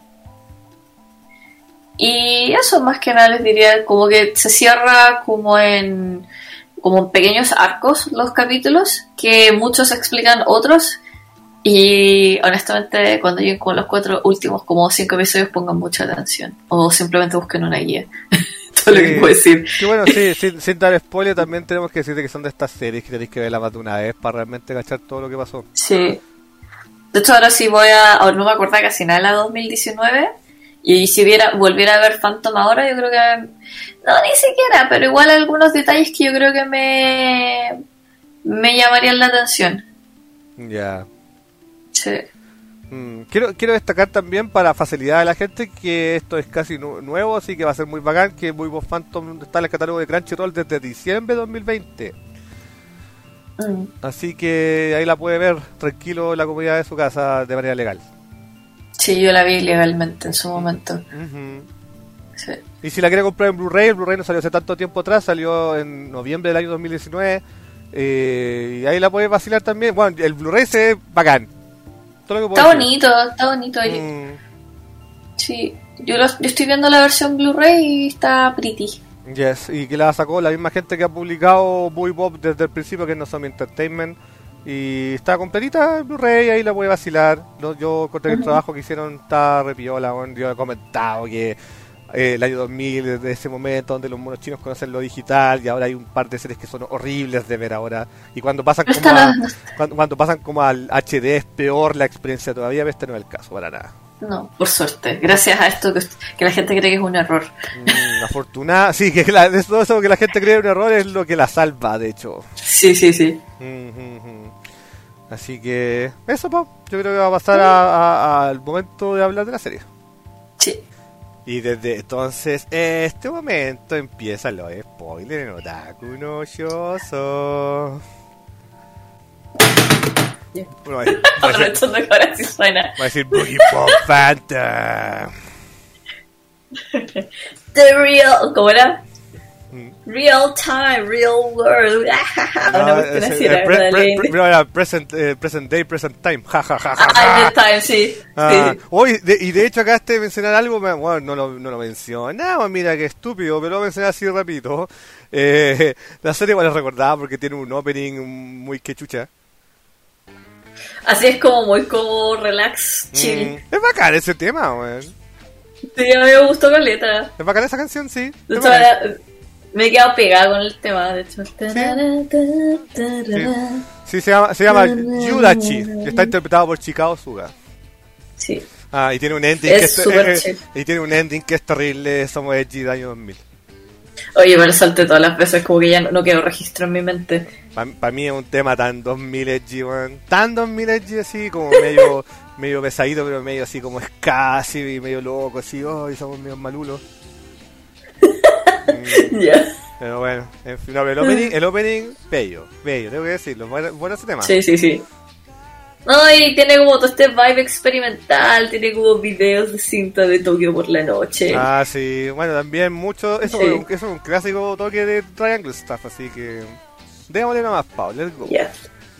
Y eso más que nada les diría, como que se cierra como en como en pequeños arcos los capítulos, que muchos explican otros. Y honestamente, cuando lleguen con los cuatro últimos, como cinco episodios, pongan mucha atención. O simplemente busquen una guía. Todo lo que Sí. puedo decir. Que bueno, sí, sin, sin dar spoiler, también tenemos que decirte que son de estas series que tenéis que verla más de una vez para realmente cachar todo lo que pasó. Sí. De hecho, ahora sí voy a... ahora no me acordaba casi nada de la dos mil diecinueve. Y si viera, volviera a ver Phantom ahora, yo creo que... No, ni siquiera, pero igual algunos detalles que yo creo que me... me llamarían la atención. Ya. Sí. Mm, quiero, quiero destacar también para facilidad de la gente que esto es casi nu- nuevo, así que va a ser muy bacán que Boy Bob Phantom está en el catálogo de Crunchyroll desde diciembre de dos mil veinte. Mm. Así que ahí la puede ver tranquilo en la comodidad de su casa de manera legal. Sí, yo la vi legalmente en su momento. Ujú. Sí. Y si la quiere comprar en Blu-ray, el Blu-ray no salió hace tanto tiempo atrás, salió en noviembre del año dos mil diecinueve. Eh, y ahí la puede vacilar también. Bueno, el Blu-ray se ve bacán. Todo lo que puedo Está decir. bonito, está bonito. Mm, Sí, yo, lo- yo estoy viendo la versión Blu-ray y está pretty. yes, y que la sacó la misma gente que ha publicado Boy Bob desde el principio, que es Nozomi Entertainment. Y está completita en Blu-ray, ahí la voy a vacilar. No, yo encontré que el Ujú. trabajo que hicieron está repiola. Bueno, yo he comentado que eh, el año dos mil, desde ese momento donde los monos chinos conocen lo digital, y ahora hay un par de series que son horribles de ver ahora. Y cuando pasan No como está a, no, cuando, cuando pasan como al H D es peor la experiencia todavía, pero este no es el caso para nada. no, por suerte. Gracias a esto que, que la gente cree que es un error. Mm, afortunada, sí, que la, de todo eso que la gente cree un error es lo que la salva, de hecho. Sí, sí, sí. Mm, mm, mm. Así que eso, po. Yo creo que va a pasar a- a- al momento de hablar de la serie. Sí. Y desde entonces, este momento empiezan los spoilers en Otaku no Shoujo. Ya. Bueno, va a decir, va a decir, Aprovechando que ahora sí suena. va a decir Boy Bob Phantom. The real... ¿Cómo era? Mm. Real time, real world. No, Una cuestión es- así, eh, la pre- verdad, pre- leí. pre- no, era present, eh, present day, present time. Ja, ja, ja, ja, Ah, ja. the time, sí. Ah, Sí. hoy, de- y de hecho acá de mencionar algo, me- bueno, no lo, no lo mencionaba, mira qué estúpido, pero lo mencioné así rapidito. Eh, la serie igual es recordada porque tiene un opening muy quechucha. Así es como muy como relax, chill. Mm, es bacán ese tema, weón. Sí, a mí me gustó caleta. Es bacán esa canción, sí. De hecho, ahora me he quedado pegada con el tema, de hecho. Sí, sí. Sí, se llama, se llama Yudachi, que está interpretado por Chicago Suga. Sí. Ah, y tiene un ending Es que es, súper eh, chill. y tiene un ending que es terrible, Somos Edgy de año dos mil. Oye, me lo salté todas las veces, como que ya no, no quedó registro en mi mente. Para mí es un tema tan dos mil edgy, weón. Tan dos mil edgy así, como medio medio pesadito, pero medio así como escaso y medio loco, así, oh, y somos medio malulos. mm, Ya. Pero bueno, en fin, no, pero el opening, el opening, bello, bello, tengo que decirlo, bueno, bueno ese tema. Sí, sí, sí. No, y tiene como todo este vibe experimental, tiene como videos de cinta de Tokio por la noche. Ah, sí, bueno, también mucho, eso, Sí. es un, eso es un clásico toque de Triangle Stuff, así que démosle nomás, Pau, let's go. Ya.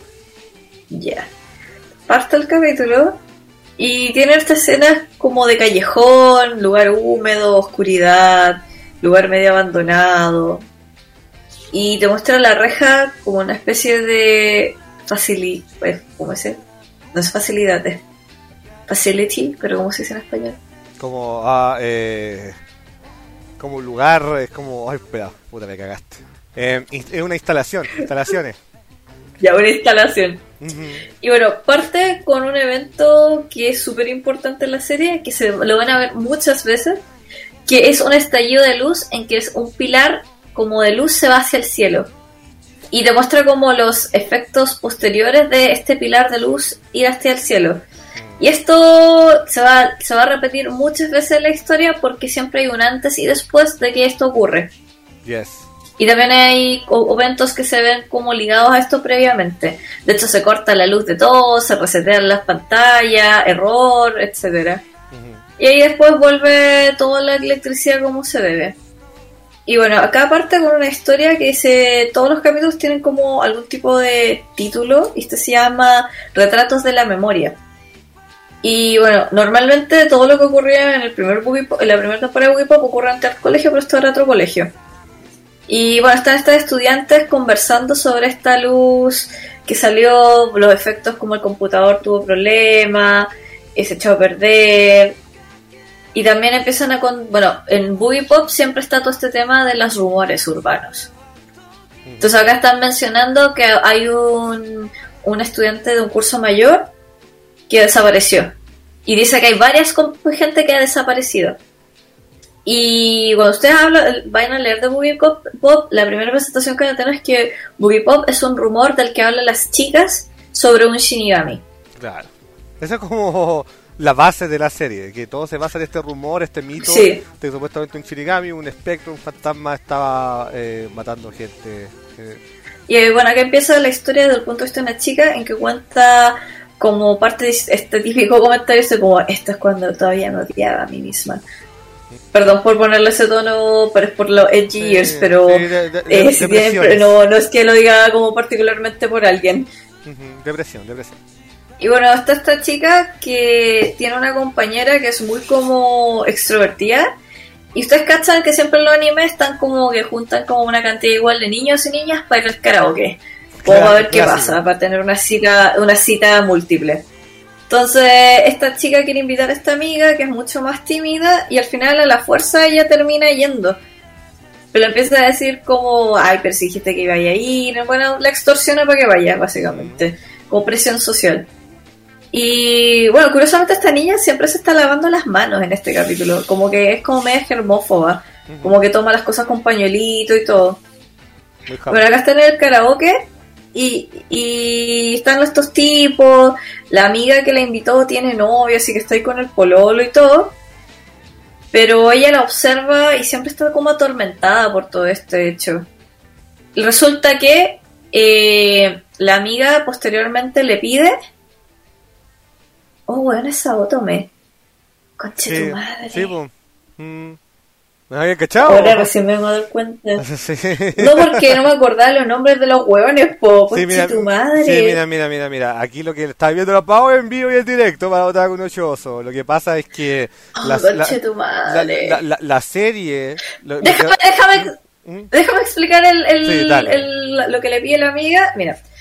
Ya. Parte el capítulo y tiene estas escenas como de callejón, lugar húmedo, oscuridad, lugar medio abandonado. Y te muestra la reja como una especie de facilidad. ¿Cómo se dice? No es facilidad, es facility, pero ¿cómo se dice en español? Como, ah, eh, como un lugar, es como, ay, espera, puta, me cagaste. Eh, es una instalación, instalaciones. Ya, una instalación. Uh-huh. Y bueno, parte con un evento que es súper importante en la serie, que se lo van a ver muchas veces, que es un estallido de luz en que es un pilar como de luz se va hacia el cielo. Y te muestra como los efectos posteriores de este pilar de luz ir hacia el cielo. Y esto se va, se va a repetir muchas veces en la historia porque siempre hay un antes y después de que esto ocurre. Yes. Y también hay eventos que se ven como ligados a esto previamente. De hecho, se corta la luz de todo, se resetean las pantallas, error, etcétera. Uh-huh. Y ahí después vuelve toda la electricidad como se debe. Y bueno, acá parte con una historia que dice, todos los capítulos tienen como algún tipo de título, y este se llama Retratos de la Memoria. Y bueno, normalmente todo lo que ocurría en el primer Boogie Pop, en la primera temporada de Boogie Pop ocurre ante el colegio, pero esto era otro colegio. Y bueno, están estos estudiantes conversando sobre esta luz que salió, los efectos como el computador tuvo problemas, se echó a perder. Y también empiezan a... Con, bueno, en Boogie Pop siempre está todo este tema de los rumores urbanos. Entonces acá están mencionando que hay un, un estudiante de un curso mayor que desapareció. Y dice que hay varias gente que ha desaparecido. Y cuando ustedes hablan, vayan a leer de Boogie Pop, la primera presentación que van a tener es que Boogie Pop es un rumor del que hablan las chicas sobre un Shinigami. Claro. Eso es como la base de la serie, que todo se basa en este rumor, este mito, sí, de que supuestamente un Shinigami, un espectro, un fantasma estaba eh, matando gente. Eh. Y bueno, acá empieza la historia desde el punto de vista de una chica en que cuenta como parte de este típico comentario, este como, esto es cuando todavía me odiaba a mí misma. Perdón por ponerle ese tono, pero es por los edgy years, sí, pero sí, de, de, de, eh, si tienen, no, no es que lo diga como particularmente por alguien. Uh-huh. Depresión, depresión. Y bueno, está esta chica que tiene una compañera que es muy como extrovertida. Y ustedes cachan que siempre en los animes están como que juntan como una cantidad igual de niños y niñas para ir al karaoke. Como a ver qué clásico. Pasa, para tener una cita, una cita múltiple. Entonces, esta chica quiere invitar a esta amiga que es mucho más tímida y al final a la fuerza ella termina yendo. Pero empieza a decir como, ay, pero si dijiste que iba a ir. Bueno, la extorsiona para que vaya, básicamente. Como presión social. Y bueno, curiosamente esta niña siempre se está lavando las manos en este capítulo. Como que es como media germófoba. Uh-huh. Como que toma las cosas con pañuelito y todo. Bueno, acá está en el karaoke. Y, y están estos tipos, la amiga que la invitó tiene novio, así que está ahí con el pololo y todo, pero ella la observa y siempre está como atormentada por todo este hecho. Y resulta que eh, la amiga posteriormente le pide, oh bueno, esa Otome, conche sí, tu madre. Sí, pues. Mm. ¿Me había cachado? Ahora recién me voy a dar cuenta. Sí. No, porque no me acordaba los nombres de los hueones, po. Conche sí, mira, tu madre. Sí, mira, mira, mira, mira. Aquí lo que está viendo la Pau en vivo y en directo para Otaku no Choso. Lo que pasa es que oh, la, la, tu madre. La, la, la, la serie... Lo, déjame, lo que... déjame, ¿Mm? déjame explicar el, el, sí, el, lo que le pide la amiga. Mira,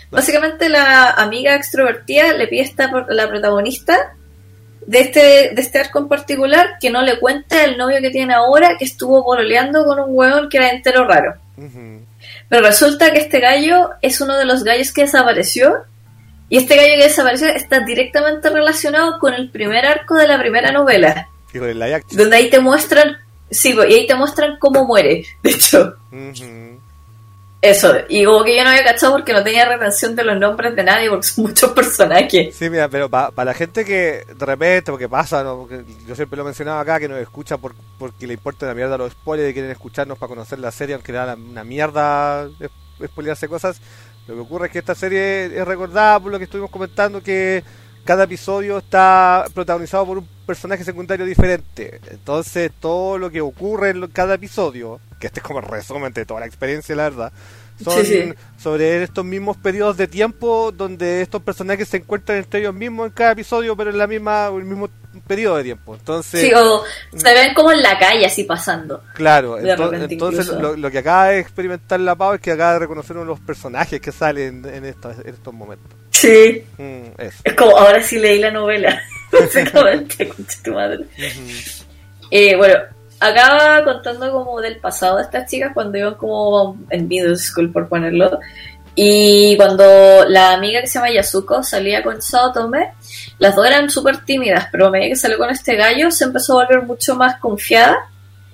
Básicamente la amiga extrovertida le pide a esta, la protagonista de este, de este arco en particular que no le cuente el novio que tiene ahora, que estuvo pololeando con un hueón que era entero raro. Uh-huh. Pero resulta que este gallo es uno de los gallos que desapareció, y este gallo que desapareció está directamente relacionado con el primer arco de la primera novela. Y con el live action. Donde ahí te muestran, sí, y ahí te muestran cómo muere, de hecho. Uh-huh. Eso, y como que yo no había cachado porque no tenía retención de los nombres de nadie, porque son muchos personajes. Sí, mira, pero para pa la gente que de repente, porque pasa, ¿no? Porque yo siempre lo he mencionado acá, que nos escucha por, porque le importa la mierda los spoilers y quieren escucharnos para conocer la serie, aunque era una mierda spoilearse cosas. Lo que ocurre es que esta serie es recordada por lo que estuvimos comentando, que cada episodio está protagonizado por un personaje secundario diferente. Entonces todo lo que ocurre en cada episodio, que este es como el resumen de toda la experiencia, la verdad, son sí, sí. sobre estos mismos periodos de tiempo donde estos personajes se encuentran entre ellos mismos en cada episodio, pero en la misma el mismo periodo de tiempo. Entonces sí, o se ven como en la calle así pasando. Claro, ento- entonces lo, lo que acaba de experimentar la Pau es que acaba de reconocer uno de los personajes que salen en, estos, en estos momentos. Sí, mm, eso. Es como ahora sí leí la novela. Básicamente, concha tu madre. Uh-huh. eh, bueno, acaba contando como del pasado de estas chicas cuando iban como en middle school, por ponerlo. Y cuando la amiga que se llama Yasuko salía con Saotome, las dos eran súper tímidas, pero a medida que salió con este gallo se empezó a volver mucho más confiada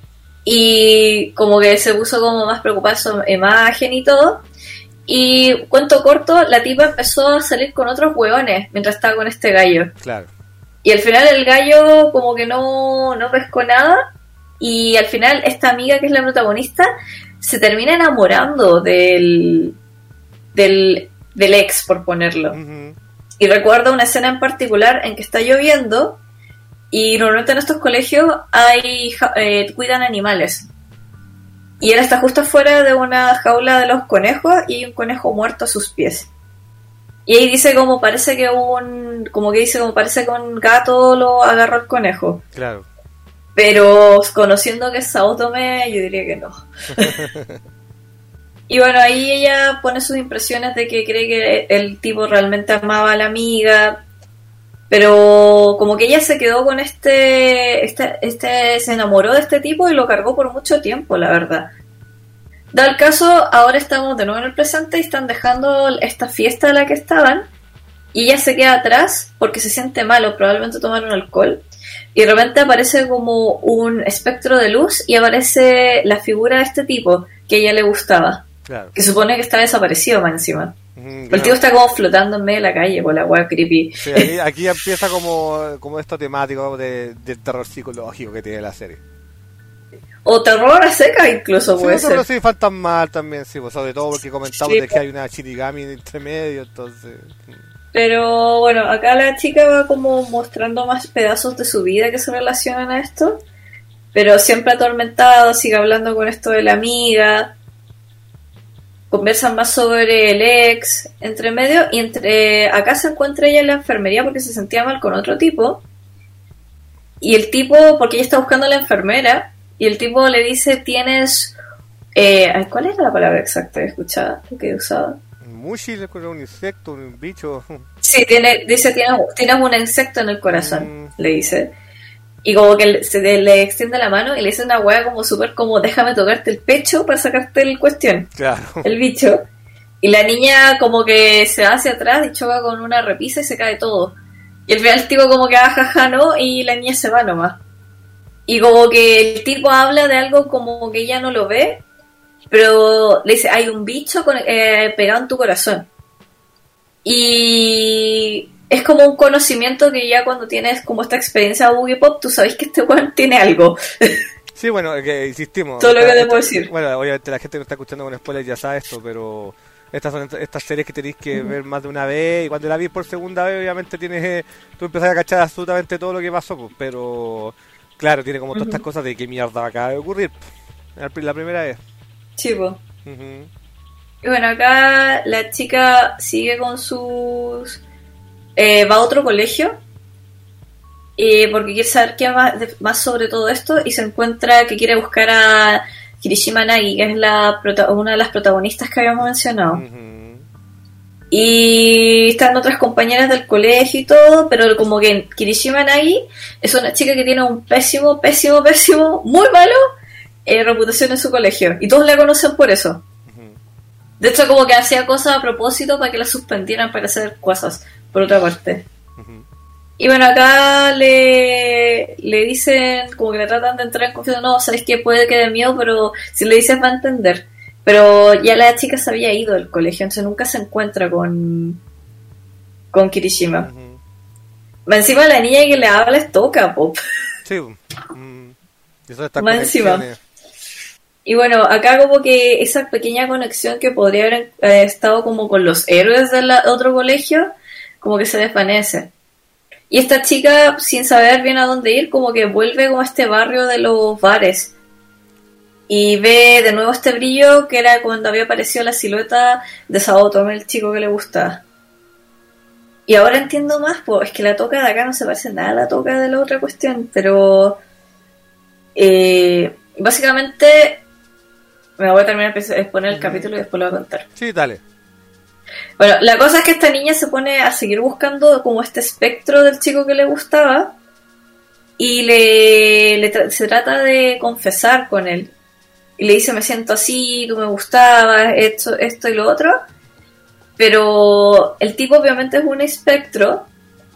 y como que se puso como más preocupada sobre su imagen y todo. Y cuento corto, la tipa empezó a salir con otros hueones mientras estaba con este gallo. Claro. Y al final el gallo como que no, no pescó nada. Y al final esta amiga que es la protagonista se termina enamorando del, del, del ex, por ponerlo. Uh-huh. Y recuerdo una escena en particular en que está lloviendo y normalmente en estos colegios hay eh, cuidan animales. Y él está justo afuera de una jaula de los conejos y hay un conejo muerto a sus pies. Y ahí dice como parece que un como que dice como parece que un gato lo agarró al conejo. Claro. Pero conociendo que es Saotome, yo diría que no. Y bueno, ahí ella pone sus impresiones de que cree que el tipo realmente amaba a la amiga, pero como que ella se quedó con este, este, este, se enamoró de este tipo y lo cargó por mucho tiempo, la verdad. Da el caso, ahora estamos de nuevo en el presente y están dejando esta fiesta de la que estaban y ella se queda atrás porque se siente mal o probablemente tomaron alcohol. Y de repente aparece como un espectro de luz y aparece la figura de este tipo que a ella le gustaba. Claro. Que supone que está desaparecido más encima. Mm, claro. El tío está como flotando en medio de la calle por la hueá creepy. Sí, aquí, aquí empieza como, como esto temático de, del terror psicológico que tiene la serie. O terror a seca incluso, sí, puede ser. Sí, fantasmal también, sí, pues, sobre todo porque comentamos sí, de que hay una Shinigami entre medio, entonces... Pero bueno, acá la chica va como mostrando más pedazos de su vida que se relacionan a esto, pero siempre atormentado, sigue hablando con esto de la amiga, conversan más sobre el ex, entre medio, y entre acá se encuentra ella en la enfermería porque se sentía mal con otro tipo, y el tipo, porque ella está buscando a la enfermera, y el tipo le dice, tienes... Eh, ¿cuál era la palabra exacta que escuchaba, que usaba? Mushi, un insecto, un bicho. Sí, tiene, dice, tienes, tienes un insecto en el corazón, mm. le dice. Y como que se le, le extiende la mano y le dice una hueá como súper como, déjame tocarte el pecho para sacarte el cuestión. Claro. El bicho. Y la niña como que se va hacia atrás y choca con una repisa y se cae todo. Y al final el tipo como que jaja no y la niña se va nomás. Y como que el tipo habla de algo como que ella no lo ve, pero le dice, hay un bicho con, eh, pegado en tu corazón. Y es como un conocimiento que ya cuando tienes como esta experiencia de Boogie Pop, tú sabes que este weón tiene algo. Sí, bueno, que insistimos. Todo lo que te puedo decir. Bueno, obviamente la gente que no está escuchando con spoilers ya sabe esto, pero estas son estas series que tenéis que uh-huh. ver más de una vez, y cuando la vi por segunda vez, obviamente tienes eh, tú empezás a cachar absolutamente todo lo que pasó, pues, pero claro, tiene como todas uh-huh. estas cosas de qué mierda acaba de ocurrir la primera vez. Sí, pues. Uh-huh. Y bueno, acá la chica sigue con sus... Eh, va a otro colegio eh, porque quiere saber qué más, más sobre todo esto y se encuentra que quiere buscar a Kirishima Nagi, que es la prota- una de las protagonistas que habíamos mencionado. Uh-huh. Y están otras compañeras del colegio y todo, pero como que Kirishima Nagi es una chica que tiene un pésimo, pésimo, pésimo, muy malo eh, reputación en su colegio. Y todos la conocen por eso. De hecho, como que hacía cosas a propósito para que la suspendieran para hacer cosas, por otra parte. Uh-huh. Y bueno, acá le, le dicen, como que le tratan de entrar en confianza, no, sabes que puede que dé miedo, pero si le dices va a entender. Pero ya la chica se había ido del colegio, entonces nunca se encuentra con, con Kirishima. Uh-huh. Encima la niña que le habla es toca, pop. Sí, mm, eso está más encima. Y bueno, acá como que esa pequeña conexión que podría haber eh, estado como con los héroes del otro colegio, como que se desvanece. Y esta chica, sin saber bien a dónde ir, como que vuelve como a este barrio de los bares. Y ve de nuevo este brillo que era cuando había aparecido la silueta de Saotome, el chico que le gustaba. Y ahora entiendo más, pues es que la toca de acá no se parece nada a la toca de la otra cuestión, pero eh, básicamente me voy a terminar de exponer el capítulo y después lo voy a contar. Sí, dale. Bueno, la cosa es que esta niña se pone a seguir buscando como este espectro del chico que le gustaba y le, le tra- se trata de confesar con él. Y le dice, me siento así, tú me gustabas, esto, esto y lo otro. Pero el tipo obviamente es un espectro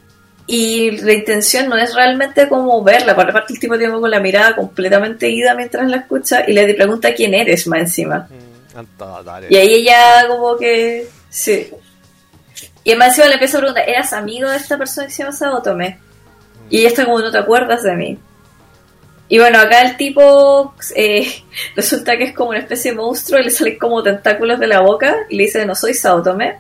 y la intención no es realmente como verla. Por parte el tipo tiene con la mirada completamente ida mientras la escucha y le pregunta quién eres más encima. Mm, y ahí ella como que... sí. Y más encima le empieza a preguntar, ¿eras amigo de esta persona que se llama Saotome? Mm. Y ella está como, no te acuerdas de mí. Y bueno, acá el tipo eh, resulta que es como una especie de monstruo y le salen como tentáculos de la boca y le dice, no soy Saotome.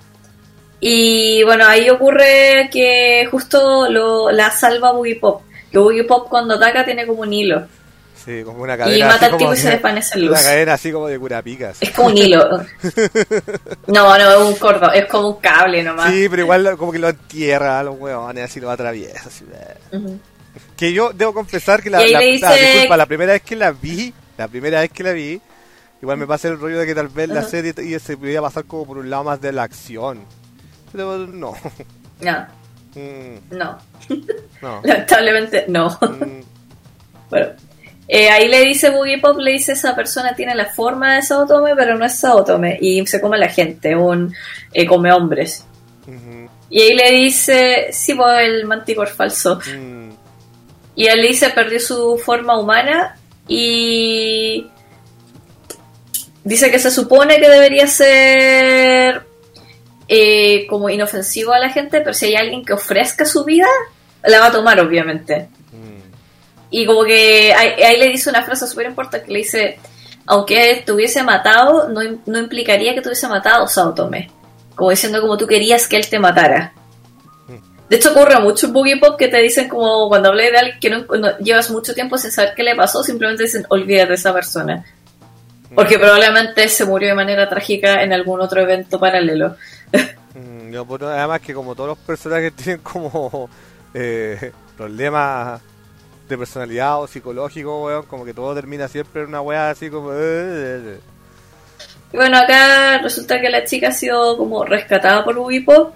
Y bueno, ahí ocurre que justo lo, la salva Boogie Pop. Que Boogie Pop cuando ataca tiene como un hilo. Sí, como una cadena. Y mata al tipo y se desvanece en luz. Una cadena así como de curapicas. Es como un hilo. No, no, es un cordón, es como un cable nomás. Sí, pero igual como que lo entierra a los huevones, así lo atraviesa. Así. Uh-huh. Que yo debo confesar que la, la, dice... la, disculpa, la primera vez que la vi, la primera vez que la vi, igual me pasa el rollo de que tal vez uh-huh. la serie y se podía pasar como por un lado más de la acción. Pero no. No. Mm. No. No. Lamentablemente no. Mm. Bueno. Eh, ahí le dice Boogie Pop, le dice esa persona tiene la forma de Saotome, pero no es Saotome. Y se come a la gente, un eh, come hombres. Uh-huh. Y ahí le dice, sí, pues el Manticore falso. Mm. Y él le dice, perdió su forma humana y dice que se supone que debería ser eh, como inofensivo a la gente, pero si hay alguien que ofrezca su vida, la va a tomar, obviamente. Mm. Y como que ahí, ahí le dice una frase súper importante que le dice, aunque te hubiese matado, no, no implicaría que te hubiese matado Saotome. Como diciendo como tú querías que él te matara. De hecho ocurre mucho en Boogie Pop que te dicen como cuando hablé de alguien que no, no llevas mucho tiempo sin saber qué le pasó, simplemente dicen olvídate de esa persona. Porque mm. probablemente se murió de manera trágica en algún otro evento paralelo. mm, yo, pues, además que como todos los personajes tienen como eh, problemas de personalidad o psicológico, weón, como que todo termina siempre en una weá así como... Y bueno, acá resulta que la chica ha sido como rescatada por Boogie Pop.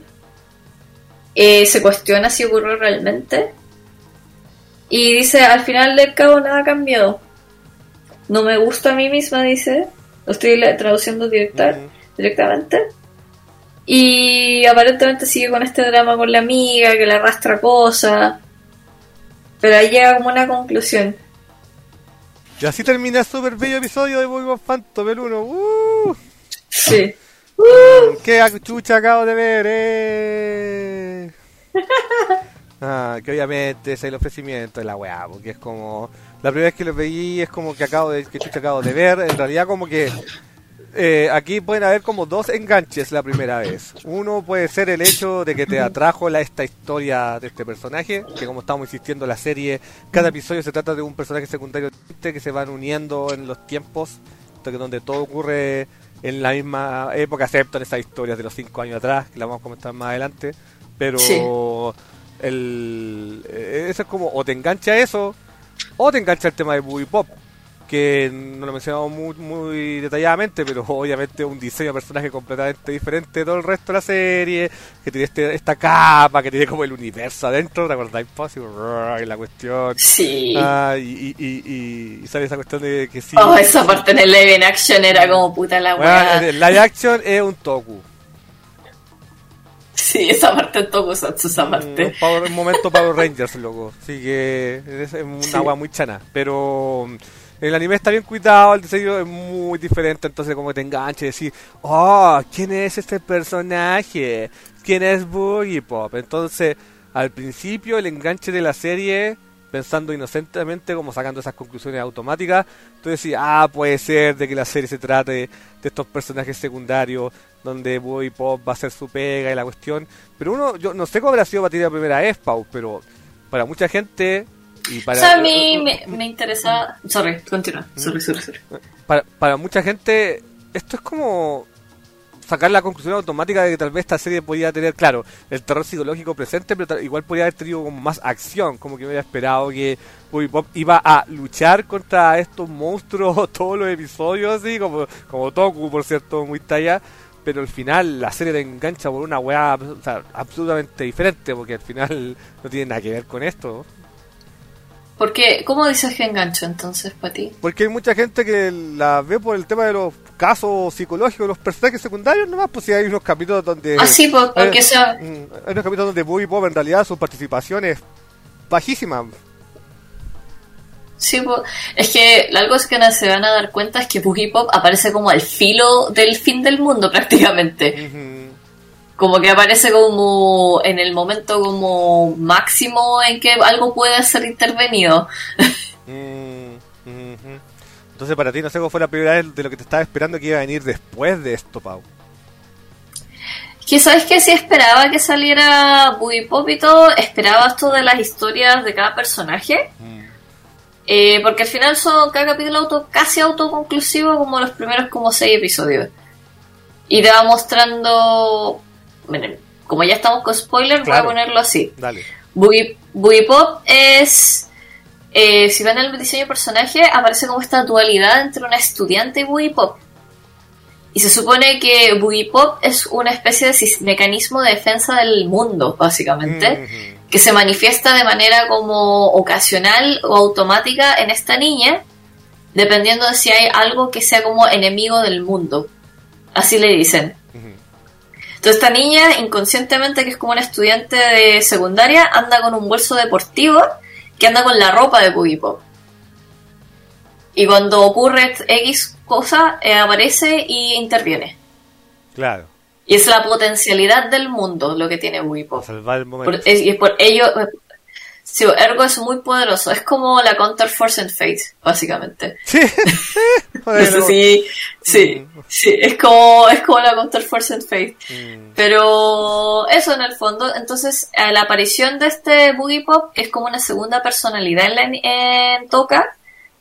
Eh, se cuestiona si ocurrió realmente y dice, al final del cabo nada ha cambiado, no me gusta a mí misma, dice, lo estoy traduciendo directa, uh-huh. directamente, y aparentemente sigue con este drama con la amiga que le arrastra cosas, pero ahí llega como una conclusión. Y así termina el super bello episodio de Boy Phantom el uno. ¡Uh! Sí. Uh, ¡Qué chucha acabo de ver! Eh! Ah, que obviamente es el ofrecimiento de la weá, porque es como la primera vez que lo veí es como que acabo de que chucha acabo de ver. En realidad como que eh, aquí pueden haber como dos enganches la primera vez. Uno puede ser el hecho de que te atrajo la, esta historia de este personaje, que como estamos insistiendo en la serie, cada episodio se trata de un personaje secundario que se van uniendo en los tiempos, donde todo ocurre en la misma época, excepto en esas historias de los cinco años atrás, que la vamos a comentar más adelante, pero sí. el, eso es como, o te engancha eso, o te engancha el tema de Boogie Pop, que no lo mencionamos muy, muy detalladamente, pero obviamente un diseño de personaje completamente diferente de todo el resto de la serie, que tiene este, esta capa, que tiene como el universo adentro, ¿te acordás? Impossible, y la cuestión. Sí. Ah, y, y, y, y ¿sabes esa cuestión de que sí? Oh, esa parte en el live in action era como puta la bueno, weá. en el live action es un toku. Sí, esa parte en Tokusatsu, esa parte. Un, power, un momento Power Rangers, loco. Así que es una Sí. agua muy chana. Pero el anime está bien cuidado, el diseño es muy diferente. Entonces, como te enganche, decir, oh, ¿quién es este personaje? ¿Quién es Boogie Pop? Entonces, al principio, el enganche de la serie, pensando inocentemente, como sacando esas conclusiones automáticas, tú decís, ah, puede ser de que la serie se trate de estos personajes secundarios, donde Boogie Pop va a hacer su pega y la cuestión. Pero uno, yo no sé cómo habrá sido para ti la primera vez, Pau, pero para mucha gente y para... O sea, a mí me, me interesa... Sorry, continúa. Sorry, sorry, sorry. Para, para mucha gente, esto es como sacar la conclusión automática de que tal vez esta serie podía tener, claro, el terror psicológico presente, pero tal, igual podría haber tenido como más acción, como que me hubiera esperado que Boogie Pop iba a luchar contra estos monstruos todos los episodios, así como, como Toku, por cierto, muy talla. Pero al final la serie te engancha por una weá, o sea, absolutamente diferente, porque al final no tiene nada que ver con esto. Porque, ¿cómo dices que engancho entonces para ti? Porque hay mucha gente que la ve por el tema de los casos psicológicos de los personajes secundarios nomás, pues si hay unos capítulos donde... Ah, sí, pues, porque hay, sea... hay unos capítulos donde Boogie Pop en realidad su participación es bajísima. Sí, pues, es que algo es que no se van a dar cuenta es que Boogie Pop aparece como al filo del fin del mundo prácticamente. Uh-huh. Como que aparece como en el momento como máximo en que algo puede ser intervenido. Uh-huh. Entonces para ti no sé cómo fue la primera vez de lo que te estaba esperando que iba a venir después de esto, Pau. Que sabes que si esperaba que saliera Boogie Pop y todo, esperaba esto de las historias de cada personaje. Mm. Eh, porque al final son cada capítulo auto, casi autoconclusivo como los primeros como seis episodios. Y te va mostrando... Miren, como ya estamos con spoiler, Claro. voy a ponerlo así. Dale. Boogie, Boogie Pop es... Eh, si ven el diseño de personaje, aparece como esta dualidad entre una estudiante y Boogie Pop. Y se supone que Boogie Pop es una especie de sis- mecanismo de defensa del mundo, básicamente, Uh-huh. que se manifiesta de manera como ocasional o automática en esta niña, dependiendo de si hay algo que sea como enemigo del mundo. Así le dicen. Uh-huh. Entonces esta niña, inconscientemente, que es como una estudiante de secundaria, anda con un bolso deportivo que anda con la ropa de Boogie Pop. Y cuando ocurre X cosa, eh, aparece y interviene. Claro. Y es la potencialidad del mundo lo que tiene Boogie Pop. Salvar el momento. Por, es, y es por ello... Sí, Ergo es muy poderoso. Es como la Counter Force en Fate, básicamente. Sí. No sé si... Sí, Mm. sí, es como, es como la Counter Force en Fate. Mm. Pero eso en el fondo, entonces a la aparición de este Boogie Pop, que es como una segunda personalidad en, la, en Toka,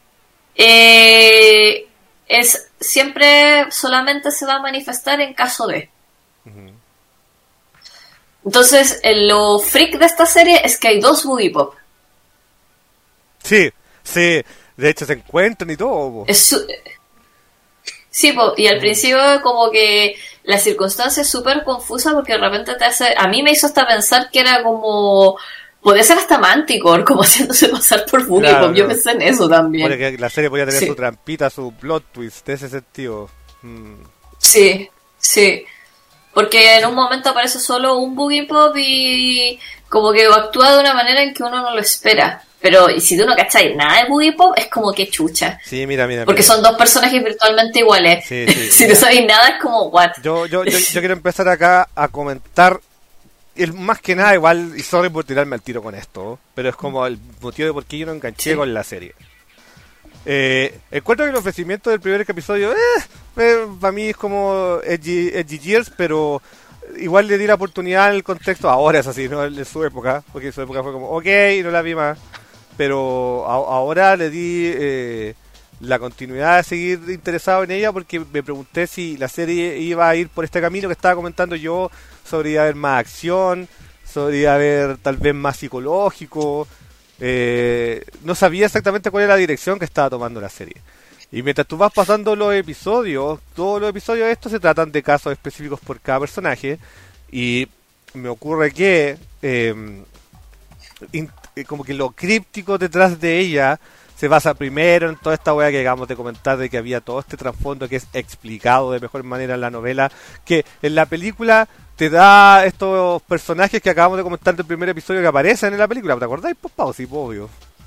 eh, es siempre solamente se va a manifestar en caso de. Uh-huh. Entonces, el- lo freak de esta serie es que hay dos Boogie Pop. Sí, sí. De hecho se encuentran y todo. po. Es su- Sí, po, y al principio como que la circunstancia es súper confusa porque de repente te hace... A mí me hizo hasta pensar que era como... Podría ser hasta Manticore, como haciéndose pasar por Boogie Claro, Pop. Yo no. pensé en eso también. Porque la serie podía tener Sí. su trampita, su plot twist, de ese sentido. Mm. Sí, sí. Porque en un momento aparece solo un Boogie Pop y como que actúa de una manera en que uno no lo espera. Pero y si tú no cachai nada de Boogie Pop, es como que chucha. Sí, mira, mira. Porque mira. son dos personajes virtualmente iguales. Sí, sí, si mira. no sabéis nada, es como, what? Yo, yo, yo, yo quiero empezar acá a comentar, el, más que nada igual, y sorry por tirarme al tiro con esto, pero es como el motivo de por qué yo no enganché Sí. con la serie. Eh, encuentro que el ofrecimiento del primer episodio, eh, eh, para mí es como edgy, edgy Years, pero igual le di la oportunidad en el contexto, ahora es así, no en su época, porque en su época fue como, ok, no la vi más, pero a, ahora le di eh, la continuidad de seguir interesado en ella porque me pregunté si la serie iba a ir por este camino que estaba comentando yo, sobre iba a haber más acción, sobre iba a haber tal vez más psicológico, eh, no sabía exactamente cuál era la dirección que estaba tomando la serie. Y mientras tú vas pasando los episodios, todos los episodios de estos se tratan de casos específicos por cada personaje. Y me ocurre que eh, in, eh, como que lo críptico detrás de ella se basa primero en toda esta weá que acabamos de comentar, de que había todo este trasfondo que es explicado de mejor manera en la novela, que en la película te da estos personajes que acabamos de comentar del primer episodio que aparecen en la película. ¿Te acordáis? Pues Pau, sí, pues, obvio.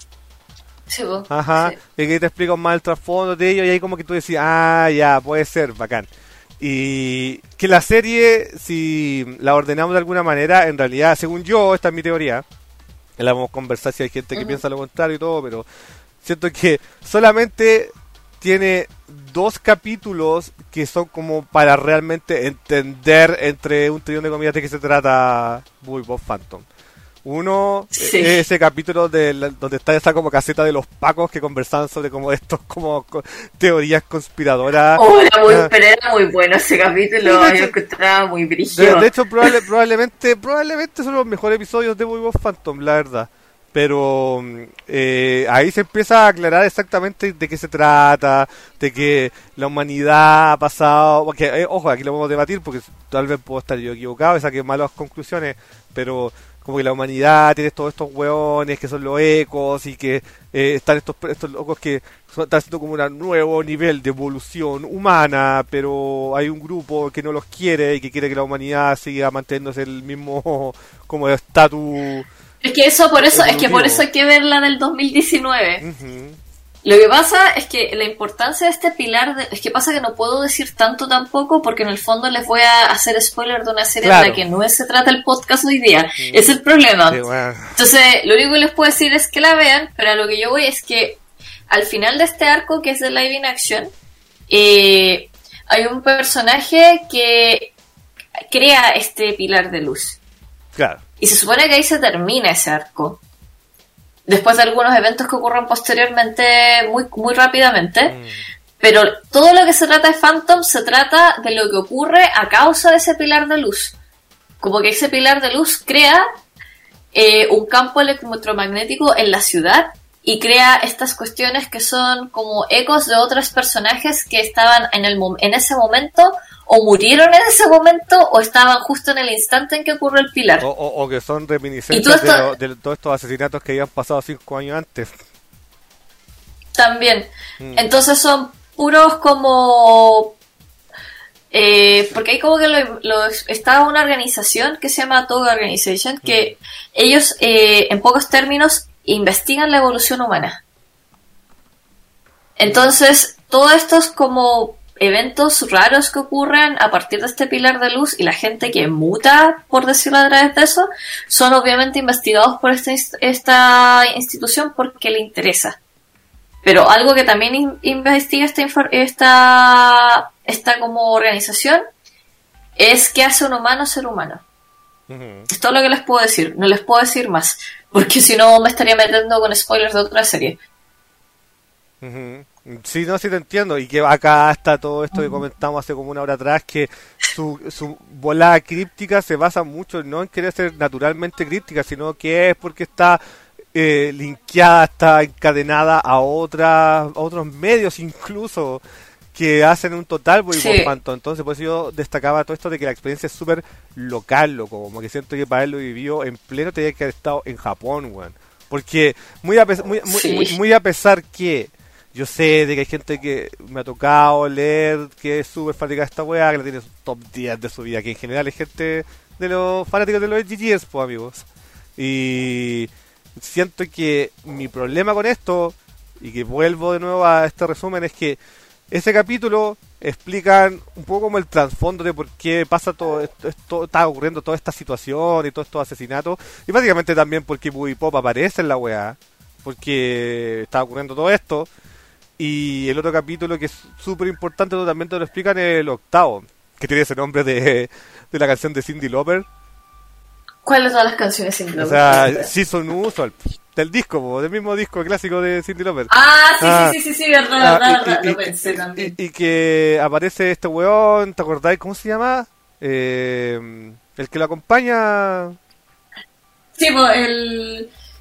Sí, vos. Ajá, Sí. y que te explican más el trasfondo de ellos y ahí como que tú decís, ah, ya, puede ser, bacán. Y que la serie, si la ordenamos de alguna manera, en realidad, según yo, esta es mi teoría, la vamos a conversar si hay gente que Ujú. piensa lo contrario y todo, pero siento que solamente tiene dos capítulos que son como para realmente entender entre un trillón de comidas de qué se trata Boy Bob Phantom. Uno, Sí. eh, ese capítulo de la- donde está esa como caseta de los pacos que conversaban sobre como estos como co- teorías conspiradoras. Oh, era muy, Ah, pero era muy bueno ese capítulo, de yo hecho, encontraba muy de, brígido. de hecho probable- probablemente probablemente son los mejores episodios de Boy Bob Phantom, la verdad. Pero mm, eh, ahí se empieza a aclarar exactamente de qué se trata, de que la humanidad ha pasado, porque eh, ojo, aquí lo vamos a debatir porque tal vez puedo estar yo equivocado y saqué malas conclusiones, pero como que la humanidad tiene todos estos hueones que son los ecos y que eh, están estos, estos locos que son- están haciendo como un nuevo nivel de evolución humana, pero hay un grupo que no los quiere y que quiere que la humanidad siga manteniéndose el mismo como estatus Es que eso, por eso, es que por eso evolutivo. hay que ver la del dos mil diecinueve. Ujú. Lo que pasa es que la importancia de este pilar, de, es que pasa que no puedo decir tanto tampoco porque en el fondo les voy a hacer spoiler de una serie Claro. en la que no se trata el podcast hoy día. Es el problema. Sí, bueno. Entonces, lo único que les puedo decir es que la vean, pero a lo que yo voy es que al final de este arco, que es de live in action, eh, hay un personaje que crea este pilar de luz. Claro. Y se supone que ahí se termina ese arco. Después de algunos eventos que ocurren posteriormente muy, muy rápidamente. Mm. Pero todo lo que se trata de Phantom se trata de lo que ocurre a causa de ese pilar de luz. Como que ese pilar de luz crea eh, un campo electromagnético en la ciudad y crea estas cuestiones que son como ecos de otros personajes que estaban en, el, en ese momento o murieron en ese momento o estaban justo en el instante en que ocurre el pilar. O, o, o que son Y reminiscencias todo esto- de, lo- de todos estos asesinatos que habían pasado cinco años antes. También. Mm. Entonces son puros como... eh, porque hay como que lo, lo- está una organización que se llama Toga Organization, que ellos, eh, en pocos términos, investigan la evolución humana. Entonces, todos estos como eventos raros que ocurren a partir de este pilar de luz y la gente que muta, por decirlo a través de eso, son obviamente investigados por esta, inst- esta institución porque le interesa. Pero algo que también in- investiga esta, infor- esta, esta como organización es qué hace un humano ser humano. Ujú. Es todo lo que les puedo decir. No les puedo decir más. Porque si no me estaría metiendo con spoilers de otra serie. Ujú. Sí, no, sí te entiendo. Y que acá está todo esto que comentamos hace como una hora atrás, que su, su volada críptica se basa mucho no en querer ser naturalmente críptica, sino que es porque está eh, linkeada, está encadenada a, otras, a otros medios incluso que hacen un total Boy Sí. Bob Phantom. Entonces, por eso yo destacaba todo esto de que la experiencia es súper local, loco. Como que siento que para él lo vivió en pleno, tenía que haber estado en Japón, weón. Porque muy a, pes- muy, muy, Sí. muy, muy a pesar que yo sé de que hay gente que me ha tocado leer que es súper fanática de esta weá, que la tiene en su top diez de su vida, que en general es gente de los fanáticos de los G G S, pues amigos. Y siento que mi problema con esto, y que vuelvo de nuevo a este resumen, es que ese capítulo explican un poco como el trasfondo de por qué pasa todo esto, esto- está ocurriendo toda esta situación y todos estos asesinatos, y básicamente también porque Boogie Pop aparece en la weá, porque está ocurriendo todo esto. Y el otro capítulo que es súper importante, también te lo explican, es el octavo, que tiene ese nombre de, de la canción de Cyndi Lauper. ¿Cuáles son las canciones sin O sea, Season Usual, del disco, po, del mismo disco clásico de Cyndi Lauper. Ah, sí, Ah, sí, sí, sí, sí, verdad, Ah, verdad, y- verdad. y- Lo y- pensé y- también. y que aparece este weón, ¿te acordáis cómo se llama? Eh, el que lo acompaña. Sí, pues el...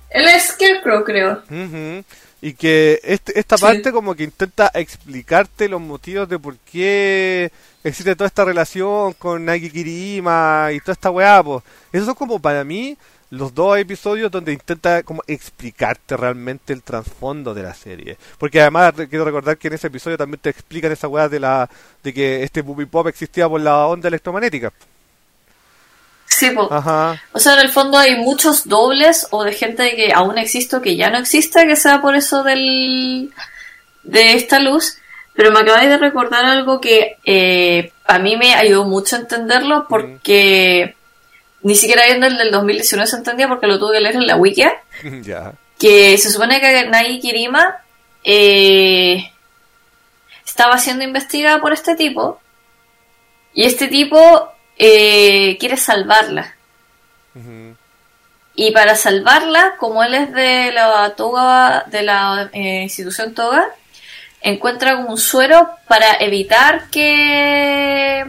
Él es Scarecrow, creo. Uh-huh. Y que este, esta Sí. parte como que intenta explicarte los motivos de por qué existe toda esta relación con Nagi Kirima y toda esta weá, pues. Esos son como para mí los dos episodios donde intenta como explicarte realmente el trasfondo de la serie. Porque además te quiero recordar que en ese episodio también te explican esa weá de la de que este Booby Pop existía por la onda electromagnética. Sí, po. Ajá. O sea, en el fondo hay muchos dobles o de gente que aún existe o que ya no existe, que sea por eso del de esta luz. Pero me acabáis de recordar algo que eh, a mí me ayudó mucho a entenderlo porque ni siquiera viendo el del dos mil diecinueve se entendía porque lo tuve que leer en la wiki. Ya. Que se supone que Nagi Kirima eh, estaba siendo investigada por este tipo y este tipo eh, quiere salvarla. Uh-huh. Y para salvarla, como él es de la Toga, de la eh, institución Toga, encuentra como un suero para evitar que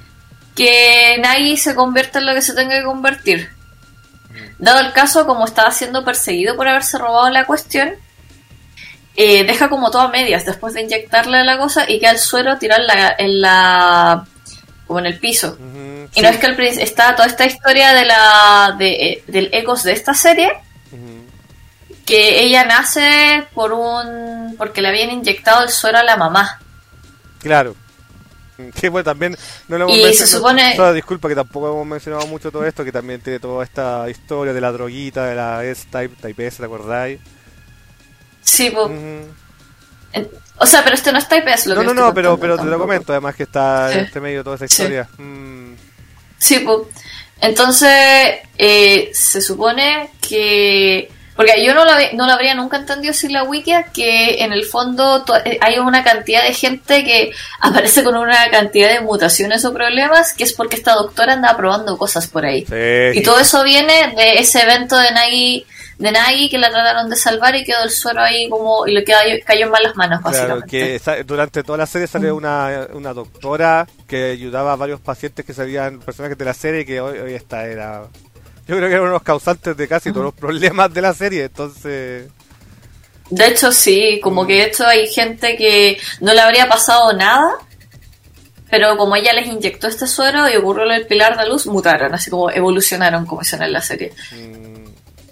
que Nagi se convierta en lo que se tenga que convertir. Dado el caso, como estaba siendo perseguido por haberse robado la cuestión, eh, deja como todo a medias después de inyectarle la cosa y queda el suero tirado en la, en la como en el piso. Uh-huh. Y no es que el príncipe está toda esta historia de la de, eh, del ecos de esta serie, Uh-huh. que ella nace por un porque le habían inyectado el suero a la mamá. Claro. Que bueno, también no lo hemos Y se mencionado. supone- O sea, disculpa que tampoco hemos mencionado mucho todo esto, que también tiene toda esta historia de la droguita, de la S-Type, Type S, ¿te acordáis? Sí, po. Ujú. En- o sea, pero este no es Type S lo No, que no, estoy no, pero, contando pero te lo tampoco. comento, además que está Sí. en este medio toda esa Sí. historia. Mm. Sí, pues. Entonces, eh, se supone que... Porque yo no lo, hab- no lo habría nunca entendido sin la wiki, que en el fondo to- eh, hay una cantidad de gente que aparece con una cantidad de mutaciones o problemas, que es porque esta doctora anda probando cosas por ahí. Sí. Y todo eso viene de ese evento de Nagi, de Nagi que la trataron de salvar y quedó el suero ahí como... y le quedó, cayó en malas manos, Claro, básicamente. que sa- durante toda la serie sale una, una doctora que ayudaba a varios pacientes que salían personajes de la serie, que hoy, hoy esta era... Yo creo que era uno de los causantes de casi todos los problemas de la serie, entonces... De hecho, sí, como que de hecho hay gente que no le habría pasado nada, pero como ella les inyectó este suero y ocurrió el pilar de luz, mutaron, así como evolucionaron como dicen en la serie. mm,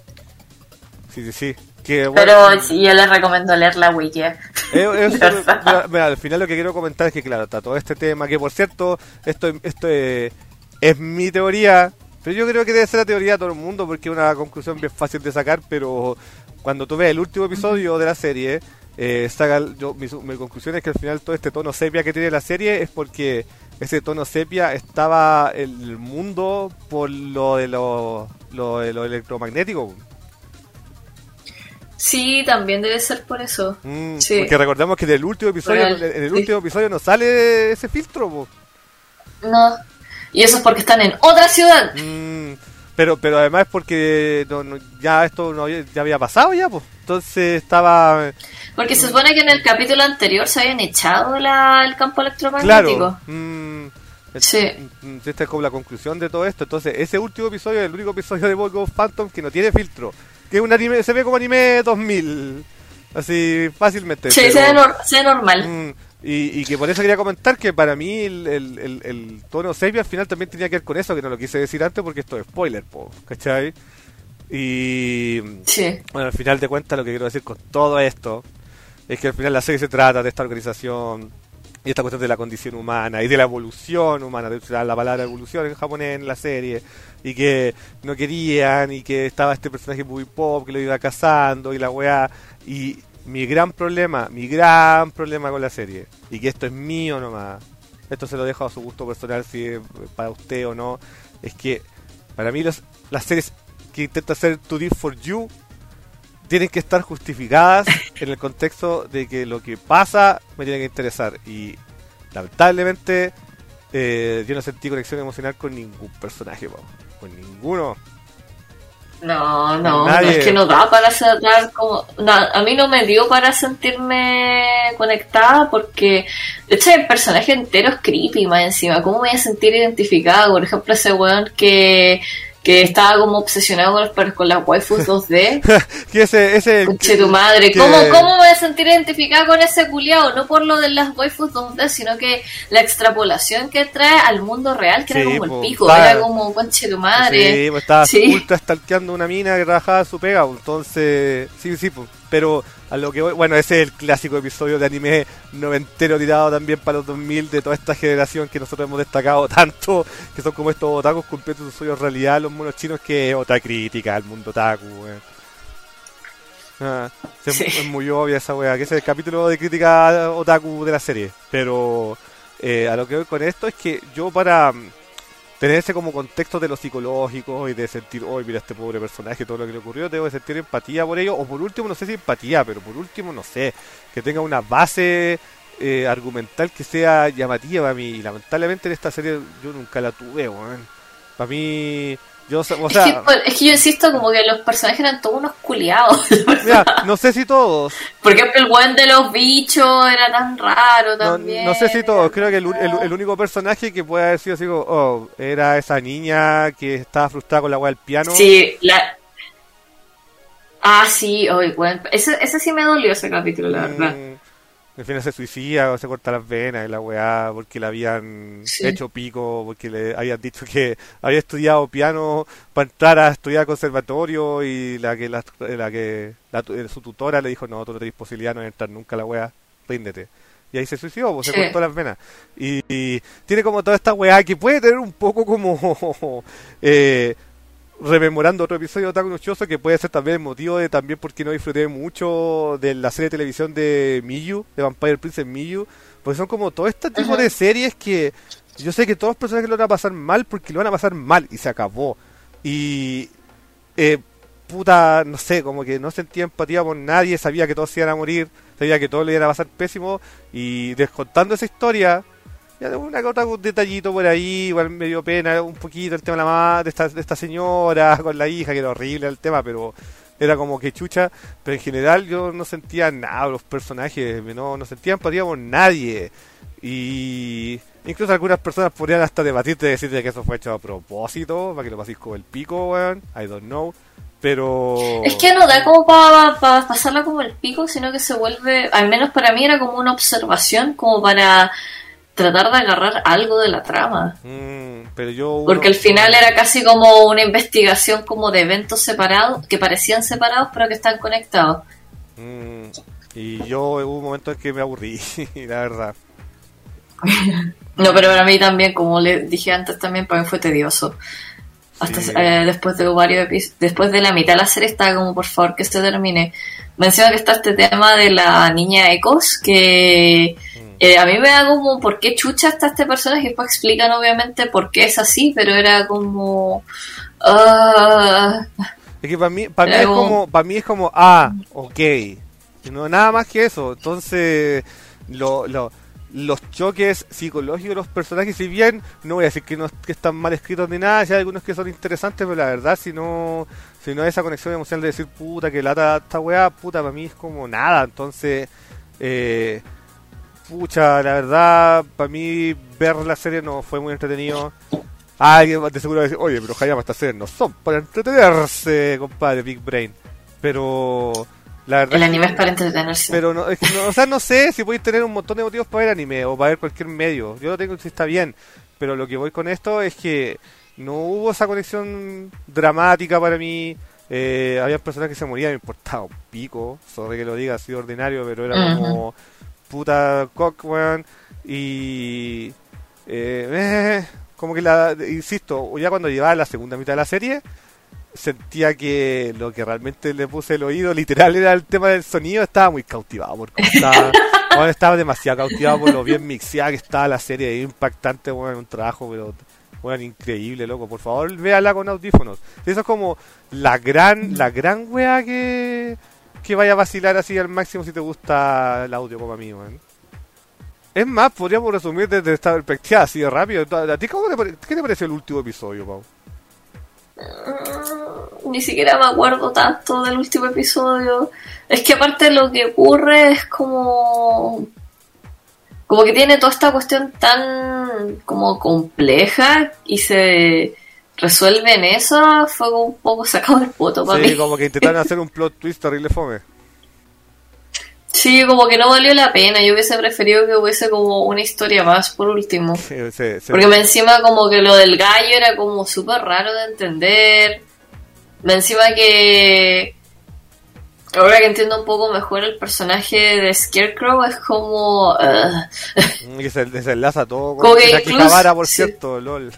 sí, sí, sí. Que, Pero bueno, sí, yo les recomiendo leer la wiki. Eh, eso, ¿Verdad? mira, mira, al final lo que quiero comentar es que, claro, está todo este tema, que por cierto, esto, esto es, es mi teoría, pero yo creo que debe ser la teoría de todo el mundo porque es una conclusión bien fácil de sacar, pero cuando tú ves el último episodio de la serie, eh, saca, yo, mi, mi conclusión es que al final todo este tono sepia que tiene la serie es porque ese tono sepia estaba en el mundo por lo de lo, lo, de lo electromagnético. Sí, también debe ser por eso. Mm, Sí. Porque recordemos que en el último episodio, Real, en el sí. último episodio no sale ese filtro, po. No. Y eso es porque están en otra ciudad. Mm, pero pero además es porque no, no, ya esto no había, ya había pasado ya, pues. Entonces estaba Porque se supone que en el capítulo anterior se habían echado la, el campo electromagnético. claro. Mm, Sí. mm, esta es como la conclusión de todo esto. Entonces ese último episodio es el único episodio de Bolt of Phantom que no tiene filtro, que es un anime, se ve como anime dos mil, así fácilmente. Sí, pero- se ve, nor- se ve normal. Mm, y, y que por eso quería comentar que para mí el, el, el, el tono sepia al final también tenía que ver con eso, que no lo quise decir antes porque esto es spoiler, po, ¿cachai? Y Sí. bueno, al final de cuentas lo que quiero decir con todo esto es que al final la serie se trata de esta organización y esta cuestión de la condición humana y de la evolución humana, de usar la palabra evolución en japonés en la serie, y que no querían, y que estaba este personaje muy pop que lo iba cazando y la weá, y mi gran problema, mi gran problema con la serie, y que esto es mío nomás, esto se lo dejo a su gusto personal si es para usted o no, es que para mí los, las series que intenta hacer To Live For You tienen que estar justificadas en el contexto de que lo que pasa me tiene que interesar, y lamentablemente eh, yo no sentí conexión emocional con ningún personaje, po, con ninguno. No, no, Nadie. es que no da para dar como... no, a mí no me dio para sentirme conectada porque, de hecho, el personaje entero es creepy más encima. ¿Cómo me voy a sentir identificada? Por ejemplo, ese weón que, que estaba como obsesionado con, los, con las waifus dos D. que ese, ese Conche tu madre, que... ¿Cómo, ¿cómo me voy a sentir identificada con ese culiao? No por lo de las waifus dos D, sino que la extrapolación que trae al mundo real, que sí, era como pues, el pico, estaba... era como conche tu madre. Sí, pues estaba sí. ultra stalkeando una mina que trabajaba su pega, entonces, sí, sí, pues, pero a lo que voy, bueno, ese es el clásico episodio de anime noventero tirado también para los dos mil de toda esta generación que nosotros hemos destacado tanto, que son como estos otakus cumpliendo sus sueños realidad, los monos chinos, que es otra crítica al mundo otaku, eh. ah, se, sí. Es muy obvia esa wea, que ese es el capítulo de crítica otaku de la serie, pero eh, a lo que voy con esto es que yo para tener ese como contexto de lo psicológico y de sentir, oh, mira este pobre personaje, todo lo que le ocurrió, tengo que sentir empatía por ello, o por último, no sé si empatía, pero por último, no sé, que tenga una base eh, argumental que sea llamativa para mí, y lamentablemente en esta serie yo nunca la tuve, weón. Para mí, yo, o sea... Es que, es que yo insisto como que los personajes eran todos unos culiados. Mira, no sé si todos. Por ejemplo, el buen de los bichos era tan raro también. No, no sé si todos, creo que el, el, el único personaje que puede haber sido así como, oh, era esa niña que estaba frustrada con la weá del piano. Sí, la... Ah, sí, oh, bueno, ese, ese sí me dolió ese capítulo, la mm. verdad. Al final se suicida o se corta las venas y la weá porque le habían sí. hecho pico, porque le habían dicho que había estudiado piano para entrar a estudiar conservatorio y la que la, la que la, su tutora le dijo, no, tú no tenés posibilidad de no entrar nunca a la weá, ríndete. Y ahí se suicidó, pues, sí. se cortó las venas. Y, y tiene como toda esta weá que puede tener un poco como... eh, rememorando otro episodio tan nochoso que puede ser también el motivo de también porque no disfruté mucho de la serie de televisión de Miyu, de Vampire Princess Miyu, porque son como todo este tipo uh-huh. de series que yo sé que todos los personajes lo van a pasar mal porque lo van a pasar mal y se acabó. Y eh, puta, no sé, como que no sentía empatía por nadie, sabía que todos se iban a morir, sabía que todos le iban a pasar pésimo, y descontando esa historia, ya una cosa, un detallito por ahí, igual me dio pena un poquito el tema de la mamá, de esta, de esta señora con la hija, que era horrible el tema, pero era como que chucha. Pero en general yo no sentía nada por los personajes, no, no sentía empatía por nadie. Y incluso algunas personas podrían hasta debatirte y decirte que eso fue hecho a propósito, para que lo paséis como el pico, weón, I don't know. Pero... Es que no da como para pa pasarla como el pico, sino que se vuelve, al menos para mí era como una observación, como para... tratar de agarrar algo de la trama. Mm, pero yo uno... Porque al final era casi como una investigación como de eventos separados, que parecían separados pero que están conectados. Mm, y yo hubo un momento en que me aburrí, la verdad. No, pero para mí también, como le dije antes, también para mí fue tedioso. Hasta sí. eh, después de varios episodios, después de la mitad de la serie estaba como, por favor, que se termine. Menciona que está este tema de la niña Ecos, que... Eh, a mí me da como, ¿por qué chucha está este personaje? Después explican obviamente por qué es así, pero era como... Uh, es que para mí, para mí es como, para mí es como, ah, ok. No, nada más que eso. Entonces, lo, lo, los choques psicológicos de los personajes, si bien, no voy a decir que no que están mal escritos ni nada, si hay algunos que son interesantes, pero la verdad, si no, si no hay esa conexión emocional de decir, puta, que lata esta weá, puta, para mí es como nada. Entonces, eh... pucha, la verdad, para mí ver la serie no fue muy entretenido. Alguien de seguro va a decir, oye, pero Hayama, estas series no son para entretenerse, compadre, Big Brain. Pero la verdad... El anime es para entretenerse. Pero, no, es que no, o sea, no sé si podéis tener un montón de motivos para ver anime o para ver cualquier medio. Yo lo tengo si está bien. Pero lo que voy con esto es que no hubo esa conexión dramática para mí. Eh, había personas que se morían, me importaba un pico. Sobre que lo diga, así ordinario, pero era uh-huh. como... puta cock, weón, y eh, eh, como que la, insisto, ya cuando llevaba la segunda mitad de la serie sentía que lo que realmente le puse el oído literal era el tema del sonido. Estaba muy cautivado porque estaba, bueno, estaba demasiado cautivado por lo bien mixeada que estaba la serie, impactante, bueno, un trabajo pero bueno, increíble, loco. Por favor, véala con audífonos. Eso es como la gran la gran wea que que vaya a vacilar así al máximo si te gusta el audio como a mí, man. Es más, podríamos resumir desde esta perspectiva así de rápido. ¿A ti cómo te pare... qué te pareció el último episodio, Pau? Mm, ni siquiera me acuerdo tanto del último episodio. Es que aparte lo que ocurre es como... como que tiene toda esta cuestión tan como compleja y se... resuelven eso, fue un poco sacado del poto para Sí, mí. como que intentaron hacer un plot twist terrible fome. Sí, como que no valió la pena. Yo hubiese preferido que hubiese como una historia más por último. Sí, sí, sí. Porque me encima como que lo del gallo era como súper raro de entender. Me encima que... Ahora que entiendo un poco mejor el personaje de Scarecrow, es como... Uh, Y se desenlaza todo Como con que la incluso- Quijabara, por sí. cierto, lol.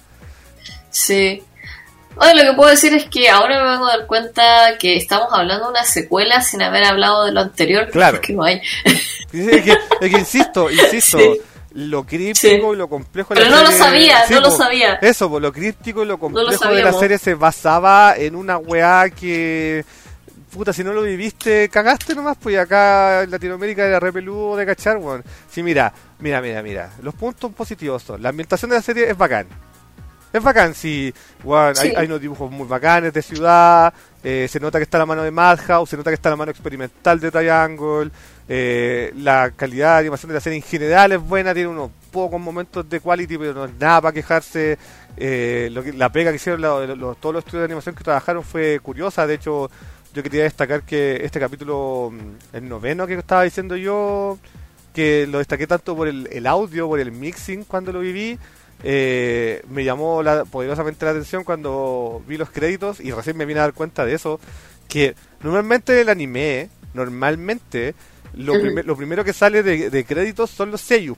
sí. Bueno, lo que puedo decir es que ahora me vengo a dar cuenta que estamos hablando de una secuela sin haber hablado de lo anterior. Claro. Porque no hay. Sí, es, que, es que insisto, insisto, Sí. lo críptico Sí. y lo complejo de Pero la no lo serie... sabía, Sí, no lo po, sabía. Eso, pues lo críptico y lo complejo de la sabíamos. serie se basaba en una weá que... Puta, si no lo viviste, cagaste nomás, pues y acá en Latinoamérica era re peludo de cachar, weón. Sí, mira, mira, mira, mira. Los puntos positivos son, la ambientación de la serie es bacán. Es bacán, sí, weón, Sí. hay, hay unos dibujos muy bacanes de ciudad, eh, se nota que está la mano de Madhouse, se nota que está la mano experimental de Triangle, eh, la calidad de animación de la serie en general es buena, tiene unos pocos momentos de quality, pero no es nada para quejarse. Eh, lo que, la pega que hicieron la- lo- lo- todos los estudios de animación que trabajaron fue curiosa. De hecho, yo quería destacar que este capítulo, mm, el noveno que estaba diciendo yo, que lo destaqué tanto por el, el audio, por el mixing cuando lo viví, eh, me llamó la, poderosamente la atención cuando vi los créditos y recién me vine a dar cuenta de eso, que normalmente el anime, normalmente, lo, Ujú. primer- lo primero que sale de, de créditos son los seiyuu.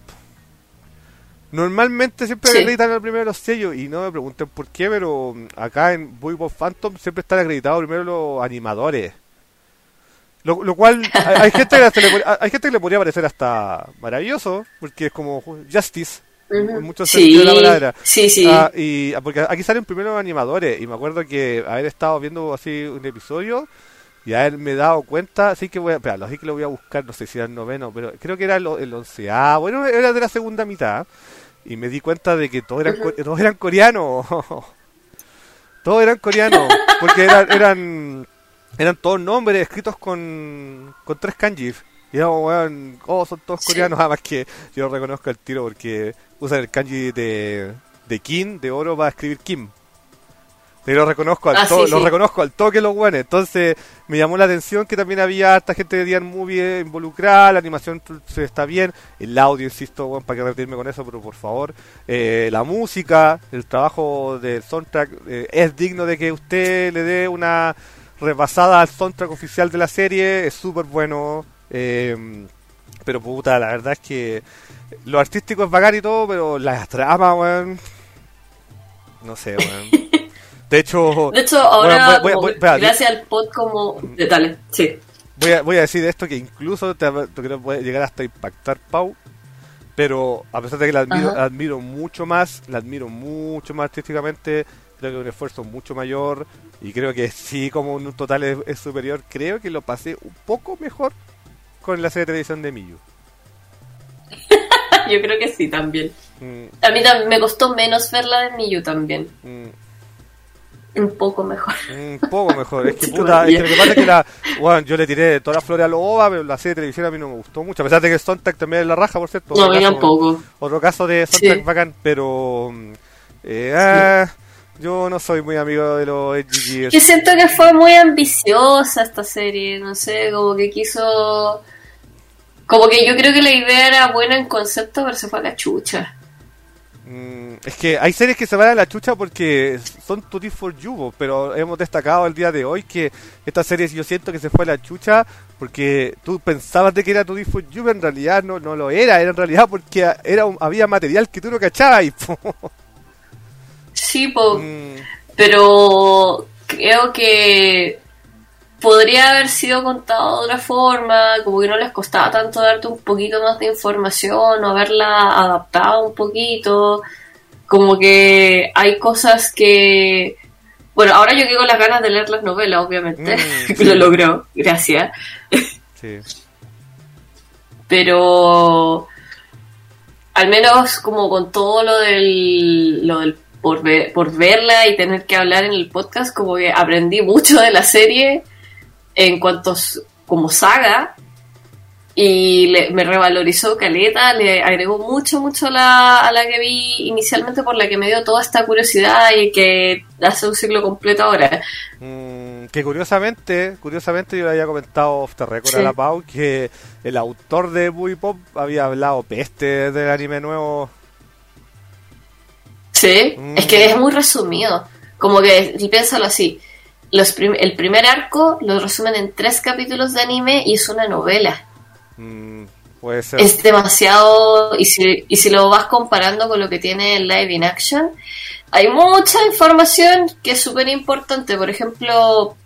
Normalmente siempre Sí. acreditan al primero los sellos y no me pregunten por qué, pero mm, acá en Boy Bob Phantom siempre están acreditados primero los animadores. Lo, lo cual hay, hay gente que se le, pod- hay gente que le podría parecer hasta maravilloso, porque es como ju- Justice, en Ujú. muchos Sí, sentidos de la palabra. sí, sí. Ah, y, ah, porque aquí salen primero los animadores, y me acuerdo que haber estado viendo así un episodio y haberme dado cuenta, así que voy a, espera, así que lo voy a buscar, no sé si era el noveno, pero creo que era el, o- el onceavo, bueno, era de la segunda mitad, y me di cuenta de que todos eran, co- todos eran coreanos, todos eran coreanos, porque eran, eran, eran todos nombres escritos con, con tres kanjis. Y era como, weón, oh, son todos Sí. coreanos, además que yo reconozco el tiro porque usan el kanji de, de Kim, de oro, para escribir Kim. Y lo reconozco al Ah, to- sí, lo sí. reconozco al toque los buenos. Entonces me llamó la atención que también había harta gente de Dian Movie involucrada, la animación t- se está bien, el audio, insisto, bueno, para que repetirme con eso, pero por favor, eh, la música, el trabajo del soundtrack, eh, es digno de que usted le dé una repasada al soundtrack oficial de la serie, es súper bueno, eh, pero puta, la verdad es que lo artístico es bacán y todo, pero las tramas, weón, no sé, weón. De hecho, De hecho, ahora, Bueno, voy- voy- como voy- que espera, gracias al pod, como. eh, Dale, sí. voy a, voy a decir esto que incluso te, te creo que puede llegar hasta impactar, Pau, pero a pesar de que la admiro, Ajá. la admiro mucho más, la admiro mucho más artísticamente, creo que es un esfuerzo mucho mayor y creo que sí, como en un total es, es superior, creo que lo pasé un poco mejor con la serie de televisión de Miyu. Yo creo que sí también. Mm, A mí tam- me costó menos verla de Miyu también. mm, Un poco mejor. un poco mejor, es que Sí, puta, es todavía. que lo que pasa es que la, bueno, yo le tiré todas las flores a lo ova, pero la serie de televisión a mí no me gustó mucho, a pesar de que Soundtrack también es la raja, por cierto. No, a otro mí caso- tampoco. Otro caso de soundtrack Sí. bacán, pero mm, eh, ah, yo no soy muy amigo de los Edgy Gears. Yo siento que fue muy ambiciosa esta serie, no sé, como que quiso... Como que yo creo que la idea era buena en concepto, pero se fue a la chucha. Mm, es que hay series que se van a la chucha porque son Tutti for You, po, pero hemos destacado el día de hoy que esta serie yo siento que se fue a la chucha porque tú pensabas de que era Tutti for You, pero en realidad no, no lo era, era en realidad porque era un- había material que tú no cachabas y po. Sí, po, Mm, pero creo que podría haber sido contado de otra forma, como que no les costaba tanto darte un poquito más de información o haberla adaptado un poquito, como que hay cosas que... Bueno, ahora yo quedo con las ganas de leer las novelas, obviamente, Mm, que sí. lo logró, gracias, sí. pero al menos como con todo lo del, lo del por, ver, por verla y tener que hablar en el podcast, como que aprendí mucho de la serie en cuanto s- como saga, y le, me revalorizó caleta, le agregó mucho, mucho a la, a la que vi inicialmente, por la que me dio toda esta curiosidad y que hace un ciclo completo ahora. Mm, que curiosamente, curiosamente yo le había comentado off the record Sí. a la Pau que el autor de Boogie Pop había hablado peste del anime nuevo. Sí, Mm. es que es muy resumido. Como que, y piénsalo así, los prim- el primer arco lo resumen en tres capítulos de anime y es una novela. Mm, puede ser. Es demasiado, y si, y si lo vas comparando con lo que tiene el live in action, hay mucha información que es súper importante. Por ejemplo,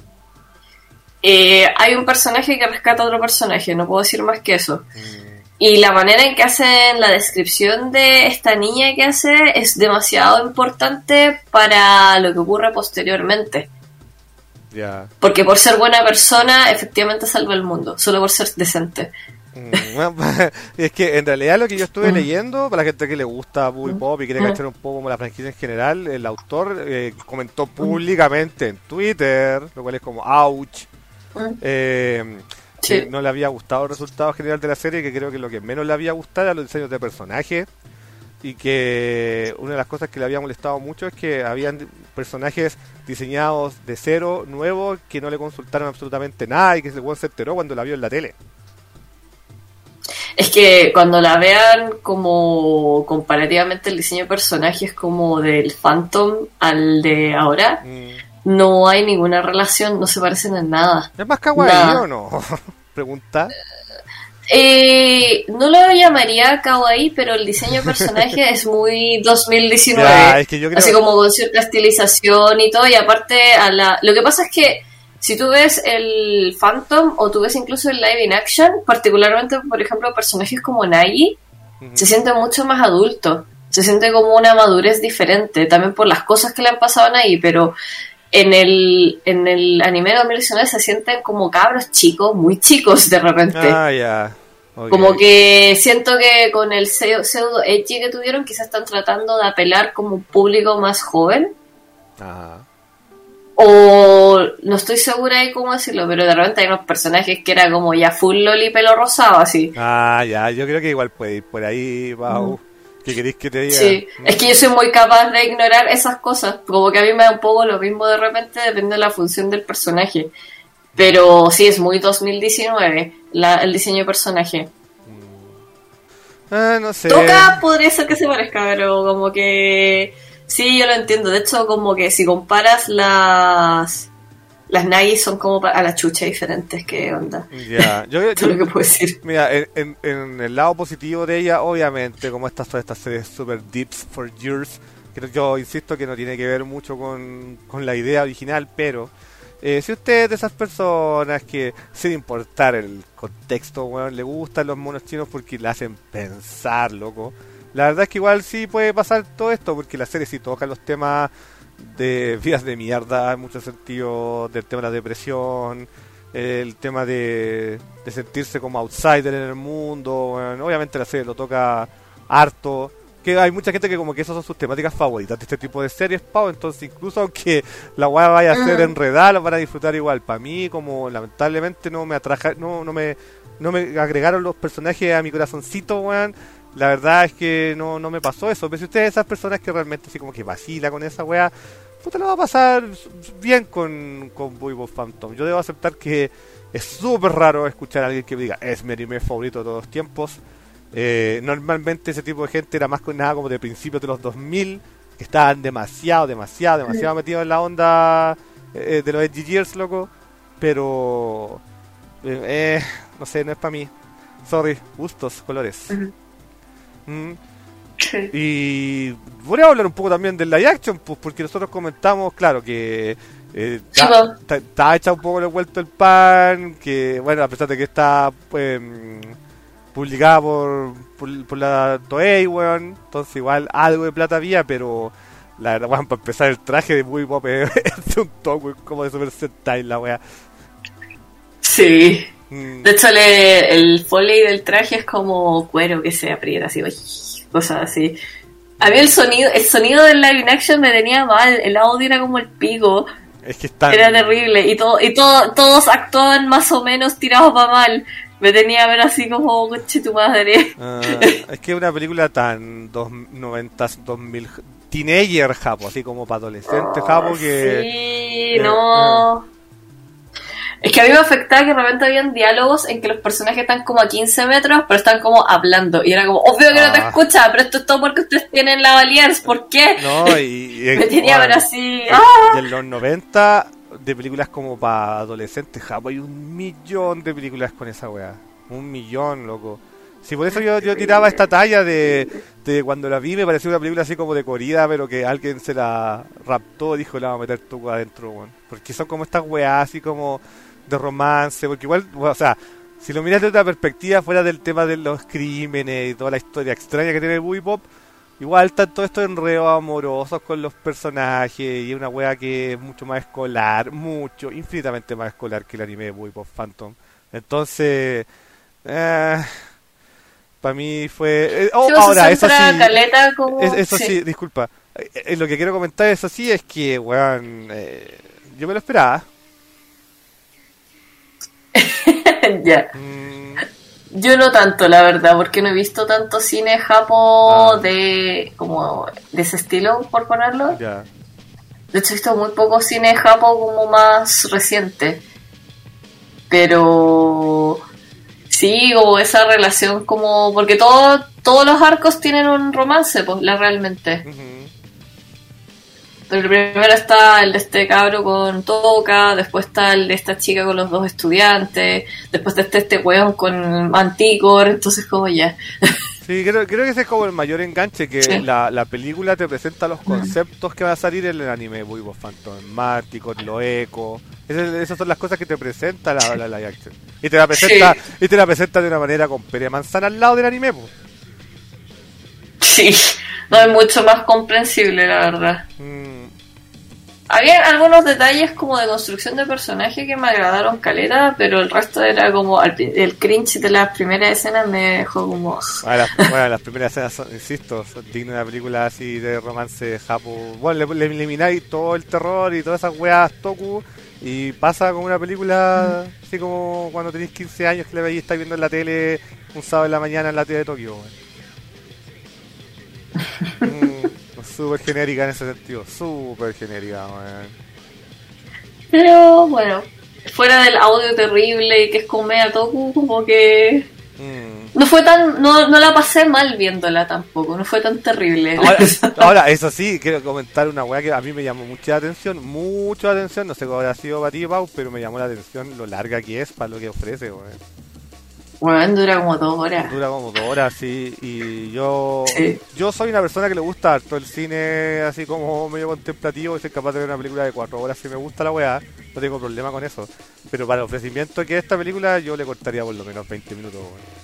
eh, hay un personaje que rescata a otro personaje, no puedo decir más que eso. Mm, Y la manera en que hacen la descripción de esta niña que hace es demasiado importante para lo que ocurre posteriormente. ya. Porque por ser buena persona, efectivamente salva el mundo, solo por ser decente. Mm, bueno, es que en realidad lo que yo estuve Mm. leyendo, para la gente que le gusta Boogie Mm. Pop y quiere Mm. cachar un poco como la franquicia en general, el autor eh, comentó públicamente en Twitter, lo cual es como ouch, Mm. eh, Sí. que no le había gustado el resultado general de la serie, que creo que lo que menos le había gustado eran los diseños de personajes, y que una de las cosas que le había molestado mucho es que habían personajes diseñados de cero, nuevos, que no le consultaron absolutamente nada y que el weón se enteró cuando la vio en la tele. Es que cuando la vean como comparativamente el diseño de personajes como del Phantom al de ahora, Mm. no hay ninguna relación, no se parecen en nada. ¿Es más kawaii Nada. o no? Pregunta. Eh, no lo llamaría kawaii, pero el diseño de personaje es muy dos mil diecinueve. Ya, es que yo creo- Así como con cierta estilización y todo. Y aparte, a la... lo que pasa es que si tú ves el Phantom o tú ves incluso el live in action, particularmente, por ejemplo, personajes como Nagi, Ujú. se siente mucho más adulto. Se siente como una madurez diferente, también por las cosas que le han pasado a Nagi, pero en el, en el anime de dos mil diecinueve se sienten como cabros chicos, muy chicos de repente. Ah, ya. Ok. Como que siento que con el pseudo pseudo edgy que tuvieron, quizás están tratando de apelar como un público más joven. Ajá. O no estoy segura de cómo decirlo, pero de repente hay unos personajes que era como ya full loli pelo rosado, así. Ah, ya. Yo creo que igual puede ir por ahí, Pau. ¿Qué queréis que te diga? Sí, es que yo soy muy capaz de ignorar esas cosas. Como que a mí me da un poco lo mismo de repente, depende de la función del personaje. Pero sí, es muy dos mil diecinueve la, el diseño de personaje. Ah, no sé. Toca podría ser que se parezca, pero como que sí, yo lo entiendo. De hecho, como que si comparas las las Nagi son como pa- a la chucha diferentes, ¿qué onda? Ya. Yo, yo, Eso es lo que puedo decir. Mira, en, en, en el lado positivo de ella, obviamente, como estas son estas series super deeps for years, que yo insisto que no tiene que ver mucho con, con la idea original, pero eh, si usted es de esas personas que, sin importar el contexto, weón, le gustan los monos chinos porque le hacen pensar, loco, la verdad es que igual sí puede pasar todo esto, porque la serie sí toca los temas de vidas de mierda en muchos sentidos, del tema de la depresión, el tema de, de sentirse como outsider en el mundo. Bueno, obviamente la serie lo toca harto, que hay mucha gente que como que esas son sus temáticas favoritas de este tipo de series, Pau, entonces incluso aunque la weá vaya a ser Mm. enredada, lo van a disfrutar igual. Para mí, como lamentablemente no me atraja, no, no me no me agregaron los personajes a mi corazoncito, weón. La verdad es que no, no me pasó eso. Pero si usted es esas personas que realmente así como que vacila con esa weá, puta, lo va a pasar bien con, con Boogie Pop Phantom. Yo debo aceptar que es súper raro escuchar a alguien que me diga es mi anime favorito de todos los tiempos. Eh, normalmente ese tipo de gente era más con nada como de principios de los dos mil, que estaban demasiado, demasiado, demasiado metidos en la onda eh, de los Edgy Years, loco. Pero eh, eh, no sé, no es para mí. Sorry, gustos, colores. Ujú. Mm. Sí. Y voy a hablar un poco también del live action, pues, porque nosotros comentamos, claro, que eh, Sí, está, po. está- está hecha un poco revuelto el pan, que bueno, a pesar de que está pues, mm, publicada por, por, por la Toei, weón, entonces igual algo de plata había, pero la verdad, weón, para empezar el traje de Boogie Pop es es un toque como de Super Sentai, la wea. Sí. Mm. De hecho, le- el foley del traje es como cuero que se aprieta, así, uy, cosas así. A mí el sonido, el sonido del live in action me tenía mal, el audio era como el pico, Es que están... era terrible, y todo, y todo, todos actuaban más o menos tirados para mal. Me tenía a ver así como, coche tu madre. Uh, es que es una película tan dos, noventa, dos mil, teenager japo, así como para adolescentes japo que... Sí, eh, no... Eh. Es que a mí me afectaba que de repente habían diálogos en que los personajes están como a quince metros, pero están como hablando. Y era como, obvio que ah. no te escucha, pero esto es todo porque ustedes tienen la Valiers, ¿por qué? No, y... y me tenía bueno, a ver así... Y, ¡ah! y en los noventa... de películas como para adolescentes, japo, hay un millón de películas con esa weá. Un millón, loco. Sí, por eso yo, yo tiraba esta talla de, de cuando la vi, me pareció una película así como de corrida, pero que alguien se la raptó y dijo, la vamos a meter tú adentro, weón. Porque son como estas weás así como de romance, porque igual, o sea, si lo miras de otra perspectiva, fuera del tema de los crímenes y toda la historia extraña que tiene el Boogie Pop, igual están todos estos enredos amorosos con los personajes y es una wea que es mucho más escolar, mucho, infinitamente más escolar que el anime de Boogie Pop Phantom. Entonces, eh, para mí fue... Eh, oh, sí, ahora, eso sí, caleta como... es, eso sí. sí, disculpa. Eh, lo que quiero comentar, eso sí, es que, weón, eh, yo me lo esperaba. Ya. Mm. Yo no tanto, la verdad, porque no he visto tanto cine japo ah. de como de ese estilo, por ponerlo. Ya. De hecho, he visto muy poco cine japo como más reciente. Pero sí, como esa relación como... Porque todo, todos los arcos tienen un romance, pues, la realmente. Uh-huh. Pero primero está el de este cabro con Toca, después está el de esta chica con los dos estudiantes, después está este weón con Manticore, entonces como ya. Sí, creo, creo que ese es como el mayor enganche, que sí. la, la película te presenta los conceptos que van a salir en el anime Boogie Pop Phantom, Manticore, lo eco, esas, esas son las cosas que te presenta la, la live action. Y te la presenta, sí. y te la presenta de una manera con pera manzana al lado del anime, pues. Sí, no es mucho más comprensible, la verdad. Mm. Había algunos detalles como de construcción de personaje que me agradaron caleta, pero el resto era como el cringe de las primeras escenas me dejó como... Bueno, las, bueno, las primeras escenas, son, insisto, son dignas de una película así de romance japo. Bueno, le, le elimináis todo el terror y todas esas weas toku y pasa como una película mm. así como cuando tenéis quince años que le veis y estáis viendo en la tele un sábado en la mañana en la tele de Tokio. mm. Súper genérica en ese sentido, súper genérica, man. Pero bueno, fuera del audio terrible y que es como media toku, como que mm. no fue tan, no, no la pasé mal viéndola tampoco, no fue tan terrible. Ahora, ahora, eso sí, quiero comentar una weá que a mí me llamó mucha atención, mucha atención, no sé cómo habrá sido para ti, Pau, pero me llamó la atención lo larga que es para lo que ofrece, weón. Bueno, dura como dos horas. Dura como dos horas, sí. Y yo sí. yo soy una persona que le gusta harto el cine así como medio contemplativo y soy capaz de ver una película de cuatro horas si me gusta la weá. No tengo problema con eso. Pero para el ofrecimiento que es esta película yo le cortaría por lo menos veinte minutos.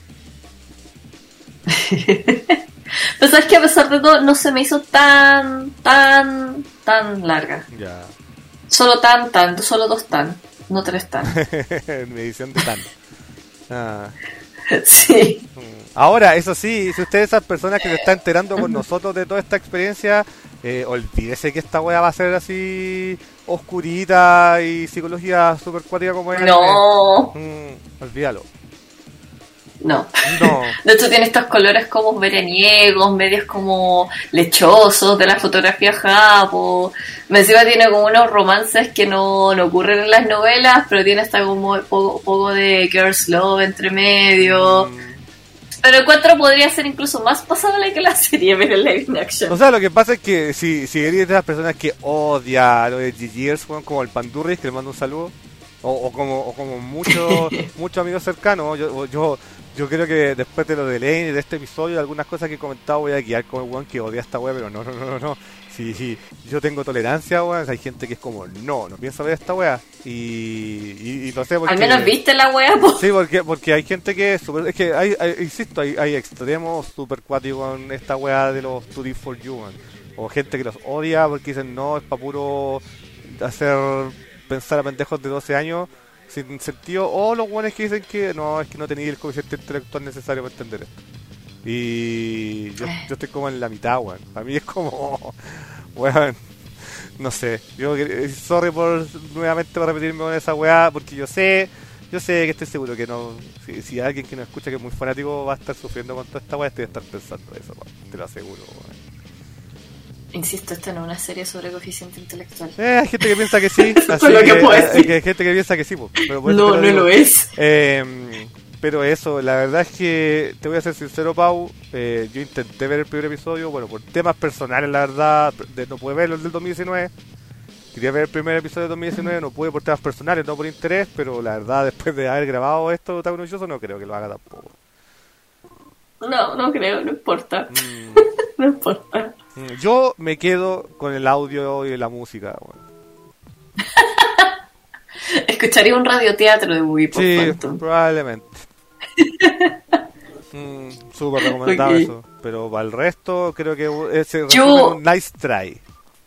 Pero sabes que a pesar de todo no se me hizo tan, tan, tan larga. Ya. Solo tan, tan, solo dos tan, no tres tan. Medición de tan. Ah. Sí. Ahora, eso sí, si usted es esas personas que se está enterando con nosotros de toda esta experiencia, eh, olvídese que esta wea va a ser así oscurita y psicología super cuática como es. No. Mm, olvídalo. No. No. De hecho tiene estos colores como veraniegos, medios como lechosos de la fotografía japo. Encima tiene como unos romances que no, no ocurren en las novelas, pero tiene hasta como poco, poco de girls love entre medio. Mm. Pero el cuatro podría ser incluso más pasable que la serie, pero en live action. O sea, lo que pasa es que si, si eres de las personas que odia lo de G Gers, como el Pandurris, que le mando un saludo, o, o como o como muchos muchos amigos cercanos, yo yo Yo creo que después de lo de Lane y de este episodio, algunas cosas que he comentado voy a guiar con el weón que odia esta wea, pero no, no, no, no, no. Sí, sí, yo tengo tolerancia, weón. Hay gente que es como, no, no pienso ver esta wea. Y, y, y lo sé porque... Al menos viste la wea, po. Sí, porque, porque hay gente que es super... Es que hay, hay insisto, hay, hay extremos super cuáticos con esta wea de los two D for you, man. O gente que los odia porque dicen, no, es pa' puro hacer pensar a pendejos de doce años sin sentido, o los buenos que dicen que no, es que no tenía el coeficiente intelectual necesario para entender esto. Y yo, yo estoy como en la mitad, weón. A mí es como, weón, no sé. Yo, sorry por nuevamente por repetirme con esa weá, porque yo sé, Yo sé que estoy seguro que no. Si, si alguien que nos escucha que es muy fanático va a estar sufriendo con toda esta weá, estoy a estar pensando eso, weón. Te lo aseguro, weón. Insisto, esta no es una serie sobre coeficiente intelectual. Eh, hay gente que piensa que sí. Así Lo que que, puedo hay, decir. hay gente que piensa que sí, pues. Pero por eso No, te no digo. lo es. Eh, pero eso, la verdad es que te voy a ser sincero, Pau. Eh, yo intenté ver el primer episodio, bueno, por temas personales, la verdad, de, no pude verlo el del dos mil diecinueve. Quería ver el primer episodio del dos mil diecinueve, no pude por temas personales, no por interés, pero la verdad, después de haber grabado esto, Otaku Nochoso, no creo que lo haga tampoco. No, no creo, no importa. Mm, No importa. mm, yo me quedo con el audio y la música, bueno. Escucharía un radioteatro de Boogie Pop Sí, Phantom. probablemente. mm, Súper recomendado Ok. eso. Pero para el resto, creo que ese Yo- un nice try.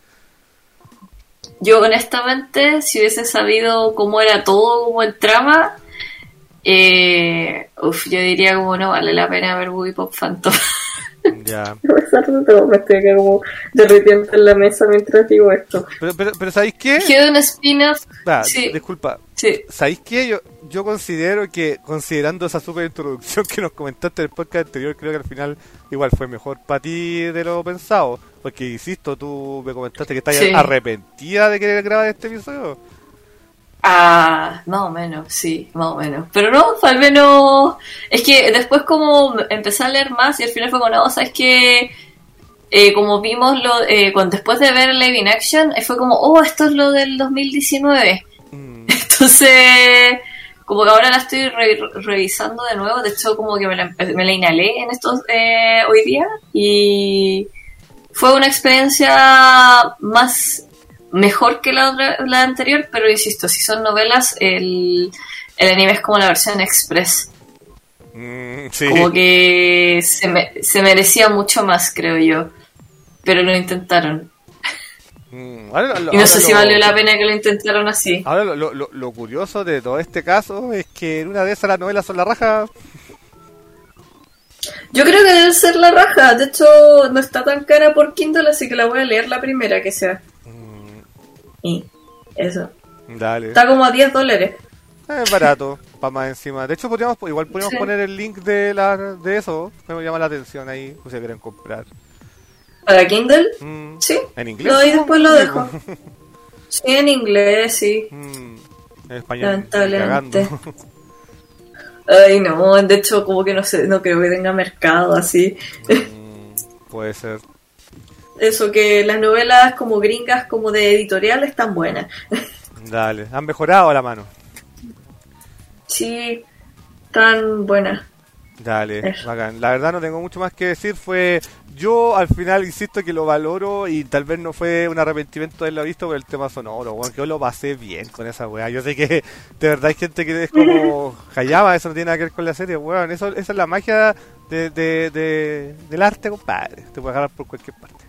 Yo honestamente, si hubiese sabido cómo era todo como el trama, eh, uf, yo diría como no vale la pena ver Boogie Pop Phantom. Ya. A pesar de todo, me estoy acá como derritiendo en la mesa mientras digo esto. Pero, pero, pero ¿sabéis qué? Queda un spin-off. Ah, Sí. Disculpa. Sí. ¿Sabéis qué? Yo, yo considero que, considerando esa super introducción que nos comentaste en el podcast anterior, creo que al final igual fue mejor para ti de lo pensado. Porque, insisto, tú me comentaste que estás Sí. arrepentida de querer grabar este episodio. Ah, más o menos, sí, más o menos. Pero no, fue al menos... Es que después como empecé a leer más y al final fue como, no, ¿sabes qué? Eh, como vimos lo, eh, cuando, después de ver Live in Action, eh, fue como, oh, esto es lo del dos mil diecinueve. Mm, Entonces, como que ahora la estoy re- revisando de nuevo. De hecho, como que me la, empe- me la inhalé en estos eh, hoy día. Y fue una experiencia más mejor que la, otra, la anterior, pero insisto, si son novelas, el, el anime es como la versión express. mm, sí. Como que se, me, se merecía mucho más, creo yo. Pero lo intentaron. Mm, ahora lo- Y no ahora sé si lo- valió la pena que lo intentaron así. Ahora lo, lo, lo- lo curioso de todo este caso es que en una de esas las novelas son la raja. Yo creo que debe ser la raja. De hecho, no está tan cara por Kindle, así que la voy a leer la primera que sea. Mm, Y eso. dale. Está como a diez dólares. Es barato, para más encima. De hecho, podríamos, igual podríamos Sí. poner el link de la de eso. Me llama la atención ahí, pues si quieren comprar. ¿Para Kindle? Mm, Sí. ¿En inglés? Lo doy y ¿Cómo? después lo dejo. Sí, en inglés, sí. Mm, en español. Lamentablemente. Cagando. Ay, no. De hecho, como que no sé, no creo que tenga mercado así. Mm, puede ser. Eso, que las novelas como gringas, como de editorial, están buenas. Dale, han mejorado a la mano. Sí, están buenas. Dale, Eso. bacán. La verdad no tengo mucho más que decir. Fue yo al final insisto que lo valoro y tal vez no fue un arrepentimiento de haberlo visto por el tema sonoro, weón, que yo lo pasé bien con esa weá. Yo sé que de verdad hay gente que es como Hayama, eso no tiene nada que ver con la serie, weón. Eso, esa es la magia de, de, de- del arte, compadre. Te puedes agarrar por cualquier parte.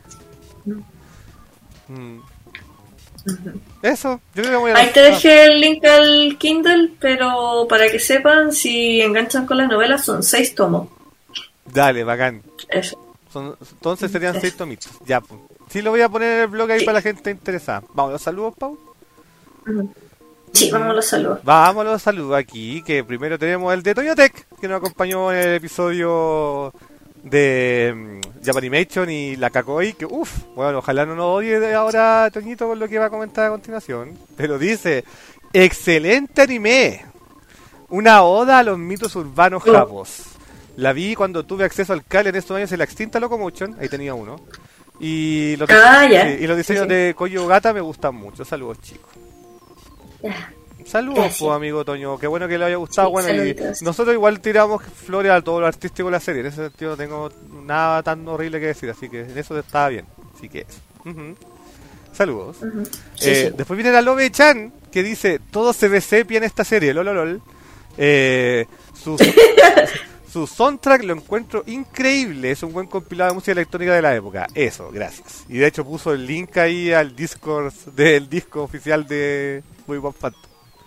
Mm. Eso, yo creo que voy a... Ahí te dejé el link al Kindle, pero para que sepan, si enganchan con las novelas, son seis tomos. Dale, bacán. Eso. Son, entonces serían Eso. seis tomitos. Ya, pues. Sí, lo voy a poner en el blog ahí Sí. para la gente interesada. Vamos, los saludos, Pau. Sí, vamos a los saludos. Vamos a los saludos aquí, que primero tenemos el de Toyotech, que nos acompañó en el episodio de mm, Japanimation y la Kakoi, que uff, bueno, ojalá no nos odie de ahora Toñito con lo que va a comentar a continuación, pero dice, excelente anime, una oda a los mitos urbanos Oh. japos. La vi cuando tuve acceso al cable en estos años en la extinta Locomotion, ahí tenía uno, y los, Ah, ya. sí, y los diseños Sí, sí. de Koyo Gata me gustan mucho, saludos chicos. Ya. Saludos, Gracias. pues, amigo Toño. Qué bueno que le haya gustado. Sí, bueno, y saluditos. nosotros igual tiramos flores a todo lo artístico de la serie. En ese sentido no tengo nada tan horrible que decir. Así que en eso estaba bien. Así que eso. Ujú. Saludos. Ujú. Sí, Eh, sí. Después viene la Lobe Chan, que dice: todo se ve sepia en esta serie. Lololol. Eh, su, su soundtrack lo encuentro increíble. Es un buen compilado de música electrónica de la época. Eso, gracias. Y de hecho puso el link ahí al Discord del disco oficial de Muy Buen Phantom.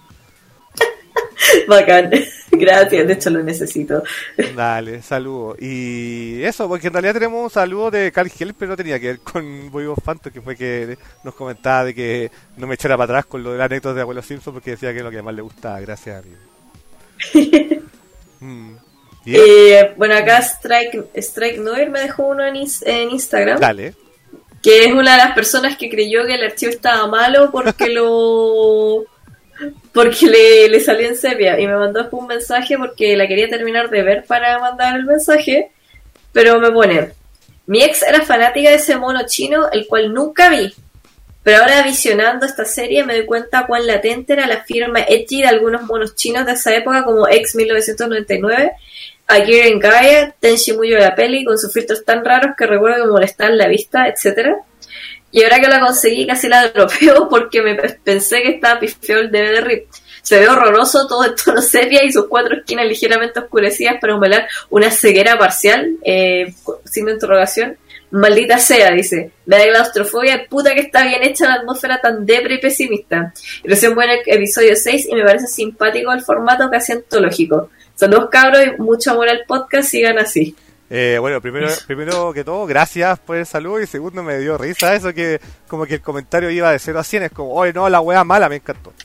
Bacán. Gracias, de hecho lo necesito. Dale, saludo. Y eso, porque en realidad tenemos un saludo de Carl Hell, pero no tenía que ver con Boy of Phantom, que fue que nos comentaba de que no me echara para atrás con lo de la anécdota de Abuelo Simpson, porque decía que es lo que más le gustaba. Gracias, amigo. mm. eh, bueno, acá Strike, Strike Noir me dejó uno en, is, en Instagram. Dale. Que es una de las personas que creyó que el archivo estaba malo porque lo... porque le, le salió en sepia. Y me mandó después un mensaje porque la quería terminar de ver para mandar el mensaje. Pero me pone... Mi ex era fanática de ese mono chino, el cual nunca vi. Pero ahora visionando esta serie me doy cuenta cuán latente era la firma edgy de algunos monos chinos de esa época, como Ex mil novecientos noventa y nueve, Akira en Gaia, Tenshi Muyo de la peli, con sus filtros tan raros que recuerdo que molestaban la vista, etcétera. Y ahora que la conseguí casi la dropeo porque me pensé que estaba pifeo el D V D RIP. Se ve horroroso, todo en tono sepia y sus cuatro esquinas ligeramente oscurecidas para modelar una ceguera parcial, eh, sin interrogación. Maldita sea, dice. Me da claustrofobia, puta que está bien hecha la atmósfera tan depre y pesimista. Y recién voy en el episodio seis y me parece simpático el formato casi antológico. Saludos cabros y mucho amor al podcast, sigan así. Eh, bueno, primero primero que todo, gracias por el saludo, y segundo, me dio risa eso que como que el comentario iba de cero a cien, es como, oye, no, la wea mala, me encantó.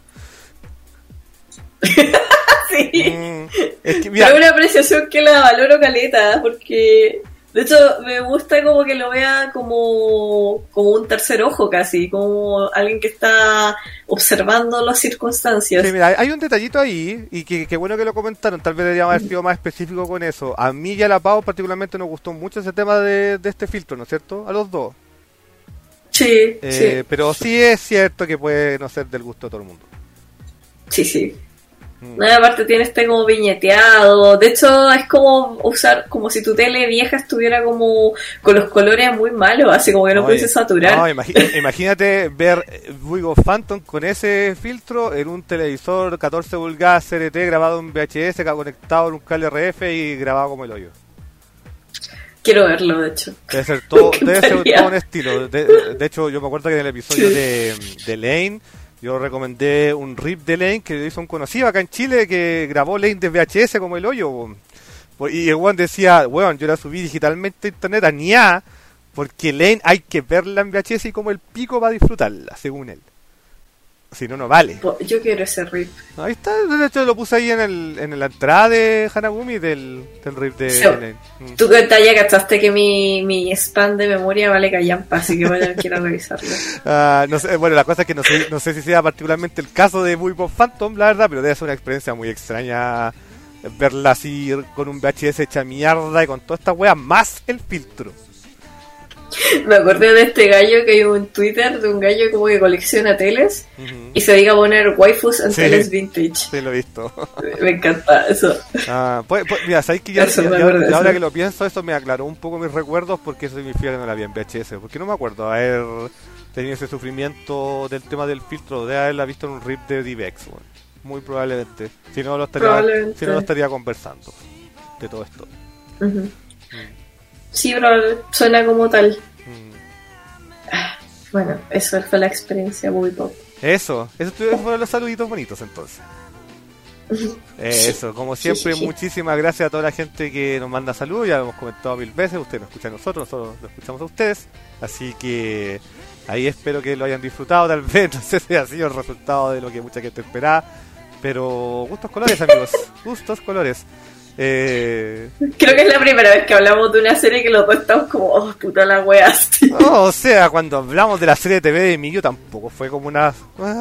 Sí. Mm, es que, mira, pero una apreciación que la valoro caleta, porque de hecho me gusta como que lo vea como, como un tercer ojo casi, como alguien que está observando las circunstancias. Sí, mira, hay un detallito ahí, y que, que bueno que lo comentaron, tal vez deberíamos haber sido más específico con eso. A mí y a la Pau particularmente nos gustó mucho ese tema de, de este filtro, ¿no es cierto? A los dos. Sí, eh, sí. Pero sí es cierto que puede no ser del gusto de todo el mundo. Sí, sí. Mm. No, aparte tiene este como viñeteado. De hecho, es como usar, como si tu tele vieja estuviera como con los colores muy malos, así como que no pudiese saturar. No, imagi- imagínate ver Wigo Phantom con ese filtro en un televisor catorce pulgadas C R T grabado en V H S, conectado en un cable R F y grabado como el hoyo. Quiero verlo, de hecho. Debe ser todo, debe ser todo un estilo. De, de hecho, yo me acuerdo que en el episodio de, de Lane, yo recomendé un rip de Lane que hizo un conocido acá en Chile que grabó Lane de V H S como el hoyo. Y el weón decía, weón, yo la subí digitalmente a internet a ña, porque Lane hay que verla en V H S y como el pico para disfrutarla, según él. Si no, no vale. Yo quiero ese rip. Ahí está, de hecho lo puse ahí en el en la entrada de Hanagumi del, del rip de, So, de Lane. Mm. Tú que ya cachaste que mi, mi spam de memoria vale callampa, así que vayan quiero revisarlo. Uh, no sé, bueno, la cosa es que no sé, no sé si sea particularmente el caso de Muy Pop Phantom, la verdad, pero debe ser una experiencia muy extraña verla así con un V H S hecha mierda y con toda esta wea más el filtro. Me acordé de este gallo que hay un Twitter de un gallo como que colecciona teles uh-huh. y se dedica a poner waifus en sí, teles vintage. Sí, lo he visto. Me encanta eso. Ah, pues, pues, mira, sabes que ya, ya, ya, ya ahora que lo pienso, eso me aclaró un poco mis recuerdos, porque eso significa que no la vi en V H S, porque no me acuerdo haber tenido ese sufrimiento del tema del filtro, de haberla visto en un rip de D V X, bueno, muy probablemente. Si no lo estaría, si no lo estaría conversando de todo esto. Uh-huh. Mm. Sí, pero suena como tal. Mm. Ah, bueno, eso fue la experiencia muy pop. Eso, eso fueron los saluditos bonitos entonces. eh, eso, como siempre, sí, sí. Muchísimas gracias a toda la gente que nos manda saludos, ya lo hemos comentado mil veces, ustedes nos escuchan a nosotros, nosotros lo escuchamos a ustedes, así que ahí espero que lo hayan disfrutado, tal vez, no sé si ha sido el resultado de lo que mucha gente esperaba, pero gustos colores, amigos, gustos colores. Eh... Creo que es la primera vez que hablamos de una serie que los dos estamos como, oh, puta la wea. Sí. Oh, o sea, cuando hablamos de la serie de T V de Miyu tampoco fue como una...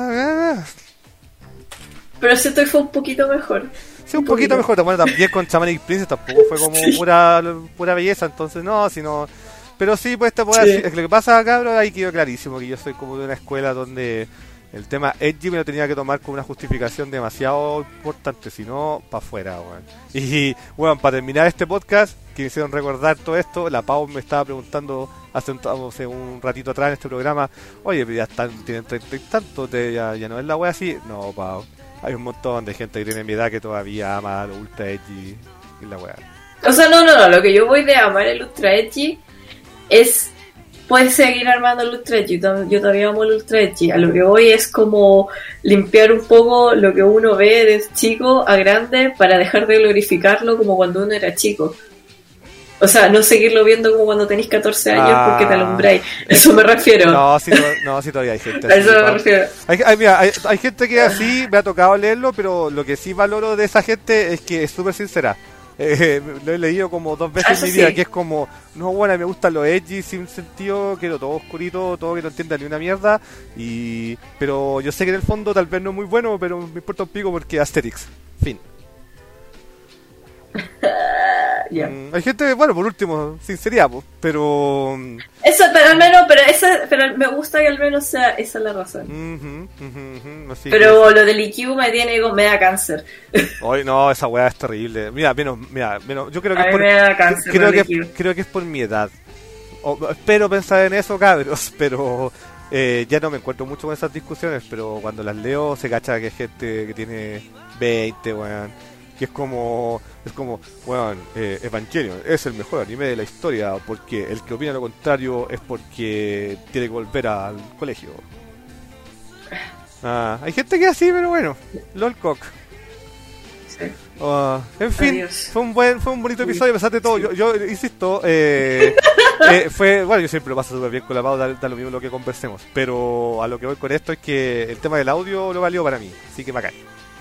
Pero siento que fue un poquito mejor. Sí, un, un poquito, poquito mejor. Bueno, también con Shamanic Princess tampoco fue como sí. pura pura belleza, entonces no, sino... Pero sí, pues esta sí. Lo que pasa, cabrón, ahí quedó clarísimo que yo soy como de una escuela donde... El tema edgy me lo tenía que tomar con una justificación demasiado importante, si no, para afuera, weón. Y, bueno, para terminar este podcast, que me hicieron recordar todo esto, la Pau me estaba preguntando hace un, hace un ratito atrás en este programa, oye, ya están, tienen treinta y tanto, te, ya, ya no es la wea así. No, Pau, hay un montón de gente que tiene mi edad que todavía ama lo ultra edgy y la wea. O sea, no, no, no, lo que yo voy de amar el ultra edgy es... Puedes seguir armando el Ultra Edgy, yo todavía amo el Ultra Edgy. A lo que voy es como limpiar un poco lo que uno ve de chico a grande para dejar de glorificarlo como cuando uno era chico. O sea, no seguirlo viendo como cuando tenéis catorce años Ah. porque te alumbráis. Eso me refiero. No, sí, to- no, sí todavía hay gente A así, eso me pa. refiero. Hay, hay, mira, hay, hay gente que es así, me ha tocado leerlo, pero lo que sí valoro de esa gente es que es súper sincera. Eh, lo he leído como dos veces Ah, en eso mi vida, sí. que es como, no, bueno, me gustan los edgy sin sentido, quiero todo oscurito, todo que no entienda ni una mierda, y pero yo sé que en el fondo tal vez no es muy bueno, pero me importa un pico porque Asterix, fin. Ya. Mm, hay gente, bueno, por último, sinceridad, pues, pero... mm, Eso, pero al menos, pero esa, pero me gusta que al menos sea esa la razón. ujú, ujú, ujú, así Pero lo del I Q me tiene como me da cáncer. que- Ay, no, esa weá es terrible. Mira, menos, mira, menos, yo creo que A es mí por, me da cáncer creo el que, I Q. creo que es por mi edad. O- espero pensar en eso, cabros, pero eh, ya no me encuentro mucho con esas discusiones, pero cuando las leo se cacha que hay gente que tiene veinte, weón, que es como, es como, weón, eh, Evangelion es el mejor anime de la historia, porque el que opina lo contrario es porque tiene que volver al colegio. Ah, hay gente que es así, pero bueno, lolcock. Sí. Ah, en fin, Adiós. fue un buen, fue un bonito episodio, a pesar de todo. Yo, yo insisto, eh, eh, fue, bueno, yo siempre lo paso súper bien con la Pau, da, da lo mismo lo que conversemos. Pero a lo que voy con esto es que el tema del audio lo valió para mí, así que bacán.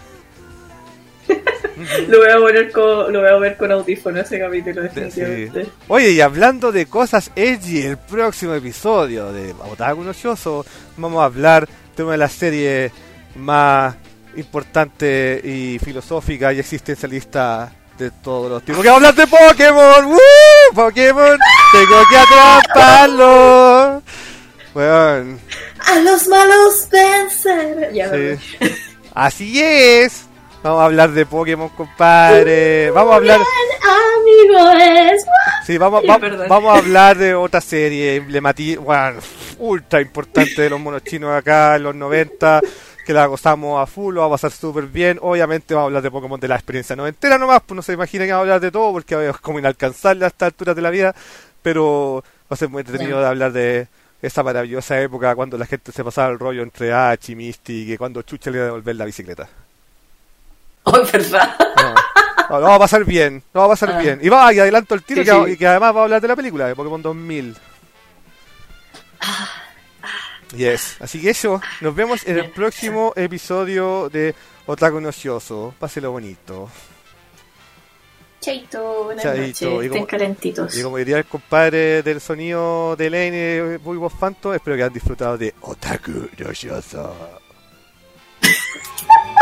Lo voy a poner con, lo voy a ver con audífono ese capítulo Sí. definitivamente. Oye, y hablando de cosas edgy, el próximo episodio de Otaku no Shoujo vamos a hablar de una de las series más importantes y filosóficas y existencialistas de todos los tiempos. ¡Que vamos a hablar de Pokémon! ¡Woo! ¡Pokémon! ¡Tengo que atraparlo! Bueno, A los malos vencer. Ya, sí. Así es. Vamos a hablar de Pokémon, compadre. Vamos a hablar... amigo es. Sí, vamos, Ay, va- perdón. vamos a hablar de otra serie emblemática, bueno, ultra importante de los monos chinos acá en los noventa, que la gozamos a full, lo va a pasar súper bien. Obviamente vamos a hablar de Pokémon de la experiencia noventera nomás, pues no se imaginen que vamos a hablar de todo, porque es como inalcanzable a estas alturas de la vida, pero va a ser muy entretenido Ya. de hablar de esa maravillosa época cuando la gente se pasaba el rollo entre Ash y Misty, y que cuando Chucha le iba a devolver la bicicleta. Oh, es verdad. No, no, lo va a pasar bien, lo va a pasar Ah. bien. Y va, y adelanto el tiro Sí, que, sí. y que además va a hablar de la película de Pokémon dos mil. Yes, así que eso, nos vemos en el próximo episodio de Otaku no Shoujo. Páselo bonito. Chaito, buenas Chaito, noches. y Estén como- calentitos. Y como diría el compadre del sonido de Lane, muy voz Phantom, espero que hayan disfrutado de Otaku no Shoujo.